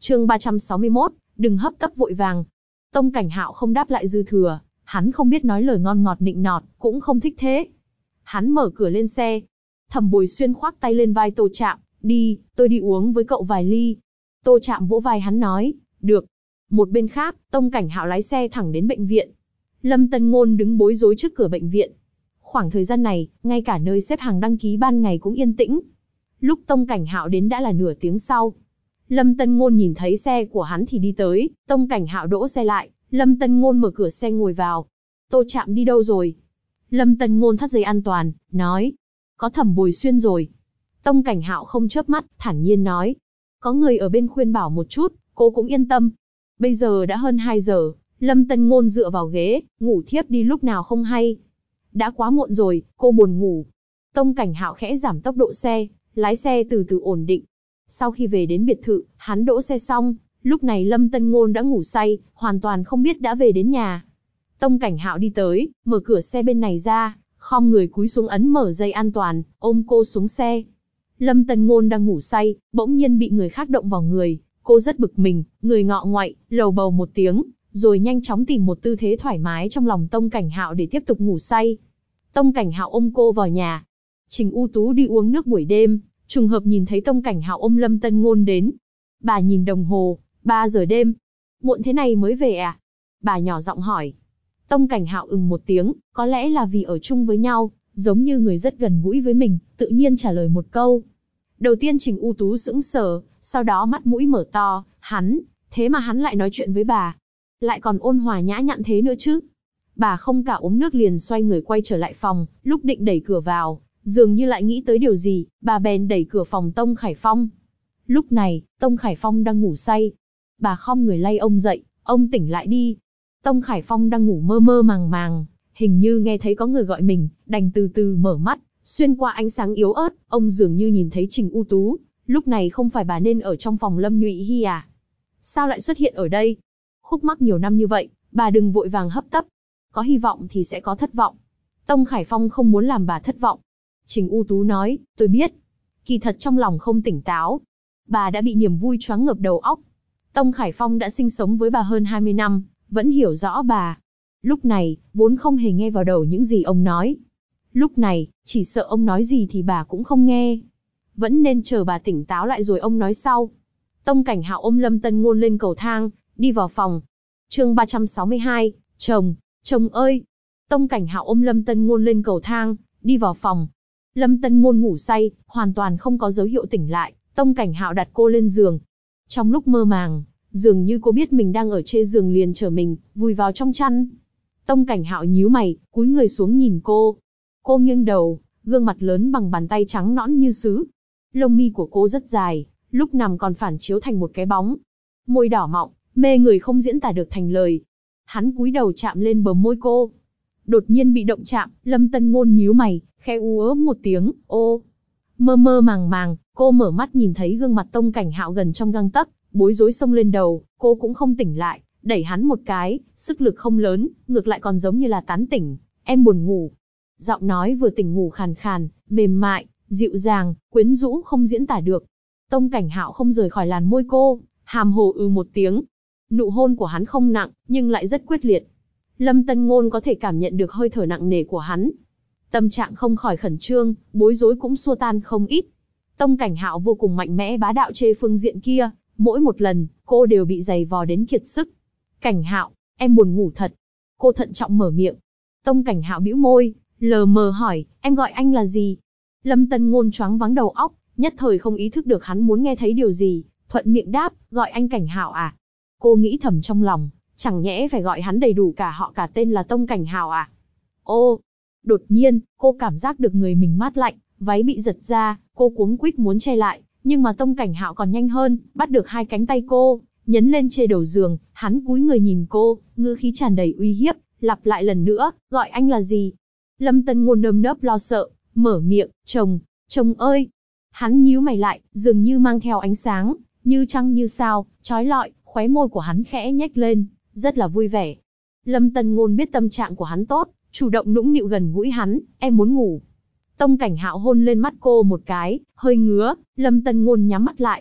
Chương 361, đừng hấp tấp vội vàng. Tông Cảnh Hạo không đáp lại dư thừa, hắn không biết nói lời ngon ngọt nịnh nọt, cũng không thích thế. Hắn mở cửa lên xe. Thẩm Bồi Xuyên khoác tay lên vai Tô Trạm, đi, tôi đi uống với cậu vài ly. Tô Trạm vỗ vai hắn nói, được. Một bên khác, Tông Cảnh Hạo lái xe thẳng đến bệnh viện. Lâm Tân Ngôn đứng bối rối trước cửa bệnh viện. Khoảng thời gian này, ngay cả nơi xếp hàng đăng ký ban ngày cũng yên tĩnh. Lúc Tông Cảnh Hạo đến đã là nửa tiếng sau. Lâm Tân Ngôn nhìn thấy xe của hắn thì đi tới, Tông Cảnh Hạo đỗ xe lại, Lâm Tân Ngôn mở cửa xe ngồi vào. Tô Trạm đi đâu rồi? Lâm Tân Ngôn thắt dây an toàn, nói. Có Thẩm Bồi Xuyên rồi. Tông Cảnh Hạo không chớp mắt, thản nhiên nói. Có người ở bên khuyên bảo một chút, cô cũng yên tâm. Bây giờ đã hơn 2 giờ, Lâm Tân Ngôn dựa vào ghế, ngủ thiếp đi lúc nào không hay. Đã quá muộn rồi, cô buồn ngủ. Tông Cảnh Hạo khẽ giảm tốc độ xe, lái xe từ từ ổn định. Sau khi về đến biệt thự, hắn đỗ xe xong, lúc này Lâm Tân Ngôn đã ngủ say, hoàn toàn không biết đã về đến nhà. Tông Cảnh Hạo đi tới, mở cửa xe bên này ra, khom người cúi xuống ấn mở dây an toàn, ôm cô xuống xe. Lâm Tân Ngôn đang ngủ say, bỗng nhiên bị người khác động vào người, cô rất bực mình, người ngọ ngoại, lầu bầu một tiếng, rồi nhanh chóng tìm một tư thế thoải mái trong lòng Tông Cảnh Hạo để tiếp tục ngủ say. Tông Cảnh Hạo ôm cô vào nhà. Trình U Tú đi uống nước buổi đêm, trùng hợp nhìn thấy Tông Cảnh Hạo ôm Lâm Tân Ngôn đến. Bà nhìn đồng hồ, 3 giờ đêm. Muộn thế này mới về à? Bà nhỏ giọng hỏi. Tông Cảnh Hạo một tiếng, có lẽ là vì ở chung với nhau, giống như người rất gần gũi với mình, tự nhiên trả lời một câu. Đầu tiên Trình U Tú sững sờ, sau đó mắt mũi mở to, thế mà hắn lại nói chuyện với bà. Lại còn ôn hòa nhã nhặn thế nữa chứ. Bà không cả uống nước liền xoay người quay trở lại phòng, lúc định đẩy cửa vào, dường như lại nghĩ tới điều gì, bà bèn đẩy cửa phòng Tông Khải Phong. Lúc này, Tông Khải Phong đang ngủ say. Bà khom người lay ông dậy, ông tỉnh lại đi. Tông Khải Phong đang ngủ mơ mơ màng màng, hình như nghe thấy có người gọi mình, đành từ từ mở mắt, xuyên qua ánh sáng yếu ớt, ông dường như nhìn thấy Trình U Tú, lúc này không phải bà nên ở trong phòng Lâm Nhụy Hy à? Sao lại xuất hiện ở đây? Khúc mắc nhiều năm như vậy, bà đừng vội vàng hấp tấp. Có hy vọng thì sẽ có thất vọng. Tông Khải Phong không muốn làm bà thất vọng. Trình U Tú nói, tôi biết. Kỳ thật trong lòng không tỉnh táo. Bà đã bị niềm vui choáng ngợp đầu óc. Tông Khải Phong đã sinh sống với bà hơn 20 năm, vẫn hiểu rõ bà. Lúc này, vốn không hề nghe vào đầu những gì ông nói. Lúc này, chỉ sợ ông nói gì thì bà cũng không nghe. Vẫn nên chờ bà tỉnh táo lại rồi ông nói sau. Tông Cảnh Hạo ôm Lâm Tân Ngôn lên cầu thang, đi vào phòng. Chương 362, chồng ơi. Tông Cảnh Hạo ôm Lâm Tân Ngôn lên cầu thang, đi vào phòng. Lâm Tân Ngôn ngủ say, hoàn toàn không có dấu hiệu tỉnh lại, Tông Cảnh Hạo đặt cô lên giường. Trong lúc mơ màng, dường như cô biết mình đang ở trên giường liền trở mình, vùi vào trong chăn. Tông Cảnh Hạo nhíu mày, cúi người xuống nhìn cô. Cô nghiêng đầu, gương mặt lớn bằng bàn tay trắng nõn như sứ. Lông mi của cô rất dài, lúc nằm còn phản chiếu thành một cái bóng. Môi đỏ mọng, mê người không diễn tả được thành lời. Hắn cúi đầu chạm lên bờ môi cô. Đột nhiên bị động chạm, Lâm Tân Ngôn nhíu mày, khẽ u ớ một tiếng, ô. Mơ mơ màng màng, cô mở mắt nhìn thấy gương mặt Tông Cảnh Hạo gần trong gang tấc, bối rối xông lên đầu, cô cũng không tỉnh lại, đẩy hắn một cái, sức lực không lớn, ngược lại còn giống như là tán tỉnh, em buồn ngủ. Giọng nói vừa tỉnh ngủ khàn khàn, mềm mại, dịu dàng, quyến rũ không diễn tả được. Tông Cảnh Hạo không rời khỏi làn môi cô, hàm hồ một tiếng. Nụ hôn của hắn không nặng, nhưng lại rất quyết liệt. Lâm Tân Ngôn có thể cảm nhận được hơi thở nặng nề của hắn. Tâm trạng không khỏi khẩn trương, bối rối cũng xua tan không ít. Tông Cảnh Hạo vô cùng mạnh mẽ bá đạo trên phương diện kia, mỗi một lần, cô đều bị giày vò đến kiệt sức. Cảnh Hạo, em buồn ngủ thật. Cô thận trọng mở miệng. Tông Cảnh Hạo bĩu môi, lờ mờ hỏi, em gọi anh là gì? Lâm Tân Ngôn choáng váng đầu óc, nhất thời không ý thức được hắn muốn nghe thấy điều gì, thuận miệng đáp, gọi anh Cảnh Hạo à? Cô nghĩ thầm trong lòng, chẳng nhẽ phải gọi hắn đầy đủ cả họ cả tên là Tông Cảnh Hạo à? Ô! Đột nhiên, cô cảm giác được người mình mát lạnh, váy bị giật ra, cô cuống quýt muốn che lại, nhưng mà Tông Cảnh Hạo còn nhanh hơn, bắt được hai cánh tay cô, nhấn lên trên đầu giường, hắn cúi người nhìn cô, ngữ khí tràn đầy uy hiếp, lặp lại lần nữa, gọi anh là gì? Lâm Tân Ngôn nơm nớp lo sợ, mở miệng, chồng ơi! Hắn nhíu mày lại, dường như mang theo ánh sáng, như trăng như sao, chói lọi, khóe môi của hắn khẽ nhếch lên, rất là vui vẻ. Lâm Tân Ngôn biết tâm trạng của hắn tốt, chủ động nũng nịu gần gũi hắn, em muốn ngủ. Tông Cảnh Hạo hôn lên mắt cô một cái, hơi ngứa, Lâm Tân Ngôn nhắm mắt lại.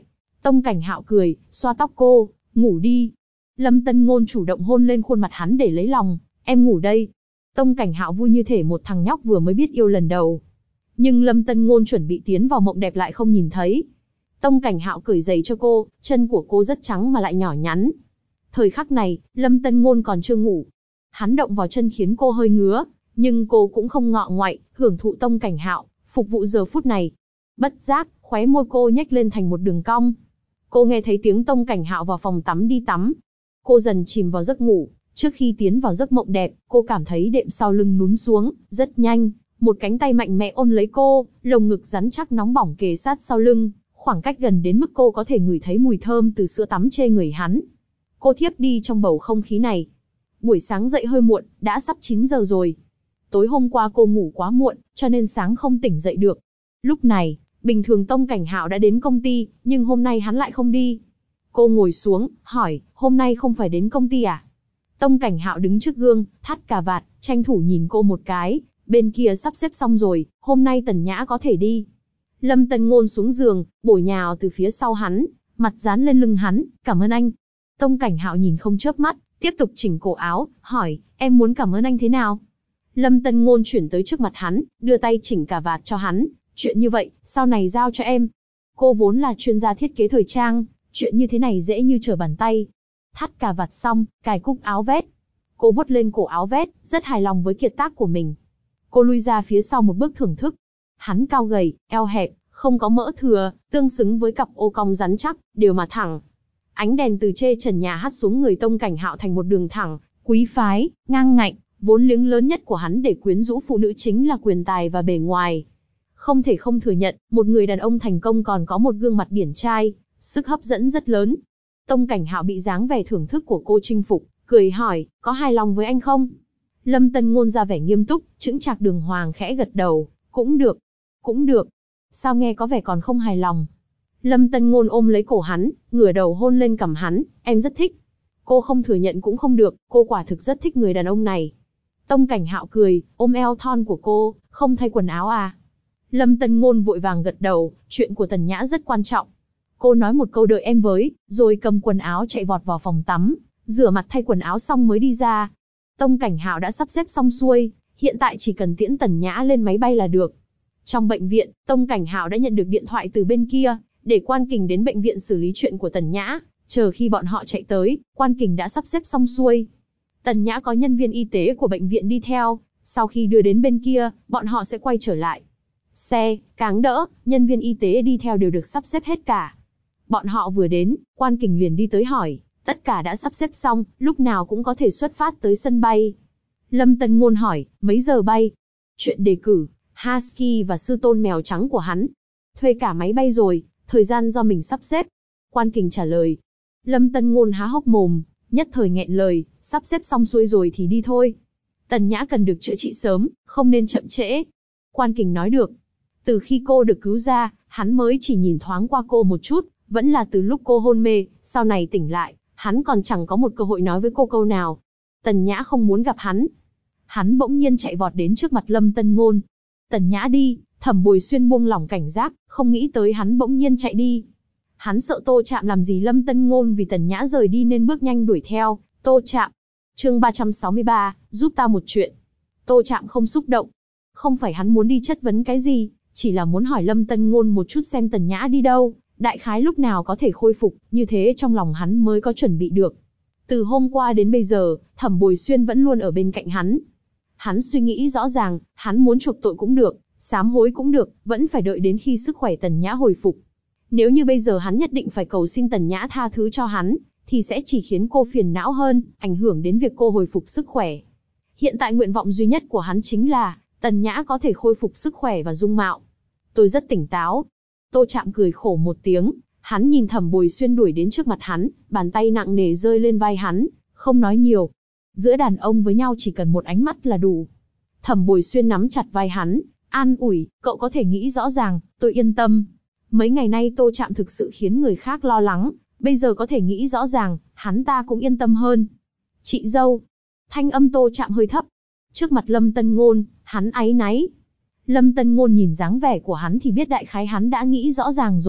Tông Cảnh Hạo cười, xoa tóc cô, ngủ đi. Lâm Tân Ngôn chủ động hôn lên khuôn mặt hắn để lấy lòng, em ngủ đây. Tông Cảnh Hạo vui như thể một thằng nhóc vừa mới biết yêu lần đầu. Nhưng Lâm Tân Ngôn chuẩn bị tiến vào mộng đẹp lại không nhìn thấy. Tông Cảnh Hạo cởi giày cho cô, chân của cô rất trắng mà lại nhỏ nhắn. Thời khắc này, Lâm Tân Ngôn còn chưa ngủ. Hắn động vào chân khiến cô hơi ngứa, nhưng cô cũng không ngọ ngoại, hưởng thụ Tông Cảnh Hạo, phục vụ giờ phút này. Bất giác, khóe môi cô nhếch lên thành một đường cong. Cô nghe thấy tiếng Tông Cảnh Hạo vào phòng tắm đi tắm. Cô dần chìm vào giấc ngủ, trước khi tiến vào giấc mộng đẹp, cô cảm thấy đệm sau lưng nhún xuống, rất nhanh. Một cánh tay mạnh mẽ ôm lấy cô, lồng ngực rắn chắc nóng bỏng kề sát sau lưng, khoảng cách gần đến mức cô có thể ngửi thấy mùi thơm từ sữa tắm trên người hắn. Cô thiếp đi trong bầu không khí này. Buổi sáng dậy hơi muộn, đã sắp 9 giờ rồi. Tối hôm qua cô ngủ quá muộn, cho nên sáng không tỉnh dậy được. Lúc này, bình thường Tông Cảnh Hạo đã đến công ty, nhưng hôm nay hắn lại không đi. Cô ngồi xuống, hỏi, hôm nay không phải đến công ty à? Tông Cảnh Hạo đứng trước gương, thắt cà vạt, tranh thủ nhìn cô một cái, bên kia sắp xếp xong rồi, hôm nay Tần Nhã có thể đi. Lâm Tân Ngôn xuống giường, bổ nhào từ phía sau hắn, mặt dán lên lưng hắn, cảm ơn anh. Tông Cảnh Hạo nhìn không chớp mắt, tiếp tục chỉnh cổ áo, hỏi, em muốn cảm ơn anh thế nào? Lâm Tân Ngôn chuyển tới trước mặt hắn, đưa tay chỉnh cà vạt cho hắn, chuyện như vậy, sau này giao cho em. Cô vốn là chuyên gia thiết kế thời trang, chuyện như thế này dễ như trở bàn tay. Thắt cà vạt xong, cài cúc áo vest. Cô vuốt lên cổ áo vest, rất hài lòng với kiệt tác của mình. Cô lui ra phía sau một bước thưởng thức. Hắn cao gầy, eo hẹp, không có mỡ thừa, tương xứng với cặp ô cong rắn chắc, đều mà thẳng. Ánh đèn từ trên trần nhà hắt xuống người Tông Cảnh Hạo thành một đường thẳng, quý phái, ngang ngạnh. Vốn liếng lớn nhất của hắn để quyến rũ phụ nữ chính là quyền tài và bề ngoài. Không thể không thừa nhận, một người đàn ông thành công còn có một gương mặt điển trai, sức hấp dẫn rất lớn. Tông Cảnh Hạo bị dáng vẻ thưởng thức của cô chinh phục, cười hỏi, có hài lòng với anh không? Lâm Tân Ngôn ra vẻ nghiêm túc, chững chạc đường hoàng khẽ gật đầu, cũng được, cũng được. Sao nghe có vẻ còn không hài lòng? Lâm Tân Ngôn ôm lấy cổ hắn, ngửa đầu hôn lên cằm hắn, em rất thích. Cô không thừa nhận cũng không được, cô quả thực rất thích người đàn ông này. Tông Cảnh Hạo cười, ôm eo thon của cô, không thay quần áo à? Lâm Tân Ngôn vội vàng gật đầu, chuyện của Tần Nhã rất quan trọng. Cô nói một câu đợi em với, rồi cầm quần áo chạy vọt vào phòng tắm, rửa mặt thay quần áo xong mới đi ra. Tông Cảnh Hạo đã sắp xếp xong xuôi, hiện tại chỉ cần tiễn Tần Nhã lên máy bay là được. Trong bệnh viện, Tông Cảnh Hạo đã nhận được điện thoại từ bên kia, để Quan Kình đến bệnh viện xử lý chuyện của Tần Nhã. Chờ khi bọn họ chạy tới, Quan Kình đã sắp xếp xong xuôi. Tần Nhã có nhân viên y tế của bệnh viện đi theo, sau khi đưa đến bên kia, bọn họ sẽ quay trở lại. Xe, cáng đỡ, nhân viên y tế đi theo đều được sắp xếp hết cả. Bọn họ vừa đến, Quan Kình liền đi tới hỏi, tất cả đã sắp xếp xong, lúc nào cũng có thể xuất phát tới sân bay. Lâm Tân Ngôn hỏi, mấy giờ bay? Chuyện đề cử, Husky và sư tôn mèo trắng của hắn. Thuê cả máy bay rồi, thời gian do mình sắp xếp. Quan Kình trả lời. Lâm Tân Ngôn há hốc mồm, nhất thời nghẹn lời, sắp xếp xong xuôi rồi thì đi thôi. Tần Nhã cần được chữa trị sớm, không nên chậm trễ. Quan Kình nói được. Từ khi cô được cứu ra, hắn mới chỉ nhìn thoáng qua cô một chút, vẫn là từ lúc cô hôn mê, sau này tỉnh lại, hắn còn chẳng có một cơ hội nói với cô câu nào. Tần Nhã không muốn gặp hắn. Hắn bỗng nhiên chạy vọt đến trước mặt Lâm Tân Ngôn. Tần Nhã đi, Thẩm Bồi Xuyên buông lỏng cảnh giác, không nghĩ tới hắn bỗng nhiên chạy đi. Hắn sợ Tô Trạm làm gì Lâm Tân Ngôn vì Tần Nhã rời đi nên bước nhanh đuổi theo. Tô Trạm. Chương 363, giúp ta một chuyện. Tô Trạm không xúc động. Không phải hắn muốn đi chất vấn cái gì, chỉ là muốn hỏi Lâm Tân Ngôn một chút xem Tần Nhã đi đâu, đại khái lúc nào có thể khôi phục, như thế trong lòng hắn mới có chuẩn bị được. Từ hôm qua đến bây giờ, Thẩm Bồi Xuyên vẫn luôn ở bên cạnh hắn. Hắn suy nghĩ rõ ràng, hắn muốn chuộc tội cũng được, sám hối cũng được, vẫn phải đợi đến khi sức khỏe Tần Nhã hồi phục. Nếu như bây giờ hắn nhất định phải cầu xin Tần Nhã tha thứ cho hắn, thì sẽ chỉ khiến cô phiền não hơn, ảnh hưởng đến việc cô hồi phục sức khỏe. Hiện tại nguyện vọng duy nhất của hắn chính là, Tần Nhã có thể khôi phục sức khỏe và dung mạo. Tôi rất tỉnh táo. Tô Trạm cười khổ một tiếng, hắn nhìn Thẩm Bồi Xuyên đuổi đến trước mặt hắn, bàn tay nặng nề rơi lên vai hắn, không nói nhiều. Giữa đàn ông với nhau chỉ cần một ánh mắt là đủ. Thẩm Bồi Xuyên nắm chặt vai hắn, an ủi, cậu có thể nghĩ rõ ràng, tôi yên tâm. Mấy ngày nay Tô Trạm thực sự khiến người khác lo lắng, bây giờ có thể nghĩ rõ ràng, hắn ta cũng yên tâm hơn. Chị dâu. Thanh âm Tô Trạm hơi thấp. Trước mặt Lâm Tân Ngôn, hắn áy náy. Lâm Tân Ngôn nhìn dáng vẻ của hắn thì biết đại khái hắn đã nghĩ rõ ràng rồi,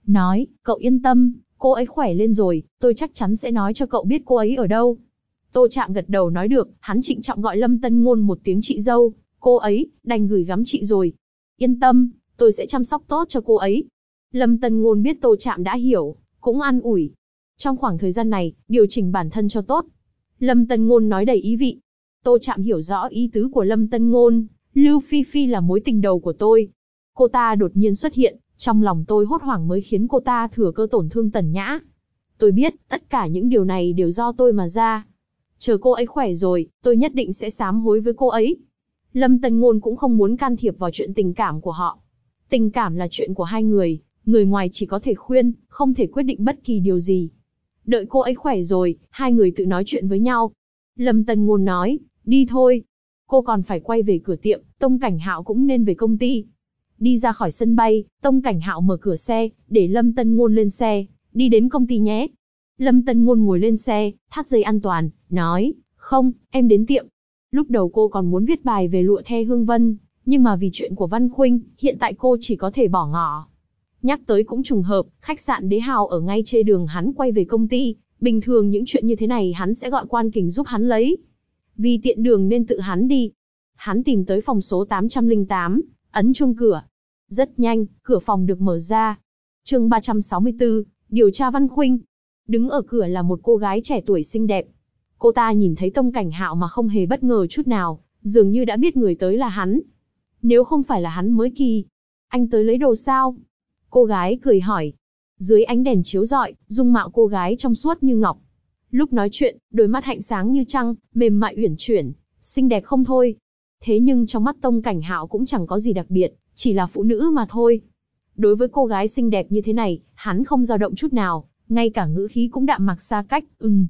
nói, cậu yên tâm, cô ấy khỏe lên rồi, tôi chắc chắn sẽ nói cho cậu biết cô ấy ở đâu. Tô Trạm gật đầu nói được, hắn trịnh trọng gọi Lâm Tân Ngôn một tiếng chị dâu, cô ấy, đành gửi gắm chị rồi. Yên tâm, tôi sẽ chăm sóc tốt cho cô ấy. Lâm Tân Ngôn biết Tô Trạm đã hiểu, cũng an ủi. Trong khoảng thời gian này, điều chỉnh bản thân cho tốt. Lâm Tân Ngôn nói đầy ý vị. Tô Trạm hiểu rõ ý tứ của Lâm Tân Ngôn, Lưu Phi Phi là mối tình đầu của tôi. Cô ta đột nhiên xuất hiện, trong lòng tôi hốt hoảng mới khiến cô ta thừa cơ tổn thương Tần Nhã. Tôi biết, tất cả những điều này đều do tôi mà ra. Chờ cô ấy khỏe rồi, tôi nhất định sẽ sám hối với cô ấy. Lâm Tân Ngôn cũng không muốn can thiệp vào chuyện tình cảm của họ. Tình cảm là chuyện của hai người ngoài chỉ có thể khuyên, không thể quyết định bất kỳ điều gì. Đợi cô ấy khỏe rồi, hai người tự nói chuyện với nhau. Lâm Tân Ngôn nói, đi thôi. Cô còn phải quay về cửa tiệm, Tông Cảnh Hạo cũng nên về công ty. Đi ra khỏi sân bay, Tông Cảnh Hạo mở cửa xe, để Lâm Tân Ngôn lên xe, đi đến công ty nhé. Lâm Tân Ngôn ngồi lên xe, thắt dây an toàn, nói, không, em đến tiệm. Lúc đầu cô còn muốn viết bài về lụa the Hương Vân, nhưng mà vì chuyện của Văn Khuynh, hiện tại cô chỉ có thể bỏ ngỏ. Nhắc tới cũng trùng hợp, khách sạn Đế Hào ở ngay trên đường hắn quay về công ty, bình thường những chuyện như thế này hắn sẽ gọi Quan Kình giúp hắn lấy. Vì tiện đường nên tự hắn đi. Hắn tìm tới phòng số 808, ấn chuông cửa. Rất nhanh, cửa phòng được mở ra. Chương 364, điều tra Văn Khuynh. Đứng ở cửa là một cô gái trẻ tuổi xinh đẹp. Cô ta nhìn thấy Tông Cảnh Hạo mà không hề bất ngờ chút nào, dường như đã biết người tới là hắn. Nếu không phải là hắn mới kỳ. Anh tới lấy đồ sao? Cô gái cười hỏi. Dưới ánh đèn chiếu rọi, dung mạo cô gái trong suốt như ngọc. Lúc nói chuyện, đôi mắt hạnh sáng như trăng, mềm mại uyển chuyển, xinh đẹp không thôi. Thế nhưng trong mắt Tông Cảnh Hạo cũng chẳng có gì đặc biệt, chỉ là phụ nữ mà thôi. Đối với cô gái xinh đẹp như thế này, hắn không dao động chút nào, ngay cả ngữ khí cũng đạm mạc xa cách,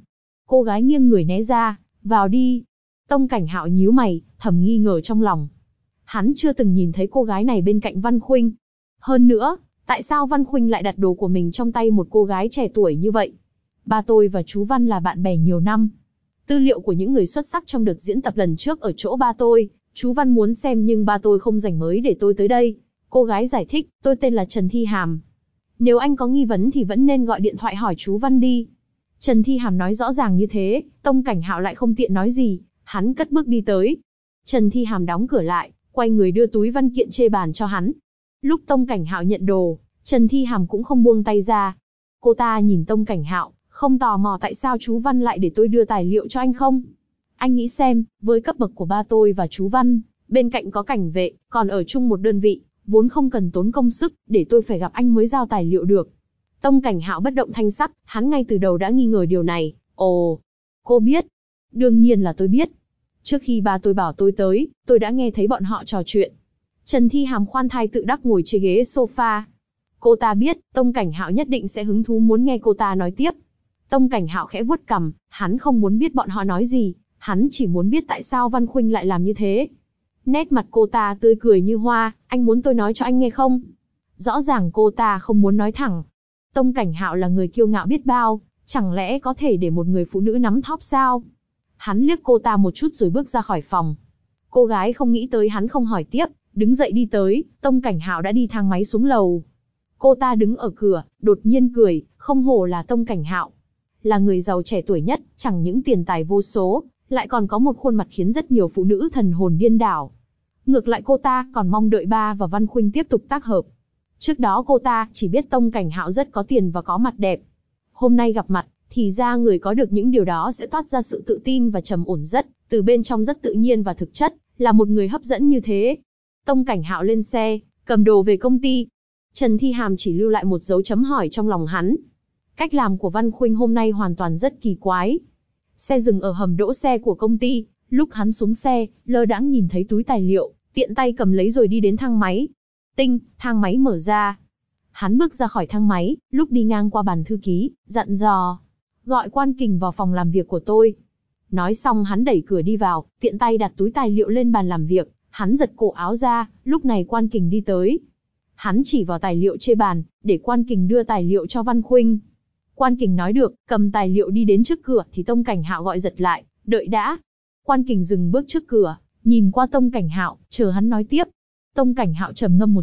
Cô gái nghiêng người né ra, vào đi. Tông Cảnh Hạo nhíu mày, thầm nghi ngờ trong lòng. Hắn chưa từng nhìn thấy cô gái này bên cạnh Văn Khuynh. Hơn nữa, tại sao Văn Khuynh lại đặt đồ của mình trong tay một cô gái trẻ tuổi như vậy? Ba tôi và chú Văn là bạn bè nhiều năm. Tư liệu của những người xuất sắc trong đợt diễn tập lần trước ở chỗ ba tôi, chú Văn muốn xem nhưng ba tôi không rảnh mới để tôi tới đây. Cô gái giải thích, tôi tên là Trần Thi Hàm. Nếu anh có nghi vấn thì vẫn nên gọi điện thoại hỏi chú Văn đi. Trần Thi Hàm nói rõ ràng như thế, Tông Cảnh Hạo lại không tiện nói gì, hắn cất bước đi tới. Trần Thi Hàm đóng cửa lại, quay người đưa túi văn kiện chê bàn cho hắn. Lúc Tông Cảnh Hạo nhận đồ, Trần Thi Hàm cũng không buông tay ra. Cô ta nhìn Tông Cảnh Hạo, không tò mò tại sao chú Văn lại để tôi đưa tài liệu cho anh không? Anh nghĩ xem, với cấp bậc của ba tôi và chú Văn, bên cạnh có cảnh vệ, còn ở chung một đơn vị, vốn không cần tốn công sức, để tôi phải gặp anh mới giao tài liệu được. Tông Cảnh Hạo bất động thanh sắc, hắn ngay từ đầu đã nghi ngờ điều này. Ồ, cô biết? Đương nhiên là tôi biết. Trước khi ba tôi bảo tôi tới, tôi đã nghe thấy bọn họ trò chuyện. Trần Thi Hàm khoan thai tự đắc ngồi trên ghế sofa. Cô ta biết, Tông Cảnh Hạo nhất định sẽ hứng thú muốn nghe cô ta nói tiếp. Tông Cảnh Hạo khẽ vuốt cằm, hắn không muốn biết bọn họ nói gì, hắn chỉ muốn biết tại sao Văn Khuynh lại làm như thế. Nét mặt cô ta tươi cười như hoa, anh muốn tôi nói cho anh nghe không? Rõ ràng cô ta không muốn nói thẳng. Tông Cảnh Hạo là người kiêu ngạo biết bao, chẳng lẽ có thể để một người phụ nữ nắm thóp sao? Hắn liếc cô ta một chút rồi bước ra khỏi phòng. Cô gái không nghĩ tới hắn không hỏi tiếp, đứng dậy đi tới, Tông Cảnh Hạo đã đi thang máy xuống lầu. Cô ta đứng ở cửa, đột nhiên cười, không hổ là Tông Cảnh Hạo. Là người giàu trẻ tuổi nhất, chẳng những tiền tài vô số, lại còn có một khuôn mặt khiến rất nhiều phụ nữ thần hồn điên đảo. Ngược lại cô ta còn mong đợi ba và Văn Khuynh tiếp tục tác hợp. Trước đó cô ta chỉ biết Tông Cảnh Hạo rất có tiền và có mặt đẹp. Hôm nay gặp mặt, thì ra người có được những điều đó sẽ toát ra sự tự tin và trầm ổn rất, từ bên trong rất tự nhiên và thực chất, là một người hấp dẫn như thế. Tông Cảnh Hạo lên xe, cầm đồ về công ty. Trần Thi Hàm chỉ lưu lại một dấu chấm hỏi trong lòng hắn. Cách làm của Văn Khuynh hôm nay hoàn toàn rất kỳ quái. Xe dừng ở hầm đỗ xe của công ty, lúc hắn xuống xe, lơ đãng nhìn thấy túi tài liệu, tiện tay cầm lấy rồi đi đến thang máy. Tinh, thang máy mở ra. Hắn bước ra khỏi thang máy, lúc đi ngang qua bàn thư ký, dặn dò. Gọi Quan Kình vào phòng làm việc của tôi. Nói xong hắn đẩy cửa đi vào, tiện tay đặt túi tài liệu lên bàn làm việc, hắn giật cổ áo ra, lúc này Quan Kình đi tới. Hắn chỉ vào tài liệu trên bàn, để Quan Kình đưa tài liệu cho Văn Khuynh. Quan Kình nói được, cầm tài liệu đi đến trước cửa thì Tông Cảnh Hạo gọi giật lại, đợi đã. Quan Kình dừng bước trước cửa, nhìn qua Tông Cảnh Hạo, chờ hắn nói tiếp. Tông Cảnh Hạo trầm ngâm một chút,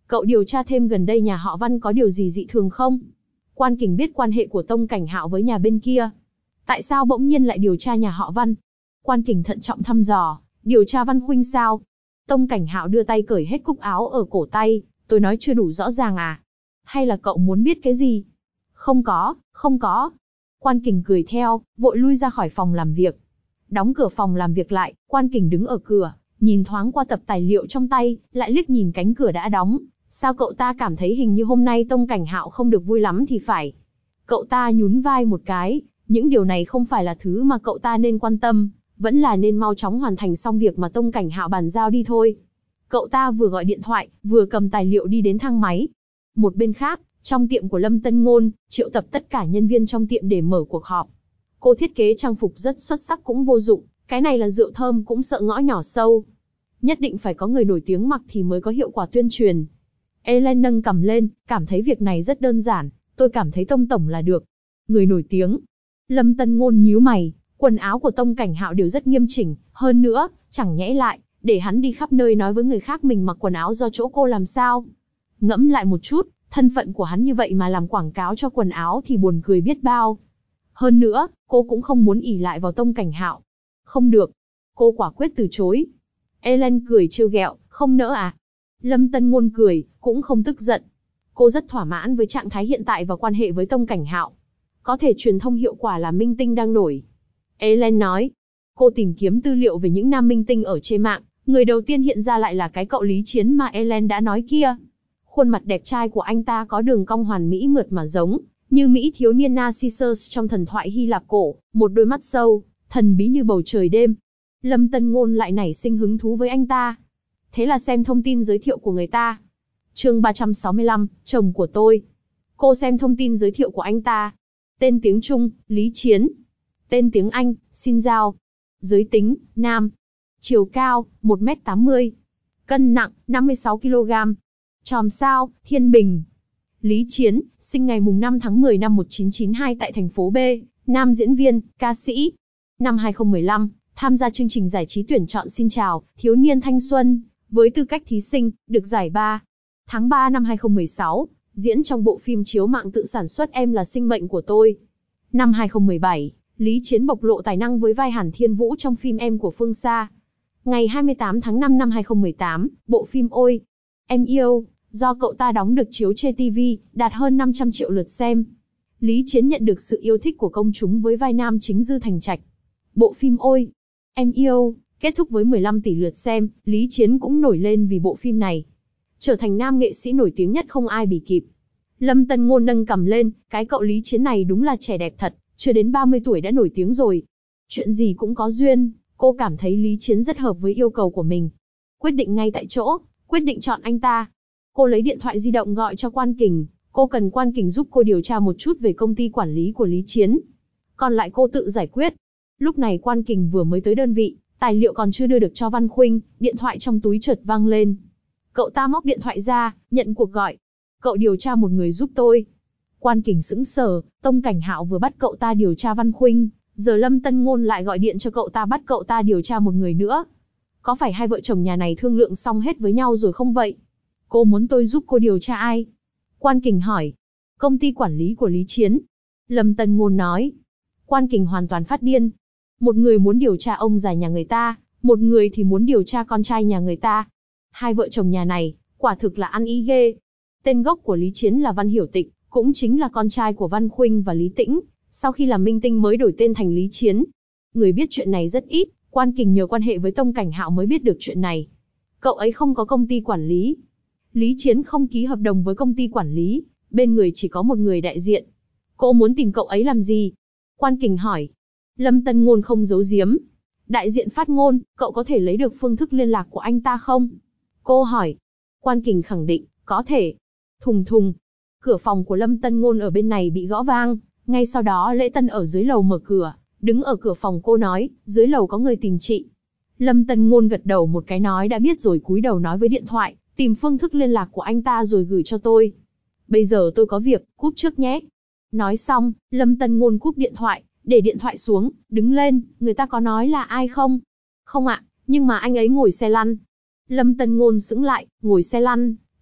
Cậu điều tra thêm gần đây nhà họ Văn có điều gì dị thường không? Quan Kình biết quan hệ của Tông Cảnh Hạo với nhà bên kia. Tại sao bỗng nhiên lại điều tra nhà họ Văn? Quan Kình thận trọng thăm dò, điều tra Văn Khuynh sao? Tông Cảnh Hạo đưa tay cởi hết cúc áo ở cổ tay, tôi nói chưa đủ rõ ràng à? Hay là cậu muốn biết cái gì? Không có, không có. Quan Kình cười theo, vội lui ra khỏi phòng làm việc. Đóng cửa phòng làm việc lại, Quan Kình đứng ở cửa, nhìn thoáng qua tập tài liệu trong tay, lại liếc nhìn cánh cửa đã đóng. Sao cậu ta cảm thấy hình như hôm nay Tông Cảnh Hạo không được vui lắm thì phải. Cậu ta nhún vai một cái, những điều này không phải là thứ mà cậu ta nên quan tâm, vẫn là nên mau chóng hoàn thành xong việc mà Tông Cảnh Hạo bàn giao đi thôi. Cậu ta vừa gọi điện thoại, vừa cầm tài liệu đi đến thang máy. Một bên khác, trong tiệm của Lâm Tân Ngôn, triệu tập tất cả nhân viên trong tiệm để mở cuộc họp. Cô thiết kế trang phục rất xuất sắc cũng vô dụng, cái này là rượu thơm cũng sợ ngõ nhỏ sâu. Nhất định phải có người nổi tiếng mặc thì mới có hiệu quả tuyên truyền. Ellen nâng cằm lên, cảm thấy việc này rất đơn giản, tôi cảm thấy Tông tổng là được. Người nổi tiếng. Lâm Tân Ngôn nhíu mày, quần áo của Tông Cảnh Hạo đều rất nghiêm chỉnh, hơn nữa, chẳng nhẽ lại, để hắn đi khắp nơi nói với người khác mình mặc quần áo do chỗ cô làm sao. Ngẫm lại một chút, thân phận của hắn như vậy mà làm quảng cáo cho quần áo thì buồn cười biết bao. Hơn nữa, cô cũng không muốn ỷ lại vào Tông Cảnh Hạo. Không được. Cô quả quyết từ chối. Ellen cười trêu ghẹo, không nỡ à? Lâm Tân Ngôn cười, cũng không tức giận. Cô rất thỏa mãn với trạng thái hiện tại và quan hệ với Tông Cảnh Hạo. Có thể truyền thông hiệu quả là minh tinh đang nổi. Ellen nói. Cô tìm kiếm tư liệu về những nam minh tinh ở trên mạng, người đầu tiên hiện ra lại là cái cậu Lý Chiến mà Ellen đã nói kia. Khuôn mặt đẹp trai của anh ta có đường cong hoàn mỹ mượt mà giống như Mỹ thiếu niên Narcissus trong thần thoại Hy Lạp cổ, một đôi mắt sâu, thần bí như bầu trời đêm. Lâm Tân Ngôn lại nảy sinh hứng thú với anh ta. Thế là xem thông tin giới thiệu của người ta. Chương 365, chồng của tôi. Cô xem thông tin giới thiệu của anh ta. Tên tiếng Trung, Lý Chiến. Tên tiếng Anh, Xin Giao. Giới tính, nam. Chiều cao, 1m80. Cân nặng, 56 kg. Chòm sao, Thiên Bình. Lý Chiến, sinh ngày mùng 5 tháng 10 năm 1992 tại thành phố B, nam diễn viên, ca sĩ. Năm 2015, tham gia chương trình giải trí tuyển chọn Xin Chào, Thiếu niên Thanh Xuân, với tư cách thí sinh, được giải 3. Tháng 3 năm 2016, diễn trong bộ phim chiếu mạng tự sản xuất Em là sinh mệnh của tôi. Năm 2017, Lý Chiến bộc lộ tài năng với vai Hàn Thiên Vũ trong phim Em của Phương Xa. Ngày 28 tháng 5 năm 2018, bộ phim Ôi, Em Yêu, do cậu ta đóng được chiếu trên TV, đạt hơn 500 triệu lượt xem. Lý Chiến nhận được sự yêu thích của công chúng với vai nam chính Dư Thành Trạch. Bộ phim Ôi, Em Yêu, kết thúc với 15 tỷ lượt xem, Lý Chiến cũng nổi lên vì bộ phim này. Trở thành nam nghệ sĩ nổi tiếng nhất không ai bì kịp. Lâm Tân Ngôn nâng cằm lên, cái cậu Lý Chiến này đúng là trẻ đẹp thật, chưa đến 30 tuổi đã nổi tiếng rồi. Chuyện gì cũng có duyên, cô cảm thấy Lý Chiến rất hợp với yêu cầu của mình. Quyết định ngay tại chỗ, quyết định chọn anh ta. Cô lấy điện thoại di động gọi cho Quan Kình, cô cần Quan Kình giúp cô điều tra một chút về công ty quản lý của Lý Chiến. Còn lại cô tự giải quyết. Lúc này Quan Kình vừa mới tới đơn vị, tài liệu còn chưa đưa được cho Văn Khuynh, điện thoại trong túi chợt vang lên. Cậu ta móc điện thoại ra, nhận cuộc gọi. Cậu điều tra một người giúp tôi. Quan Kình sững sờ, Tông Cảnh Hạo vừa bắt cậu ta điều tra Văn Khuynh, giờ Lâm Tân Ngôn lại gọi điện cho cậu ta bắt cậu ta điều tra một người nữa. Có phải hai vợ chồng nhà này thương lượng xong hết với nhau rồi không vậy? Cô muốn tôi giúp cô điều tra ai? Quan Kình hỏi. Công ty quản lý của Lý Chiến. Lâm Tân Ngôn nói. Quan Kình hoàn toàn phát điên. Một người muốn điều tra ông già nhà người ta, một người thì muốn điều tra con trai nhà người ta. Hai vợ chồng nhà này, quả thực là ăn ý ghê. Tên gốc của Lý Chiến là Văn Hiểu Tịnh, cũng chính là con trai của Văn Khuynh và Lý Tĩnh, sau khi làm minh tinh mới đổi tên thành Lý Chiến. Người biết chuyện này rất ít, Quan Kình nhờ quan hệ với Tông Cảnh Hạo mới biết được chuyện này. Cậu ấy không có công ty quản lý. Lý Chiến không ký hợp đồng với công ty quản lý, bên người chỉ có một người đại diện. Cô muốn tìm cậu ấy làm gì? Quan Kình hỏi. Lâm Tân Ngôn không giấu giếm. Đại diện phát ngôn, cậu có thể lấy được phương thức liên lạc của anh ta không? Cô hỏi. Quan Kình khẳng định, có thể. Thùng thùng. Cửa phòng của Lâm Tân Ngôn ở bên này bị gõ vang, ngay sau đó Lễ Tân ở dưới lầu mở cửa, đứng ở cửa phòng cô nói, dưới lầu có người tìm chị. Lâm Tân Ngôn gật đầu một cái nói đã biết rồi cúi đầu nói với điện thoại, tìm phương thức liên lạc của anh ta rồi gửi cho tôi. Bây giờ tôi có việc, cúp trước nhé. Nói xong, Lâm Tân Ngôn cúp điện thoại, để điện thoại xuống, đứng lên, người ta có nói là ai không? Không ạ, nhưng mà anh ấy ngồi xe lăn. Lâm Tân Ngôn sững lại, ngồi xe lăn,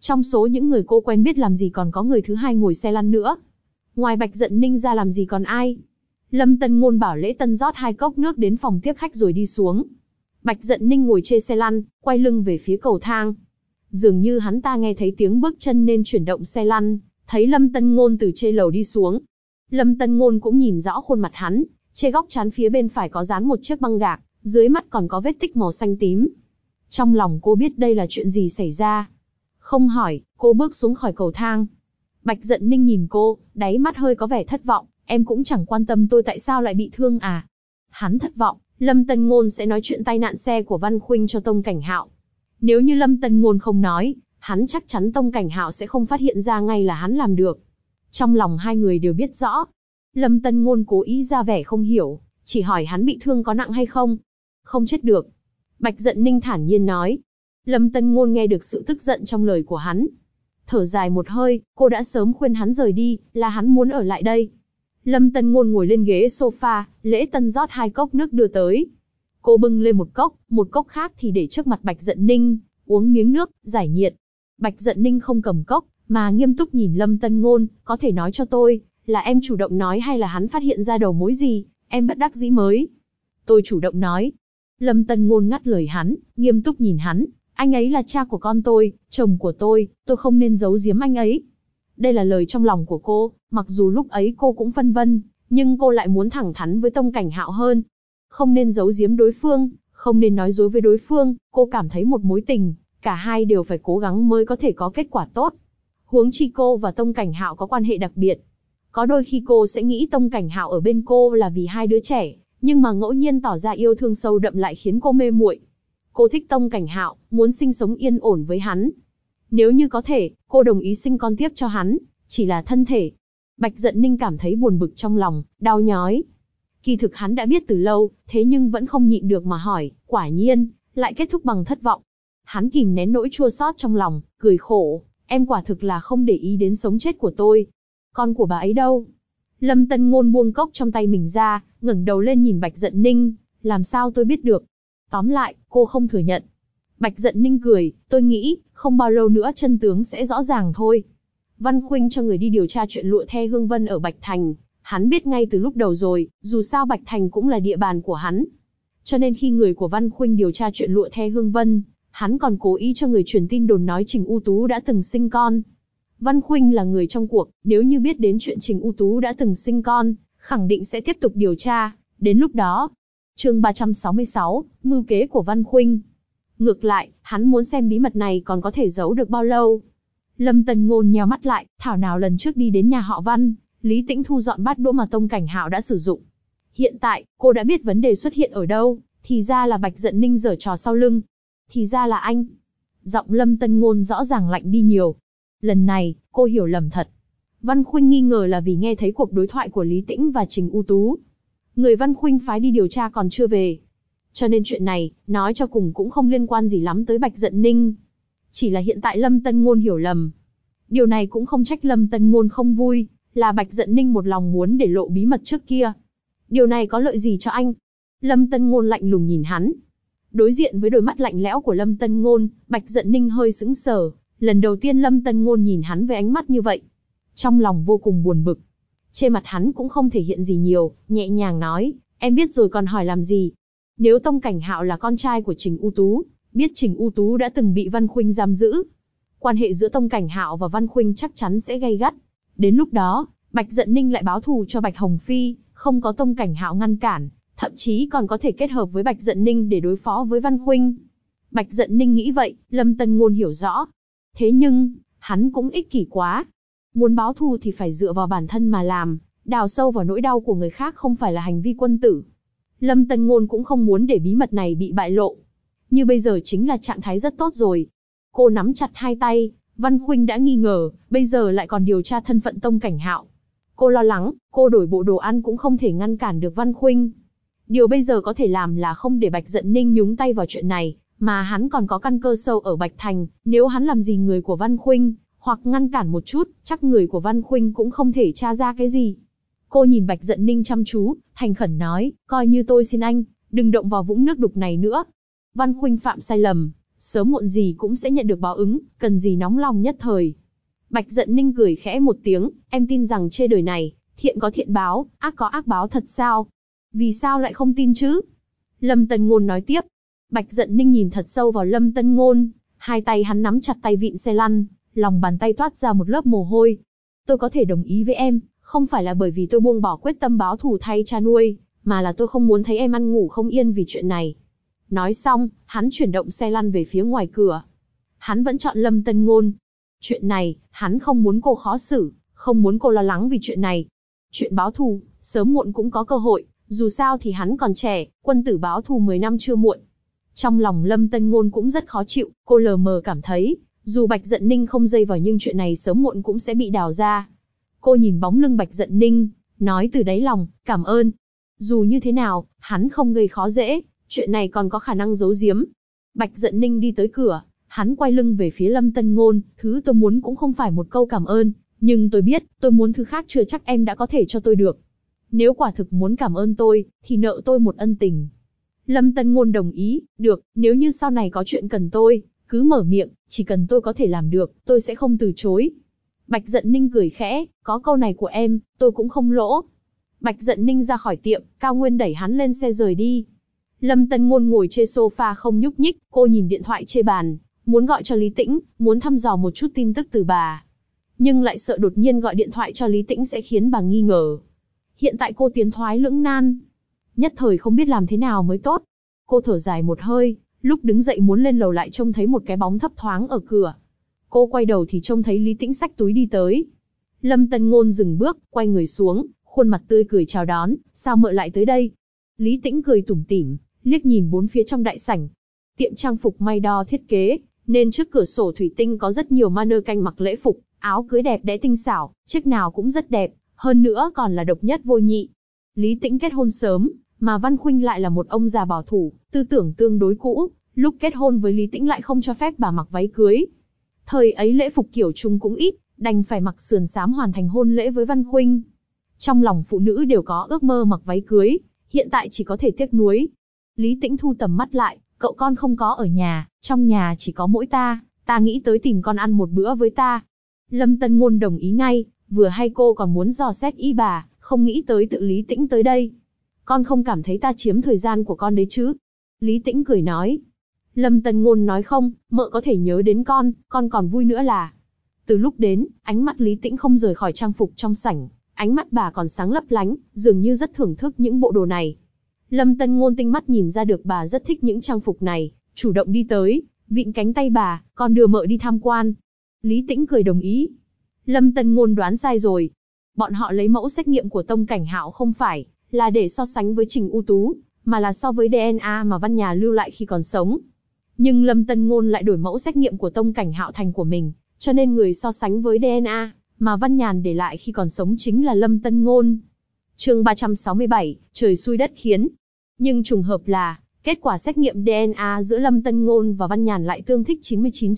Trong số những người cô quen biết làm gì còn có người thứ hai ngồi xe lăn nữa. Ngoài Bạch Dận Ninh ra làm gì còn ai. Lâm Tân Ngôn bảo Lễ Tân rót 2 cốc nước đến phòng tiếp khách rồi đi xuống. Bạch Dận Ninh ngồi trên xe lăn, quay lưng về phía cầu thang. Dường như hắn ta nghe thấy tiếng bước chân nên chuyển động xe lăn, thấy Lâm Tân Ngôn từ trên lầu đi xuống. Lâm Tân Ngôn cũng nhìn rõ khuôn mặt hắn, trên góc trán phía bên phải có dán một chiếc băng gạc, dưới mắt còn có vết tích màu xanh tím. Trong lòng cô biết đây là chuyện gì xảy ra. Không hỏi, cô bước xuống khỏi cầu thang. Bạch Dận Ninh nhìn cô, đáy mắt hơi có vẻ thất vọng, em cũng chẳng quan tâm tôi tại sao lại bị thương à. Hắn thất vọng, Lâm Tân Ngôn sẽ nói chuyện tai nạn xe của Văn Khuynh cho Tông Cảnh Hạo. Nếu như Lâm Tân Ngôn không nói, hắn chắc chắn Tông Cảnh Hạo sẽ không phát hiện ra ngay là hắn làm được. Trong lòng hai người đều biết rõ. Lâm Tân Ngôn cố ý ra vẻ không hiểu, chỉ hỏi hắn bị thương có nặng hay không. Không chết được. Bạch Dận Ninh thản nhiên nói. Lâm Tân Ngôn nghe được sự tức giận trong lời của hắn. Thở dài một hơi, cô đã sớm khuyên hắn rời đi, là hắn muốn ở lại đây. Lâm Tân Ngôn ngồi lên ghế sofa, Lễ Tân rót 2 cốc nước đưa tới. Cô bưng lên một cốc khác thì để trước mặt Bạch Dận Ninh, uống miếng nước, giải nhiệt. Bạch Dận Ninh không cầm cốc, mà nghiêm túc nhìn Lâm Tân Ngôn, có thể nói cho tôi, là em chủ động nói hay là hắn phát hiện ra đầu mối gì, em bất đắc dĩ mới. Tôi chủ động nói. Lâm Tân Ngôn ngắt lời hắn, nghiêm túc nhìn hắn, anh ấy là cha của con tôi, chồng của tôi không nên giấu giếm anh ấy. Đây là lời trong lòng của cô, mặc dù lúc ấy cô cũng phân vân, nhưng cô lại muốn thẳng thắn với Tông Cảnh Hạo hơn. Không nên giấu giếm đối phương, không nên nói dối với đối phương, cô cảm thấy một mối tình, cả hai đều phải cố gắng mới có thể có kết quả tốt. Huống chi cô và Tông Cảnh Hạo có quan hệ đặc biệt. Có đôi khi cô sẽ nghĩ Tông Cảnh Hạo ở bên cô là vì hai đứa trẻ, nhưng mà ngẫu nhiên tỏ ra yêu thương sâu đậm lại khiến cô mê muội. Cô thích Tông Cảnh Hạo, muốn sinh sống yên ổn với hắn. Nếu như có thể, cô đồng ý sinh con tiếp cho hắn, chỉ là thân thể. Bạch Dận Ninh cảm thấy buồn bực trong lòng, đau nhói. Kỳ thực hắn đã biết từ lâu, thế nhưng vẫn không nhịn được mà hỏi, quả nhiên, lại kết thúc bằng thất vọng. Hắn kìm nén nỗi chua xót trong lòng, cười khổ, em quả thực là không để ý đến sống chết của tôi. Con của bà ấy đâu? Lâm Tân Ngôn buông cốc trong tay mình ra, ngẩng đầu lên nhìn Bạch Dận Ninh, làm sao tôi biết được? Tóm lại, cô không thừa nhận. Bạch Dận Ninh cười, tôi nghĩ, không bao lâu nữa chân tướng sẽ rõ ràng thôi. Văn Khuynh cho người đi điều tra chuyện lụa The Hương Vân ở Bạch Thành, hắn biết ngay từ lúc đầu rồi, dù sao Bạch Thành cũng là địa bàn của hắn. Cho nên khi người của Văn Khuynh điều tra chuyện lụa The Hương Vân, hắn còn cố ý cho người truyền tin đồn nói Trình U Tú đã từng sinh con. Văn Khuynh là người trong cuộc, nếu như biết đến chuyện Trình U Tú đã từng sinh con, khẳng định sẽ tiếp tục điều tra, đến lúc đó. Chương 366, mưu kế của Văn Khuynh. Ngược lại, hắn muốn xem bí mật này còn có thể giấu được bao lâu. Lâm Tân Ngôn nheo mắt lại, thảo nào lần trước đi đến nhà họ Văn, Lý Tĩnh thu dọn bát đũa mà Tông Cảnh Hạo đã sử dụng. Hiện tại, cô đã biết vấn đề xuất hiện ở đâu, thì ra là Bạch Dận Ninh giở trò sau lưng. Thì ra là anh. Giọng Lâm Tân Ngôn rõ ràng lạnh đi nhiều. Lần này, cô hiểu lầm thật. Văn Khuynh nghi ngờ là vì nghe thấy cuộc đối thoại của Lý Tĩnh và Trình U Tú. Người Văn Khuynh phái đi điều tra còn chưa về. Cho nên chuyện này, nói cho cùng cũng không liên quan gì lắm tới Bạch Dận Ninh. Chỉ là hiện tại Lâm Tân Ngôn hiểu lầm. Điều này cũng không trách Lâm Tân Ngôn không vui, là Bạch Dận Ninh một lòng muốn để lộ bí mật trước kia. Điều này có lợi gì cho anh? Lâm Tân Ngôn lạnh lùng nhìn hắn. Đối diện với đôi mắt lạnh lẽo của Lâm Tân Ngôn, Bạch Dận Ninh hơi sững sờ. Lần đầu tiên Lâm Tân Ngôn nhìn hắn với ánh mắt như vậy. Trong lòng vô cùng buồn bực. Trên mặt hắn cũng không thể hiện gì nhiều, nhẹ nhàng nói, em biết rồi còn hỏi làm gì. Nếu Tông Cảnh Hạo là con trai của Trình U Tú, biết Trình U Tú đã từng bị Văn Khuynh giam giữ, quan hệ giữa Tông Cảnh Hạo và Văn Khuynh chắc chắn sẽ gay gắt. Đến lúc đó, Bạch Dận Ninh lại báo thù cho Bạch Hồng Phi, không có Tông Cảnh Hạo ngăn cản, thậm chí còn có thể kết hợp với Bạch Dận Ninh để đối phó với Văn Khuynh. Bạch Dận Ninh nghĩ vậy, Lâm Tân Ngôn hiểu rõ. Thế nhưng, hắn cũng ích kỷ quá. Muốn báo thù thì phải dựa vào bản thân mà làm, đào sâu vào nỗi đau của người khác không phải là hành vi quân tử. Lâm Tân Ngôn cũng không muốn để bí mật này bị bại lộ. Như bây giờ chính là trạng thái rất tốt rồi. Cô nắm chặt hai tay, Văn Khuynh đã nghi ngờ, bây giờ lại còn điều tra thân phận Tông Cảnh Hạo. Cô lo lắng, cô đổi bộ đồ ăn cũng không thể ngăn cản được Văn Khuynh. Điều bây giờ có thể làm là không để Bạch Dận Ninh nhúng tay vào chuyện này, mà hắn còn có căn cơ sâu ở Bạch Thành, nếu hắn làm gì người của Văn Khuynh, hoặc ngăn cản một chút, chắc người của Văn Khuynh cũng không thể tra ra cái gì. Cô nhìn Bạch Dận Ninh chăm chú, thành khẩn nói, coi như tôi xin anh, đừng động vào vũng nước đục này nữa. Văn Khuynh phạm sai lầm, sớm muộn gì cũng sẽ nhận được báo ứng, cần gì nóng lòng nhất thời. Bạch Dận Ninh cười khẽ một tiếng, em tin rằng trên đời này, thiện có thiện báo, ác có ác báo thật sao? Vì sao lại không tin chứ? Lâm Tân Ngôn nói tiếp. Bạch Dận Ninh nhìn thật sâu vào Lâm Tân Ngôn, hai tay hắn nắm chặt tay vịn xe lăn, lòng bàn tay toát ra một lớp mồ hôi. Tôi có thể đồng ý với em, không phải là bởi vì tôi buông bỏ quyết tâm báo thù thay cha nuôi, mà là tôi không muốn thấy em ăn ngủ không yên vì chuyện này. Nói xong, hắn chuyển động xe lăn về phía ngoài cửa. Hắn vẫn chọn Lâm Tân Ngôn. Chuyện này, hắn không muốn cô khó xử, không muốn cô lo lắng vì chuyện này. Chuyện báo thù, sớm muộn cũng có cơ hội, dù sao thì hắn còn trẻ, quân tử báo thù 10 năm chưa muộn. Trong lòng Lâm Tân Ngôn cũng rất khó chịu, cô lờ mờ cảm thấy, dù Bạch Dận Ninh không dây vào nhưng chuyện này sớm muộn cũng sẽ bị đào ra. Cô nhìn bóng lưng Bạch Dận Ninh, nói từ đáy lòng, cảm ơn. Dù như thế nào, hắn không gây khó dễ, chuyện này còn có khả năng giấu giếm. Bạch Dận Ninh đi tới cửa, hắn quay lưng về phía Lâm Tân Ngôn, thứ tôi muốn cũng không phải một câu cảm ơn, nhưng tôi biết, tôi muốn thứ khác chưa chắc em đã có thể cho tôi được. Nếu quả thực muốn cảm ơn tôi, thì nợ tôi một ân tình. Lâm Tân Ngôn đồng ý, được, nếu như sau này có chuyện cần tôi, cứ mở miệng, chỉ cần tôi có thể làm được, tôi sẽ không từ chối. Bạch Dận Ninh cười khẽ, có câu này của em, tôi cũng không lỗ. Bạch Dận Ninh ra khỏi tiệm, Cao Nguyên đẩy hắn lên xe rời đi. Lâm Tân Ngôn ngồi trên sofa không nhúc nhích, cô nhìn điện thoại trên bàn, muốn gọi cho Lý Tĩnh, muốn thăm dò một chút tin tức từ bà. Nhưng lại sợ đột nhiên gọi điện thoại cho Lý Tĩnh sẽ khiến bà nghi ngờ. Hiện tại cô tiến thoái lưỡng nan, nhất thời không biết làm thế nào mới tốt. Cô thở dài một hơi, lúc đứng dậy muốn lên lầu lại trông thấy một cái bóng thấp thoáng ở cửa. Cô quay đầu thì trông thấy Lý Tĩnh xách túi đi tới. Lâm Tân Ngôn dừng bước, quay người xuống, khuôn mặt tươi cười chào đón, sao mợ lại tới đây? Lý Tĩnh cười tủm tỉm, liếc nhìn bốn phía trong đại sảnh. Tiệm trang phục may đo thiết kế, nên trước cửa sổ thủy tinh có rất nhiều mannequin mặc lễ phục, áo cưới đẹp đẽ tinh xảo, chiếc nào cũng rất đẹp, hơn nữa còn là độc nhất vô nhị. Lý Tĩnh kết hôn sớm, mà Văn Khuynh lại là một ông già bảo thủ, tư tưởng tương đối cũ, lúc kết hôn với Lý Tĩnh lại không cho phép bà mặc váy cưới. Thời ấy lễ phục kiểu Trung cũng ít, đành phải mặc sườn xám hoàn thành hôn lễ với Văn Khuynh. Trong lòng phụ nữ đều có ước mơ mặc váy cưới, hiện tại chỉ có thể tiếc nuối. Lý Tĩnh thu tầm mắt lại, cậu con không có ở nhà, trong nhà chỉ có mỗi ta nghĩ tới tìm con ăn một bữa với ta. Lâm Tân Ngôn đồng ý ngay, vừa hay cô còn muốn dò xét ý bà, không nghĩ tới tự Lý Tĩnh tới đây. Con không cảm thấy ta chiếm thời gian của con đấy chứ? Lý Tĩnh cười nói. Lâm Tân Ngôn nói không, mợ có thể nhớ đến con còn vui nữa là. Từ lúc đến, ánh mắt Lý Tĩnh không rời khỏi trang phục trong sảnh, ánh mắt bà còn sáng lấp lánh, dường như rất thưởng thức những bộ đồ này. Lâm Tân Ngôn tinh mắt nhìn ra được bà rất thích những trang phục này, chủ động đi tới, vịn cánh tay bà, con đưa mợ đi tham quan. Lý Tĩnh cười đồng ý. Lâm Tân Ngôn đoán sai rồi. Bọn họ lấy mẫu xét nghiệm của Tông Cảnh Hạo không phải là để so sánh với Trình U Tú, mà là so với DNA mà Văn Nhà lưu lại khi còn sống. Nhưng Lâm Tân Ngôn lại đổi mẫu xét nghiệm của Tông Cảnh Hạo thành của mình, cho nên người so sánh với DNA mà Văn Nhàn để lại khi còn sống chính là Lâm Tân Ngôn. Chương 367, trời xui đất khiến. Nhưng trùng hợp là, kết quả xét nghiệm DNA giữa Lâm Tân Ngôn và Văn Nhàn lại tương thích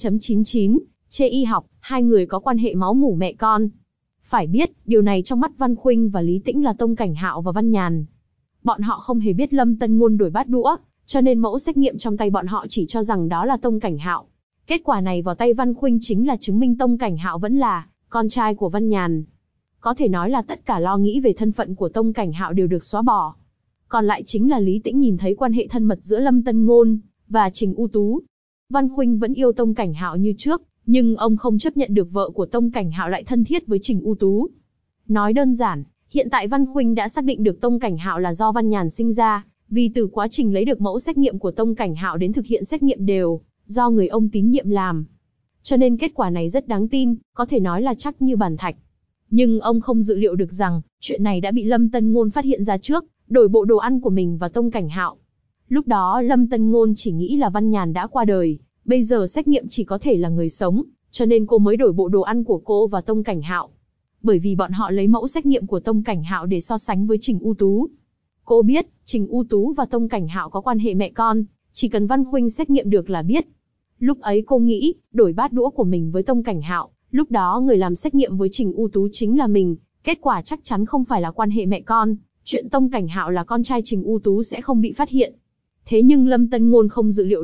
99.99, chê y học, hai người có quan hệ máu mủ mẹ con. Phải biết, điều này trong mắt Văn Khuynh và Lý Tĩnh là Tông Cảnh Hạo và Văn Nhàn. Bọn họ không hề biết Lâm Tân Ngôn đổi bát đũa, cho nên mẫu xét nghiệm trong tay bọn họ chỉ cho rằng đó là Tông Cảnh Hạo. Kết quả này vào tay Văn Khuynh chính là chứng minh Tông Cảnh Hạo vẫn là con trai của Văn Nhàn. Có thể nói là tất cả lo nghĩ về thân phận của Tông Cảnh Hạo đều được xóa bỏ. Còn lại chính là Lý Tĩnh nhìn thấy quan hệ thân mật giữa Lâm Tân Ngôn và Trình U Tú. Văn Khuynh vẫn yêu Tông Cảnh Hạo như trước, nhưng ông không chấp nhận được vợ của Tông Cảnh Hạo lại thân thiết với Trình U Tú. Nói đơn giản, hiện tại Văn Khuynh đã xác định được Tông Cảnh Hạo là do Văn Nhàn sinh ra, vì từ quá trình lấy được mẫu xét nghiệm của Tông Cảnh Hạo đến thực hiện xét nghiệm đều do người ông tín nhiệm làm. Cho nên kết quả này rất đáng tin, có thể nói là chắc như bàn thạch. Nhưng ông không dự liệu được rằng, chuyện này đã bị Lâm Tân Ngôn phát hiện ra trước, đổi bộ đồ ăn của mình và Tông Cảnh Hạo. Lúc đó Lâm Tân Ngôn chỉ nghĩ là Văn Nhàn đã qua đời, bây giờ xét nghiệm chỉ có thể là người sống, cho nên cô mới đổi bộ đồ ăn của cô và Tông Cảnh Hạo. Bởi vì bọn họ lấy mẫu xét nghiệm của Tông Cảnh Hạo để so sánh với Trình U Tú. Cô biết, Trình U Tú và Tông Cảnh Hạo có quan hệ mẹ con, chỉ cần Văn Khuynh xét nghiệm được là biết. Lúc ấy cô nghĩ, đổi bát đũa của mình với Tông Cảnh Hạo, lúc đó người làm xét nghiệm với Trình U Tú chính là mình, kết quả chắc chắn không phải là quan hệ mẹ con, chuyện Tông Cảnh Hạo là con trai Trình U Tú sẽ không bị phát hiện. Thế nhưng Lâm Tân Ngôn không dự liệu được,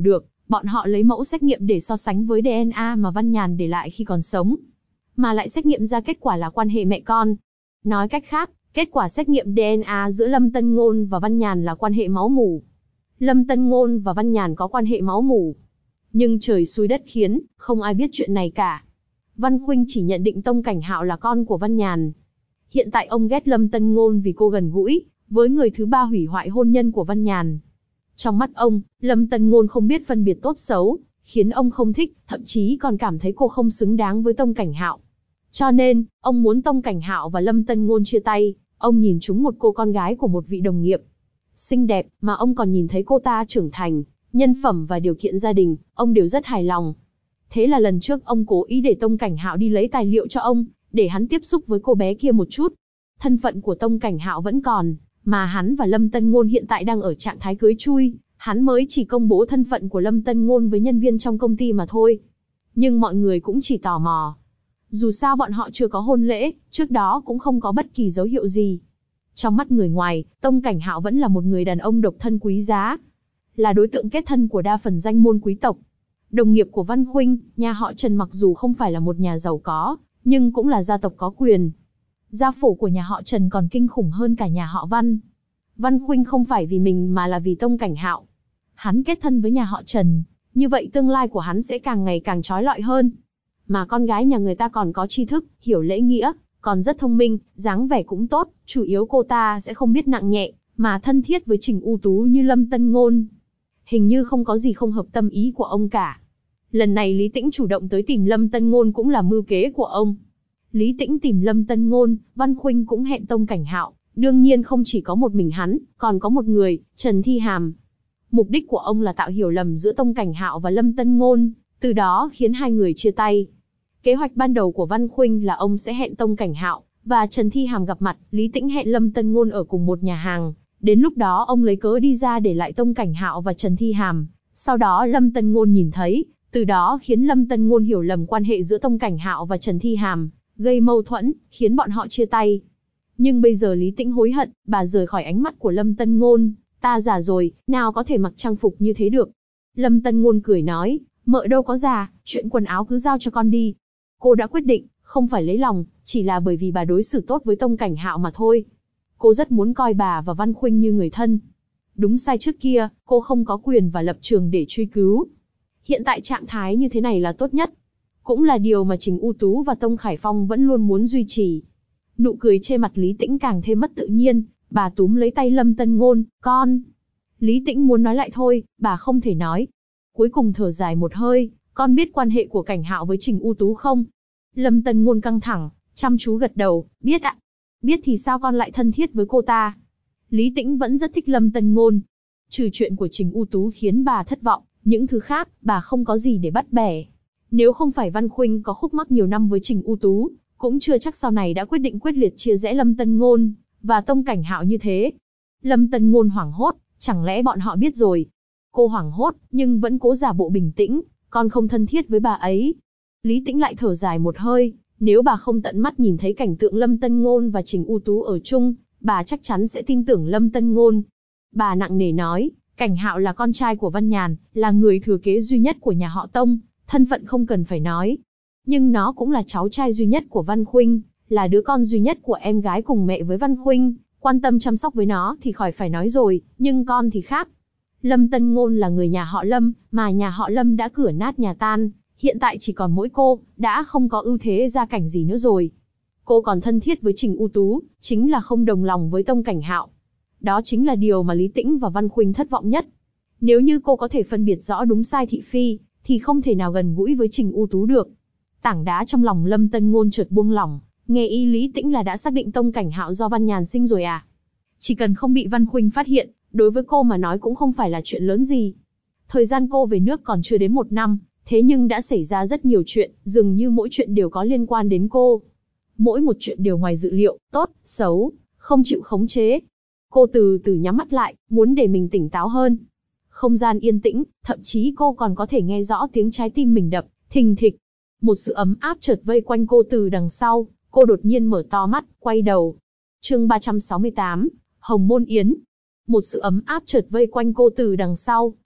Bọn họ lấy mẫu xét nghiệm để so sánh với DNA mà Văn Nhàn để lại khi còn sống. Mà lại xét nghiệm ra kết quả là quan hệ mẹ con. Nói cách khác, kết quả xét nghiệm DNA giữa Lâm Tân Ngôn và Văn Nhàn là quan hệ máu mủ. Lâm Tân Ngôn và Văn Nhàn có quan hệ máu mủ. Nhưng trời xui đất khiến, không ai biết chuyện này cả. Văn Khuynh chỉ nhận định Tông Cảnh Hạo là con của Văn Nhàn. Hiện tại ông ghét Lâm Tân Ngôn vì cô gần gũi với người thứ ba hủy hoại hôn nhân của Văn Nhàn. Trong mắt ông, Lâm Tân Ngôn không biết phân biệt tốt xấu, khiến ông không thích, thậm chí còn cảm thấy cô không xứng đáng với Tông Cảnh Hạo. Cho nên, ông muốn Tông Cảnh Hạo và Lâm Tân Ngôn chia tay. Ông nhìn trúng một cô con gái của một vị đồng nghiệp xinh đẹp, mà ông còn nhìn thấy cô ta trưởng thành, nhân phẩm và điều kiện gia đình, ông đều rất hài lòng. Thế là lần trước ông cố ý để Tông Cảnh Hạo đi lấy tài liệu cho ông, để hắn tiếp xúc với cô bé kia một chút. Thân phận của Tông Cảnh Hạo vẫn còn, mà hắn và Lâm Tân Ngôn hiện tại đang ở trạng thái cưới chui, hắn mới chỉ công bố thân phận của Lâm Tân Ngôn với nhân viên trong công ty mà thôi. Nhưng mọi người cũng chỉ tò mò. Dù sao bọn họ chưa có hôn lễ, trước đó cũng không có bất kỳ dấu hiệu gì. Trong mắt người ngoài, Tông Cảnh Hạo vẫn là một người đàn ông độc thân quý giá, là đối tượng kết thân của đa phần danh môn quý tộc. Đồng nghiệp của Văn Khuynh, nhà họ Trần mặc dù không phải là một nhà giàu có, nhưng cũng là gia tộc có quyền. Gia phổ của nhà họ Trần còn kinh khủng hơn cả nhà họ Văn. Văn Khuynh không phải vì mình mà là vì Tông Cảnh Hạo. Hắn kết thân với nhà họ Trần, như vậy tương lai của hắn sẽ càng ngày càng chói lọi hơn. Mà con gái nhà người ta còn có tri thức, hiểu lễ nghĩa, còn rất thông minh, dáng vẻ cũng tốt, chủ yếu cô ta sẽ không biết nặng nhẹ, mà thân thiết với Trình ưu tú như Lâm Tân Ngôn. Hình như không có gì không hợp tâm ý của ông cả. Lần này Lý Tĩnh chủ động tới tìm Lâm Tân Ngôn cũng là mưu kế của ông. Lý Tĩnh tìm Lâm Tân Ngôn, Văn Khuynh cũng hẹn Tông Cảnh Hạo, đương nhiên không chỉ có một mình hắn, còn có một người, Trần Thi Hàm. Mục đích của ông là tạo hiểu lầm giữa Tông Cảnh Hạo và Lâm Tân Ngôn, từ đó khiến hai người chia tay. Kế hoạch ban đầu của Văn Khuynh là ông sẽ hẹn Tông Cảnh Hạo và Trần Thi Hàm gặp mặt, Lý Tĩnh hẹn Lâm Tân Ngôn ở cùng một nhà hàng. Đến lúc đó ông lấy cớ đi ra để lại Tông Cảnh Hạo và Trần Thi Hàm. Sau đó Lâm Tân Ngôn nhìn thấy, từ đó khiến Lâm Tân Ngôn hiểu lầm quan hệ giữa Tông Cảnh Hạo và Trần Thi Hàm, gây mâu thuẫn, khiến bọn họ chia tay. Nhưng bây giờ Lý Tĩnh hối hận, bà rời khỏi ánh mắt của Lâm Tân Ngôn. Ta già rồi, nào có thể mặc trang phục như thế được. Lâm Tân Ngôn cười nói, mợ đâu có già, chuyện quần áo cứ giao cho con đi. Cô đã quyết định, không phải lấy lòng, chỉ là bởi vì bà đối xử tốt với Tông Cảnh Hạo mà thôi. Cô rất muốn coi bà và Văn Khuynh như người thân. Đúng sai trước kia, cô không có quyền và lập trường để truy cứu. Hiện tại trạng thái như thế này là tốt nhất. Cũng là điều mà Trình ưu tú và Tông Khải Phong vẫn luôn muốn duy trì. Nụ cười trên mặt Lý Tĩnh càng thêm mất tự nhiên, bà túm lấy tay Lâm Tân Ngôn, con. Lý Tĩnh muốn nói lại thôi, bà không thể nói. Cuối cùng thở dài một hơi, con biết quan hệ của Cảnh Hạo với Trình ưu tú không? Lâm Tân Ngôn căng thẳng, chăm chú gật đầu, biết ạ. Biết thì sao con lại thân thiết với cô ta? Lý Tĩnh vẫn rất thích Lâm Tân Ngôn. Trừ chuyện của Trình ưu tú khiến bà thất vọng, những thứ khác, bà không có gì để bắt bẻ. Nếu không phải Văn Khuynh có khúc mắc nhiều năm với Trình ưu tú, cũng chưa chắc sau này đã quyết định quyết liệt chia rẽ Lâm Tân Ngôn và Tông Cảnh Hạo như thế. Lâm Tân Ngôn hoảng hốt, chẳng lẽ bọn họ biết rồi? Cô hoảng hốt, nhưng vẫn cố giả bộ bình tĩnh, con không thân thiết với bà ấy. Lý Tĩnh lại thở dài một hơi, nếu bà không tận mắt nhìn thấy cảnh tượng Lâm Tân Ngôn và Trình ưu tú ở chung, bà chắc chắn sẽ tin tưởng Lâm Tân Ngôn. Bà nặng nề nói, Cảnh Hạo là con trai của Văn Nhàn, là người thừa kế duy nhất của nhà họ Tông, thân phận không cần phải nói. Nhưng nó cũng là cháu trai duy nhất của Văn Khuynh, là đứa con duy nhất của em gái cùng mẹ với Văn Khuynh, quan tâm chăm sóc với nó thì khỏi phải nói rồi, nhưng con thì khác. Lâm Tân Ngôn là người nhà họ Lâm, mà nhà họ Lâm đã cửa nát nhà tan, hiện tại chỉ còn mỗi cô, đã không có ưu thế gia cảnh gì nữa rồi. Cô còn thân thiết với Trình ưu tú, chính là không đồng lòng với Tông Cảnh Hạo. Đó chính là điều mà Lý Tĩnh và Văn Khuynh thất vọng nhất. Nếu như cô có thể phân biệt rõ đúng sai thị phi, thì không thể nào gần gũi với Trình ưu tú được. Tảng đá trong lòng Lâm Tân Ngôn chợt buông lỏng, nghe ý Lý Tĩnh là đã xác định Tông Cảnh Hạo do Văn Nhàn sinh rồi à? Chỉ cần không bị Văn Khuynh phát hiện, đối với cô mà nói cũng không phải là chuyện lớn gì. Thời gian cô về nước còn chưa đến 1 năm, thế nhưng đã xảy ra rất nhiều chuyện, dường như mỗi chuyện đều có liên quan đến cô. Mỗi một chuyện đều ngoài dự liệu, tốt, xấu, không chịu khống chế. Cô từ từ nhắm mắt lại, muốn để mình tỉnh táo hơn. Không gian yên tĩnh, thậm chí cô còn có thể nghe rõ tiếng trái tim mình đập, thình thịch. Một sự ấm áp chợt vây quanh cô từ đằng sau, cô đột nhiên mở to mắt, quay đầu. Chương 368, Hồng Môn Yến. Một sự ấm áp chợt vây quanh cô từ đằng sau,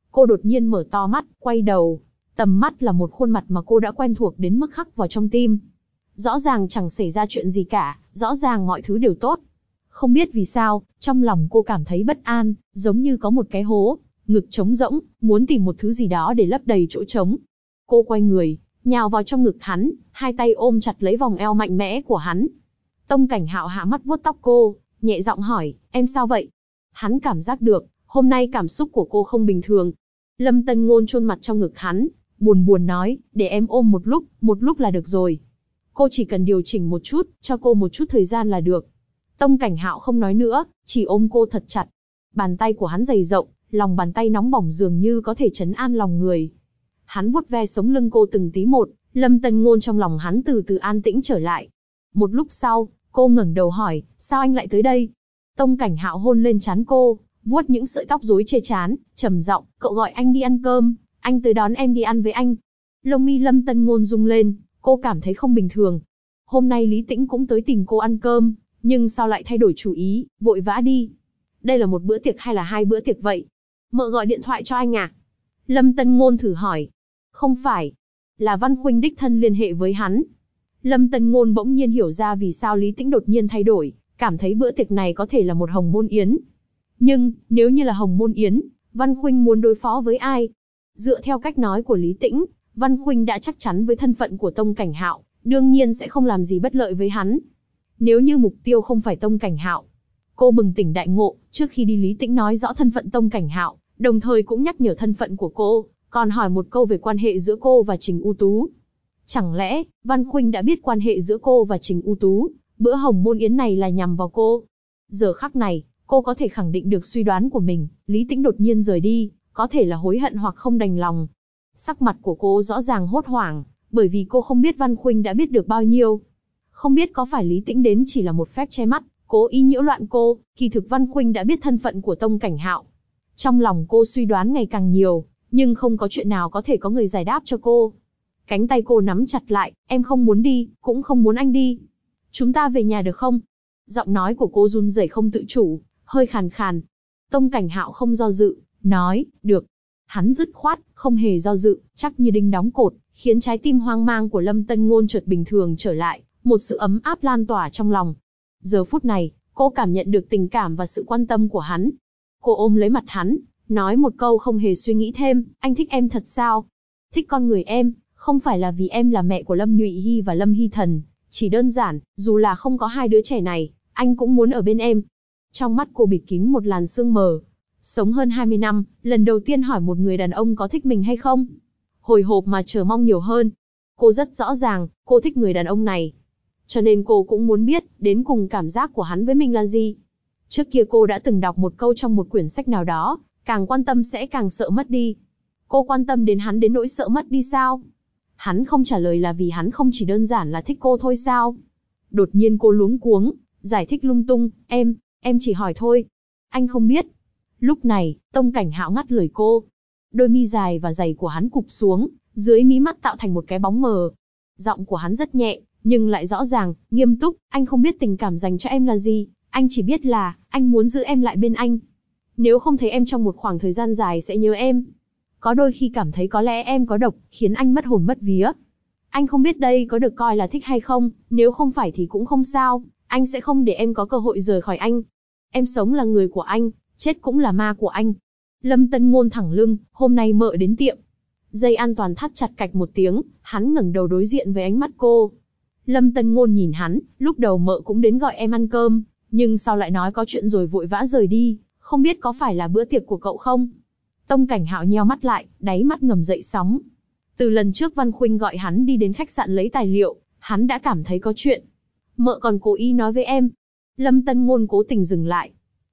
Cô đột nhiên mở to mắt, quay đầu. Tầm mắt là một khuôn mặt mà cô đã quen thuộc đến mức khắc vào trong tim. Rõ ràng chẳng xảy ra chuyện gì cả, rõ ràng mọi thứ đều tốt. Không biết vì sao, trong lòng cô cảm thấy bất an, giống như có một cái hố, ngực trống rỗng, muốn tìm một thứ gì đó để lấp đầy chỗ trống. Cô quay người, nhào vào trong ngực hắn, hai tay ôm chặt lấy vòng eo mạnh mẽ của hắn. Tông Cảnh Hạo hạ mắt vuốt tóc cô, nhẹ giọng hỏi, em sao vậy? Hắn cảm giác được, hôm nay cảm xúc của cô không bình thường. Lâm Tân Ngôn chôn mặt trong ngực hắn, buồn buồn nói, để em ôm một lúc là được rồi. Cô chỉ cần điều chỉnh một chút, cho cô một chút thời gian là được. Tông Cảnh Hạo không nói nữa, chỉ ôm cô thật chặt. Bàn tay của hắn dày rộng, lòng bàn tay nóng bỏng dường như có thể trấn an lòng người. Hắn vuốt ve sống lưng cô từng tí một, Lâm Tân Ngôn trong lòng hắn từ từ an tĩnh trở lại. Một lúc sau, cô ngẩng đầu hỏi, sao anh lại tới đây? Tông Cảnh Hạo hôn lên trán cô, vuốt những sợi tóc rối trên trán, trầm giọng, cậu gọi anh đi ăn cơm, anh tới đón em đi ăn với anh. Lông mi Lâm Tân Ngôn rung lên, cô cảm thấy không bình thường. Hôm nay Lý Tĩnh cũng tới tìm cô ăn cơm, nhưng sao lại thay đổi chủ ý, vội vã đi? Đây là một bữa tiệc hay là hai bữa tiệc vậy? Mợ gọi điện thoại cho anh à? Lâm Tân Ngôn thử hỏi. Không phải, là Văn Khuynh đích thân liên hệ với hắn. Lâm Tân Ngôn bỗng nhiên hiểu ra vì sao Lý Tĩnh đột nhiên thay đổi, cảm thấy bữa tiệc này có thể là một hồng môn yến. Nhưng, nếu như là hồng môn yến, Văn Khuynh muốn đối phó với ai? Dựa theo cách nói của Lý Tĩnh, Văn Khuynh đã chắc chắn với thân phận của Tông Cảnh Hạo, đương nhiên sẽ không làm gì bất lợi với hắn. Nếu như mục tiêu không phải Tông Cảnh Hạo, cô bừng tỉnh đại ngộ, trước khi đi Lý Tĩnh nói rõ thân phận Tông Cảnh Hạo, đồng thời cũng nhắc nhở thân phận của cô, còn hỏi một câu về quan hệ giữa cô và Trình U Tú. Chẳng lẽ, Văn Khuynh đã biết quan hệ giữa cô và Trình U Tú, bữa hồng môn yến này là nhằm vào cô? Giờ khắc này, cô có thể khẳng định được suy đoán của mình, Lý Tĩnh đột nhiên rời đi, có thể là hối hận hoặc không đành lòng. Sắc mặt của cô rõ ràng hốt hoảng, bởi vì cô không biết Văn Khuynh đã biết được bao nhiêu. Không biết có phải Lý Tĩnh đến chỉ là một phép che mắt, cố ý nhiễu loạn cô, kỳ thực Văn Khuynh đã biết thân phận của Tông Cảnh Hạo. Trong lòng cô suy đoán ngày càng nhiều, nhưng không có chuyện nào có thể có người giải đáp cho cô. Cánh tay cô nắm chặt lại, em không muốn đi, cũng không muốn anh đi. Chúng ta về nhà được không? Giọng nói của cô run rẩy không tự chủ, hơi khàn khàn. Tông Cảnh Hạo không do dự, nói, được. Hắn dứt khoát, không hề do dự, chắc như đinh đóng cột, khiến trái tim hoang mang của Lâm Tân Ngôn chợt bình thường trở lại, một sự ấm áp lan tỏa trong lòng. Giờ phút này, cô cảm nhận được tình cảm và sự quan tâm của hắn. Cô ôm lấy mặt hắn, nói một câu không hề suy nghĩ thêm, anh thích em thật sao? Thích con người em, không phải là vì em là mẹ của Lâm Nhụy Hy và Lâm Hy Thần, chỉ đơn giản, dù là không có hai đứa trẻ này, anh cũng muốn ở bên em. Trong mắt cô bịt kín một làn sương mờ. Sống hơn 20 năm, lần đầu tiên hỏi một người đàn ông có thích mình hay không. Hồi hộp mà chờ mong nhiều hơn. Cô rất rõ ràng, cô thích người đàn ông này. Cho nên cô cũng muốn biết, đến cùng cảm giác của hắn với mình là gì. Trước kia cô đã từng đọc một câu trong một quyển sách nào đó, càng quan tâm sẽ càng sợ mất đi. Cô quan tâm đến hắn đến nỗi sợ mất đi sao? Hắn không trả lời là vì hắn không chỉ đơn giản là thích cô thôi sao? Đột nhiên cô luống cuống, giải thích lung tung, em chỉ hỏi thôi. Anh không biết. Lúc này, Tông Cảnh Hạo ngắt lời cô. Đôi mi dài và dày của hắn cụp xuống, dưới mí mắt tạo thành một cái bóng mờ. Giọng của hắn rất nhẹ, nhưng lại rõ ràng, nghiêm túc, anh không biết tình cảm dành cho em là gì, anh chỉ biết là, anh muốn giữ em lại bên anh. Nếu không thấy em trong một khoảng thời gian dài sẽ nhớ em. Có đôi khi cảm thấy có lẽ em có độc, khiến anh mất hồn mất vía. Anh không biết đây có được coi là thích hay không, nếu không phải thì cũng không sao, anh sẽ không để em có cơ hội rời khỏi anh. Em sống là người của anh, chết cũng là ma của anh. Lâm Tân Ngôn thẳng lưng, hôm nay mợ đến tiệm. Dây an toàn thắt chặt cạch một tiếng, hắn ngẩng đầu đối diện với ánh mắt cô. Lâm Tân Ngôn nhìn hắn, lúc đầu mợ cũng đến gọi em ăn cơm, nhưng sau lại nói có chuyện rồi vội vã rời đi, không biết có phải là bữa tiệc của cậu không? Tông Cảnh Hạo nheo mắt lại, đáy mắt ngầm dậy sóng. Từ lần trước Văn Khuynh gọi hắn đi đến khách sạn lấy tài liệu, hắn đã cảm thấy có chuyện. Mợ còn cố ý nói với em. Lâm Tân Ngôn cố tình dừng lại.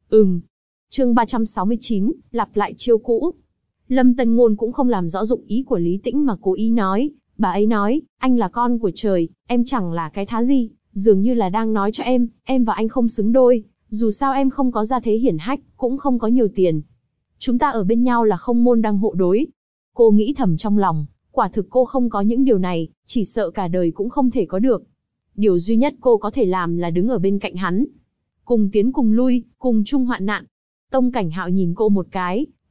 Chương 369, lặp lại chiêu cũ. Lâm Tân Ngôn cũng không làm rõ dụng ý của Lý Tĩnh mà cố ý nói. Bà ấy nói, anh là con của trời, em chẳng là cái thá gì, dường như là đang nói cho em và anh không xứng đôi, dù sao em không có gia thế hiển hách, cũng không có nhiều tiền. Chúng ta ở bên nhau là không môn đăng hộ đối. Cô nghĩ thầm trong lòng, quả thực cô không có những điều này, chỉ sợ cả đời cũng không thể có được. Điều duy nhất cô có thể làm là đứng ở bên cạnh hắn. Cùng tiến cùng lui, cùng chung hoạn nạn. Tông Cảnh Hạo nhìn cô một cái,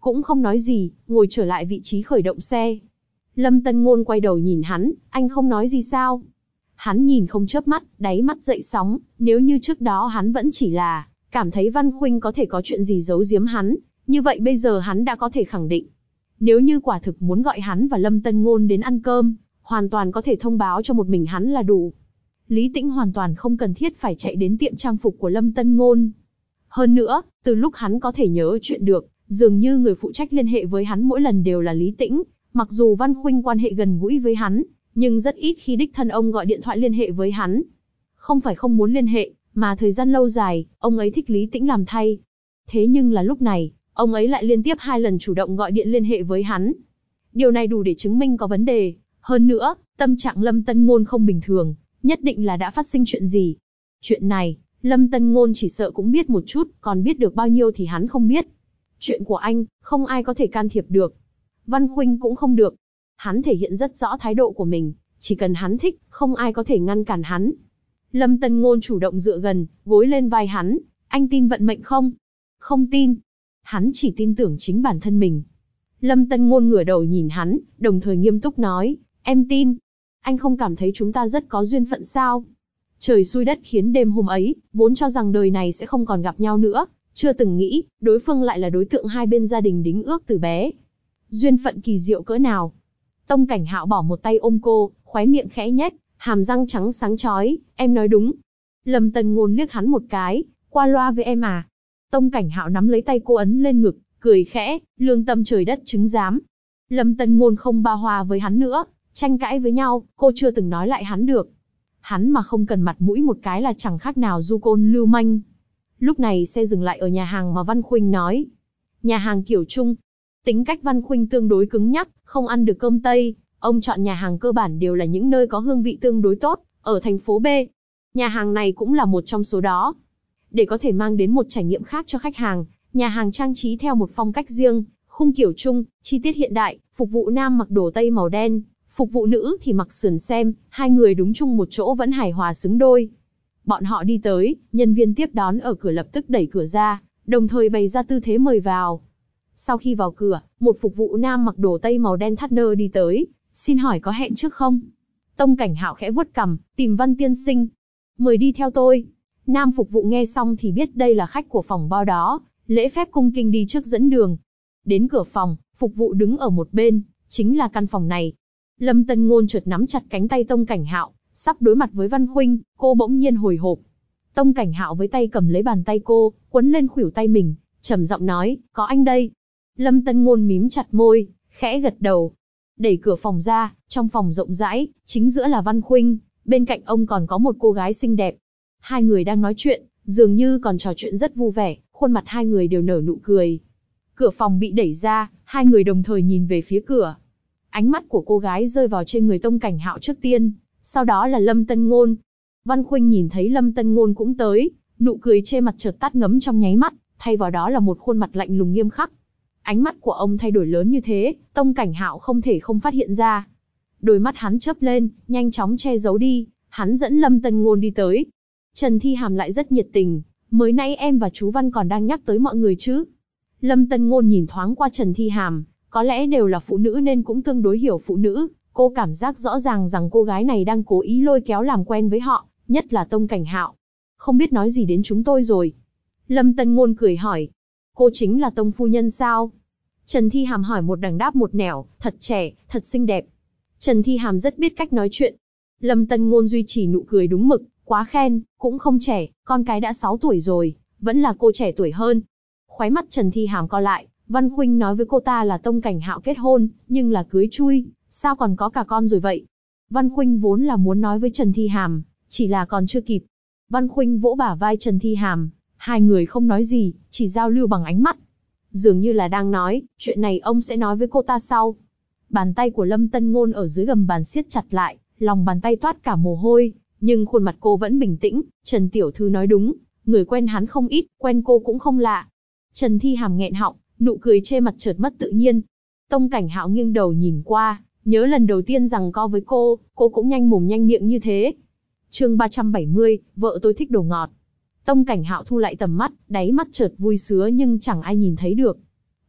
cũng không nói gì, ngồi trở lại vị trí khởi động xe. Lâm Tân Ngôn quay đầu nhìn hắn, anh không nói gì sao? Hắn nhìn không chớp mắt, đáy mắt dậy sóng, nếu như trước đó hắn vẫn chỉ là cảm thấy Văn Khuynh có thể có chuyện gì giấu giếm hắn, như vậy bây giờ hắn đã có thể khẳng định. Nếu như quả thực muốn gọi hắn và Lâm Tân Ngôn đến ăn cơm, hoàn toàn có thể thông báo cho một mình hắn là đủ. Lý Tĩnh hoàn toàn không cần thiết phải chạy đến tiệm trang phục của Lâm Tân Ngôn. Hơn nữa, từ lúc hắn có thể nhớ chuyện được, dường như người phụ trách liên hệ với hắn mỗi lần đều là Lý Tĩnh, mặc dù Văn Khuynh quan hệ gần gũi với hắn, nhưng rất ít khi đích thân ông gọi điện thoại liên hệ với hắn. Không phải không muốn liên hệ, mà thời gian lâu dài, ông ấy thích Lý Tĩnh làm thay. Thế nhưng là lúc này, ông ấy lại liên tiếp 2 lần chủ động gọi điện liên hệ với hắn. Điều này đủ để chứng minh có vấn đề. Hơn nữa, tâm trạng Lâm Tân Ngôn không bình thường, nhất định là đã phát sinh chuyện gì. Chuyện này, Lâm Tân Ngôn chỉ sợ cũng biết một chút, còn biết được bao nhiêu thì hắn không biết. Chuyện của anh, không ai có thể can thiệp được. Văn Khuynh cũng không được. Hắn thể hiện rất rõ thái độ của mình, chỉ cần hắn thích, không ai có thể ngăn cản hắn. Lâm Tân Ngôn chủ động dựa gần, gối lên vai hắn. Anh tin vận mệnh không? Không tin. Hắn chỉ tin tưởng chính bản thân mình. Lâm Tân Ngôn ngửa đầu nhìn hắn, đồng thời nghiêm túc nói, em tin. Anh không cảm thấy chúng ta rất có duyên phận sao? Trời xui đất khiến đêm hôm ấy, vốn cho rằng đời này sẽ không còn gặp nhau nữa, chưa từng nghĩ, đối phương lại là đối tượng hai bên gia đình đính ước từ bé. Duyên phận kỳ diệu cỡ nào? Tông Cảnh Hạo bỏ một tay ôm cô, khóe miệng khẽ nhếch, hàm răng trắng sáng chói, em nói đúng. Lâm Tân Ngôn liếc hắn một cái, qua loa với em à? Tông Cảnh Hạo nắm lấy tay cô ấn lên ngực, cười khẽ, lương tâm trời đất chứng giám. Lâm Tân Ngôn không ba hoa với hắn nữa, tranh cãi với nhau, cô chưa từng nói lại hắn được. Hắn mà không cần mặt mũi một cái là chẳng khác nào du côn lưu manh. Lúc này xe dừng lại ở nhà hàng mà Văn Khuynh nói. Nhà hàng kiểu Trung. Tính cách Văn Khuynh tương đối cứng nhắc, không ăn được cơm Tây. Ông chọn nhà hàng cơ bản đều là những nơi có hương vị tương đối tốt, ở thành phố B. Nhà hàng này cũng là một trong số đó. Để có thể mang đến một trải nghiệm khác cho khách hàng, nhà hàng trang trí theo một phong cách riêng, khung kiểu Trung, chi tiết hiện đại, phục vụ nam mặc đồ Tây màu đen, phục vụ nữ thì mặc sườn xem, hai người đúng chung một chỗ vẫn hài hòa xứng đôi. Bọn họ đi tới, nhân viên tiếp đón ở cửa lập tức đẩy cửa ra, đồng thời bày ra tư thế mời vào. Sau khi vào cửa, một phục vụ nam mặc đồ Tây màu đen thắt nơ đi tới, xin hỏi có hẹn trước không? Tông Cảnh Hạo khẽ vuốt cằm, tìm Văn tiên sinh. Mời đi theo tôi. Nam phục vụ nghe xong thì biết đây là khách của phòng bao đó, lễ phép cung kính đi trước dẫn đường. Đến cửa phòng, phục vụ đứng ở một bên, chính là căn phòng này. Lâm Tân Ngôn chợt nắm chặt cánh tay Tông Cảnh Hạo, sắp đối mặt với Văn Khuynh, cô bỗng nhiên hồi hộp. Tông Cảnh Hạo với tay cầm lấy bàn tay cô, quấn lên khuỷu tay mình, trầm giọng nói, có anh đây. Lâm Tân Ngôn mím chặt môi, khẽ gật đầu. Đẩy cửa phòng ra, trong phòng rộng rãi, chính giữa là Văn Khuynh, bên cạnh ông còn có một cô gái xinh đẹp. Hai người đang nói chuyện, dường như còn trò chuyện rất vui vẻ, khuôn mặt hai người đều nở nụ cười. Cửa phòng bị đẩy ra, hai người đồng thời nhìn về phía cửa. Ánh mắt của cô gái rơi vào trên người Tông Cảnh Hạo trước tiên, sau đó là Lâm Tân Ngôn. Văn Khuynh nhìn thấy Lâm Tân Ngôn cũng tới, nụ cười trên mặt chợt tắt ngấm trong nháy mắt, thay vào đó là một khuôn mặt lạnh lùng nghiêm khắc. Ánh mắt của ông thay đổi lớn như thế, Tông Cảnh Hạo không thể không phát hiện ra. Đôi mắt hắn chớp lên, nhanh chóng che giấu đi, hắn dẫn Lâm Tân Ngôn đi tới. Trần Thi Hàm lại rất nhiệt tình, mới nãy em và chú Văn còn đang nhắc tới mọi người chứ. Lâm Tân Ngôn nhìn thoáng qua Trần Thi Hàm, có lẽ đều là phụ nữ nên cũng tương đối hiểu phụ nữ, cô cảm giác rõ ràng rằng cô gái này đang cố ý lôi kéo làm quen với họ, nhất là Tông Cảnh Hạo. Không biết nói gì đến chúng tôi rồi. Lâm Tân Ngôn cười hỏi, cô chính là Tông phu nhân sao? Trần Thi Hàm hỏi một đằng đáp một nẻo, thật trẻ, thật xinh đẹp. Trần Thi Hàm rất biết cách nói chuyện. Lâm Tân Ngôn duy trì nụ cười đúng mực, quá khen, cũng không trẻ, con cái đã 6 tuổi rồi, vẫn là cô trẻ tuổi hơn. Khóe mắt Trần Thi Hàm co lại, Văn Khuynh nói với cô ta là Tông Cảnh Hạo kết hôn, nhưng là cưới chui, sao còn có cả con rồi vậy? Văn Khuynh vốn là muốn nói với Trần Thi Hàm, chỉ là còn chưa kịp. Văn Khuynh vỗ bả vai Trần Thi Hàm, hai người không nói gì, chỉ giao lưu bằng ánh mắt. Dường như là đang nói, chuyện này ông sẽ nói với cô ta sau. Bàn tay của Lâm Tân Ngôn ở dưới gầm bàn siết chặt lại, lòng bàn tay toát cả mồ hôi, nhưng khuôn mặt cô vẫn bình tĩnh. Trần tiểu thư nói đúng, người quen hắn không ít, quen cô cũng không lạ. Trần Thi Hàm nghẹn họng, nụ cười trên mặt chợt mất tự nhiên. Tông Cảnh Hạo nghiêng đầu nhìn qua, nhớ lần đầu tiên giằng co với cô cũng nhanh mồm nhanh miệng như thế. Chương 370, vợ tôi thích đồ ngọt. Tông Cảnh Hạo thu lại tầm mắt, đáy mắt chợt vui sướng nhưng chẳng ai nhìn thấy được.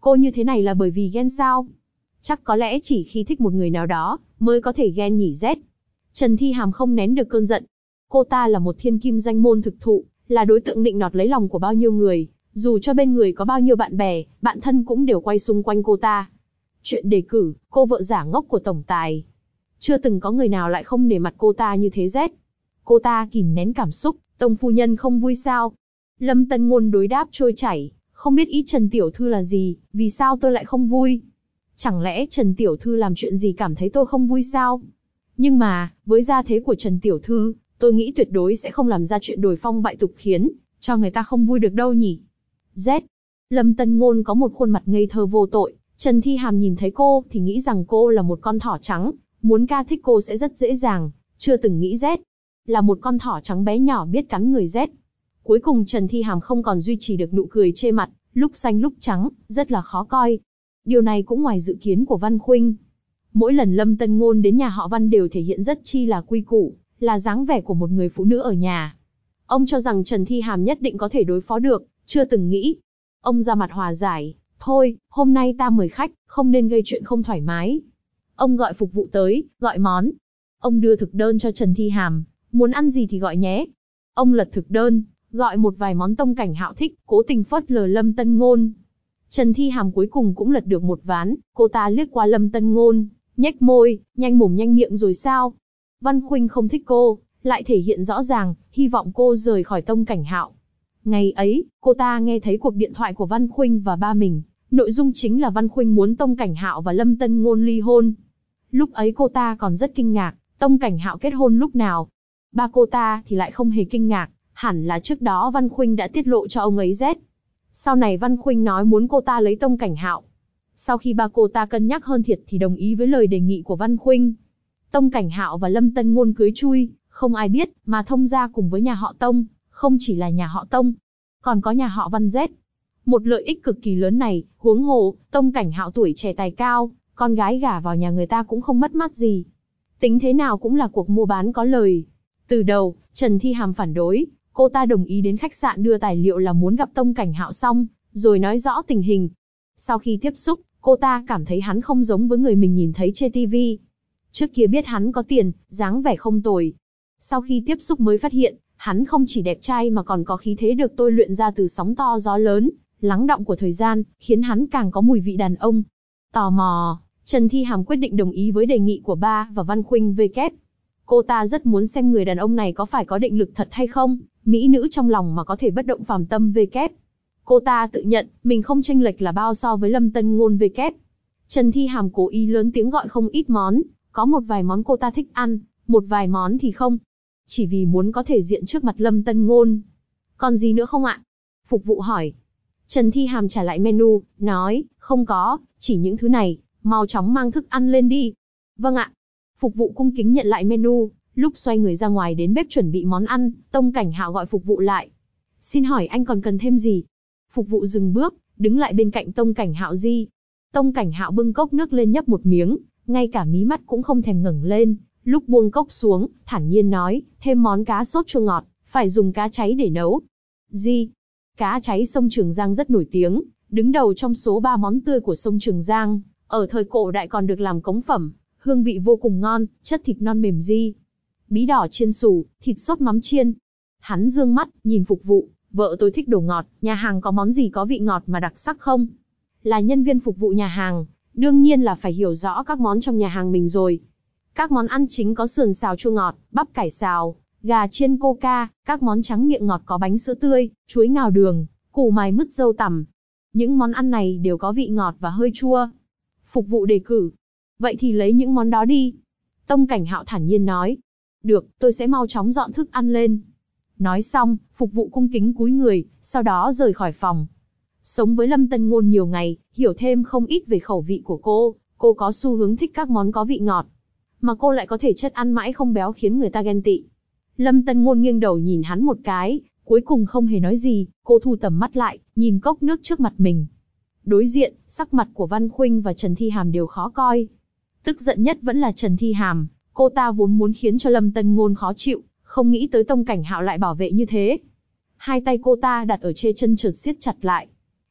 Cô như thế này là bởi vì ghen sao? Chắc có lẽ chỉ khi thích một người nào đó, mới có thể ghen nhỉ Z. Trần Thi Hàm không nén được cơn giận. Cô ta là một thiên kim danh môn thực thụ, là đối tượng nịnh nọt lấy lòng của bao nhiêu người, dù cho bên người có bao nhiêu bạn bè, bạn thân cũng đều quay xung quanh cô ta. Chuyện đề cử, cô vợ giả ngốc của tổng tài. Chưa từng có người nào lại không nể mặt cô ta như thế Z. Cô ta kìm nén cảm xúc, Tông phu nhân không vui sao? Lâm Tân Ngôn đối đáp trôi chảy, không biết ý Trần Tiểu Thư là gì, vì sao tôi lại không vui? Chẳng lẽ Trần Tiểu Thư làm chuyện gì cảm thấy tôi không vui sao? Nhưng mà, với gia thế của Trần Tiểu Thư, tôi nghĩ tuyệt đối sẽ không làm ra chuyện đồi phong bại tục khiến cho người ta không vui được đâu nhỉ. Z. Lâm Tân Ngôn có một khuôn mặt ngây thơ vô tội, Trần Thi Hàm nhìn thấy cô thì nghĩ rằng cô là một con thỏ trắng, muốn ca thích cô sẽ rất dễ dàng, chưa từng nghĩ Z là một con thỏ trắng bé nhỏ biết cắn người Z. Cuối cùng Trần Thi Hàm không còn duy trì được nụ cười chê mặt, lúc xanh lúc trắng, rất là khó coi. Điều này cũng ngoài dự kiến của Văn Khuynh. Mỗi lần Lâm Tân Ngôn đến nhà họ Văn đều thể hiện rất chi là quy củ, là dáng vẻ của một người phụ nữ ở nhà. Ông cho rằng Trần Thi Hàm nhất định có thể đối phó được, chưa từng nghĩ. Ông ra mặt hòa giải, thôi, hôm nay ta mời khách, không nên gây chuyện không thoải mái. Ông gọi phục vụ tới, gọi món. Ông đưa thực đơn cho Trần Thi Hàm, muốn ăn gì thì gọi nhé. Ông lật thực đơn, gọi một vài món Tông Cảnh Hạo thích, cố tình phớt lờ Lâm Tân Ngôn. Trần Thi Hàm cuối cùng cũng lật được một ván, cô ta liếc qua Lâm Tân Ngôn, nhếch môi, nhanh mồm nhanh miệng rồi sao? Văn Khuynh không thích cô, lại thể hiện rõ ràng, hy vọng cô rời khỏi Tông Cảnh Hạo. Ngày ấy, cô ta nghe thấy cuộc điện thoại của Văn Khuynh và ba mình, nội dung chính là Văn Khuynh muốn Tông Cảnh Hạo và Lâm Tân Ngôn ly hôn. Lúc ấy cô ta còn rất kinh ngạc, Tông Cảnh Hạo kết hôn lúc nào? Ba cô ta thì lại không hề kinh ngạc, hẳn là trước đó Văn Khuynh đã tiết lộ cho ông ấy Z. Sau này Văn Khuynh nói muốn cô ta lấy Tông Cảnh Hạo. Sau khi ba cô ta cân nhắc hơn thiệt thì đồng ý với lời đề nghị của Văn Khuynh. Tông Cảnh Hạo và Lâm Tân Ngôn cưới chui, không ai biết, mà thông gia cùng với nhà họ Tông, không chỉ là nhà họ Tông, còn có nhà họ Văn Z. Một lợi ích cực kỳ lớn này, huống hồ, Tông Cảnh Hạo tuổi trẻ tài cao, con gái gả vào nhà người ta cũng không mất mát gì. Tính thế nào cũng là cuộc mua bán có lời. Từ đầu, Trần Thi Hàm phản đối, cô ta đồng ý đến khách sạn đưa tài liệu là muốn gặp Tông Cảnh Hạo xong, rồi nói rõ tình hình. Sau khi tiếp xúc, cô ta cảm thấy hắn không giống với người mình nhìn thấy trên TV. Trước kia biết hắn có tiền, dáng vẻ không tồi. Sau khi tiếp xúc mới phát hiện, hắn không chỉ đẹp trai mà còn có khí thế được tôi luyện ra từ sóng to gió lớn, lắng đọng của thời gian, khiến hắn càng có mùi vị đàn ông. Tò mò, Trần Thi Hàm quyết định đồng ý với đề nghị của ba và Văn Khuynh VK. Cô ta rất muốn xem người đàn ông này có phải có định lực thật hay không, mỹ nữ trong lòng mà có thể bất động phàm tâm VK. Cô ta tự nhận, mình không chênh lệch là bao so với Lâm Tân Ngôn VK. Trần Thi Hàm cố ý lớn tiếng gọi không ít món, có một vài món cô ta thích ăn, một vài món thì không. Chỉ vì muốn có thể diện trước mặt Lâm Tân Ngôn. Còn gì nữa không ạ? Phục vụ hỏi. Trần Thi Hàm trả lại menu, nói, không có, chỉ những thứ này, mau chóng mang thức ăn lên đi. Vâng ạ. Phục vụ cung kính nhận lại menu, lúc xoay người ra ngoài đến bếp chuẩn bị món ăn, Tông Cảnh Hạo gọi phục vụ lại. Xin hỏi anh còn cần thêm gì? Phục vụ dừng bước, đứng lại bên cạnh Tông Cảnh Hạo di. Tông Cảnh Hạo bưng cốc nước lên nhấp một miếng, ngay cả mí mắt cũng không thèm ngẩng lên, lúc buông cốc xuống, thản nhiên nói, thêm món cá sốt chua ngọt, phải dùng cá cháy để nấu. Gì? Cá cháy sông Trường Giang rất nổi tiếng, đứng đầu trong số 3 món tươi của sông Trường Giang, ở thời cổ đại còn được làm cống phẩm, hương vị vô cùng ngon, chất thịt non mềm di. Bí đỏ chiên xù, thịt sốt mắm chiên. Hắn dương mắt, nhìn phục vụ, vợ tôi thích đồ ngọt, nhà hàng có món gì có vị ngọt mà đặc sắc không? Là nhân viên phục vụ nhà hàng, đương nhiên là phải hiểu rõ các món trong nhà hàng mình rồi. Các món ăn chính có sườn xào chua ngọt, bắp cải xào, gà chiên coca, các món trắng miệng ngọt có bánh sữa tươi, chuối ngào đường, củ mài mứt dâu tằm. Những món ăn này đều có vị ngọt và hơi chua. Phục vụ đề cử. Vậy thì lấy những món đó đi. Tông Cảnh Hạo thản nhiên nói. Được, tôi sẽ mau chóng dọn thức ăn lên. Nói xong, phục vụ cung kính cúi người, sau đó rời khỏi phòng. Sống với Lâm Tân Ngôn nhiều ngày, hiểu thêm không ít về khẩu vị của cô có xu hướng thích các món có vị ngọt. Mà cô lại có thể chất ăn mãi không béo khiến người ta ghen tị. Lâm Tân Ngôn nghiêng đầu nhìn hắn một cái, cuối cùng không hề nói gì, cô thu tầm mắt lại, nhìn cốc nước trước mặt mình. Đối diện, sắc mặt của Văn Khuynh và Trần Thi Hàm đều khó coi. Tức giận nhất vẫn là Trần Thi Hàm, cô ta vốn muốn khiến cho Lâm Tân Ngôn khó chịu, không nghĩ tới Tông Cảnh Hạo lại bảo vệ như thế. Hai tay cô ta đặt ở trên chân chợt siết chặt lại.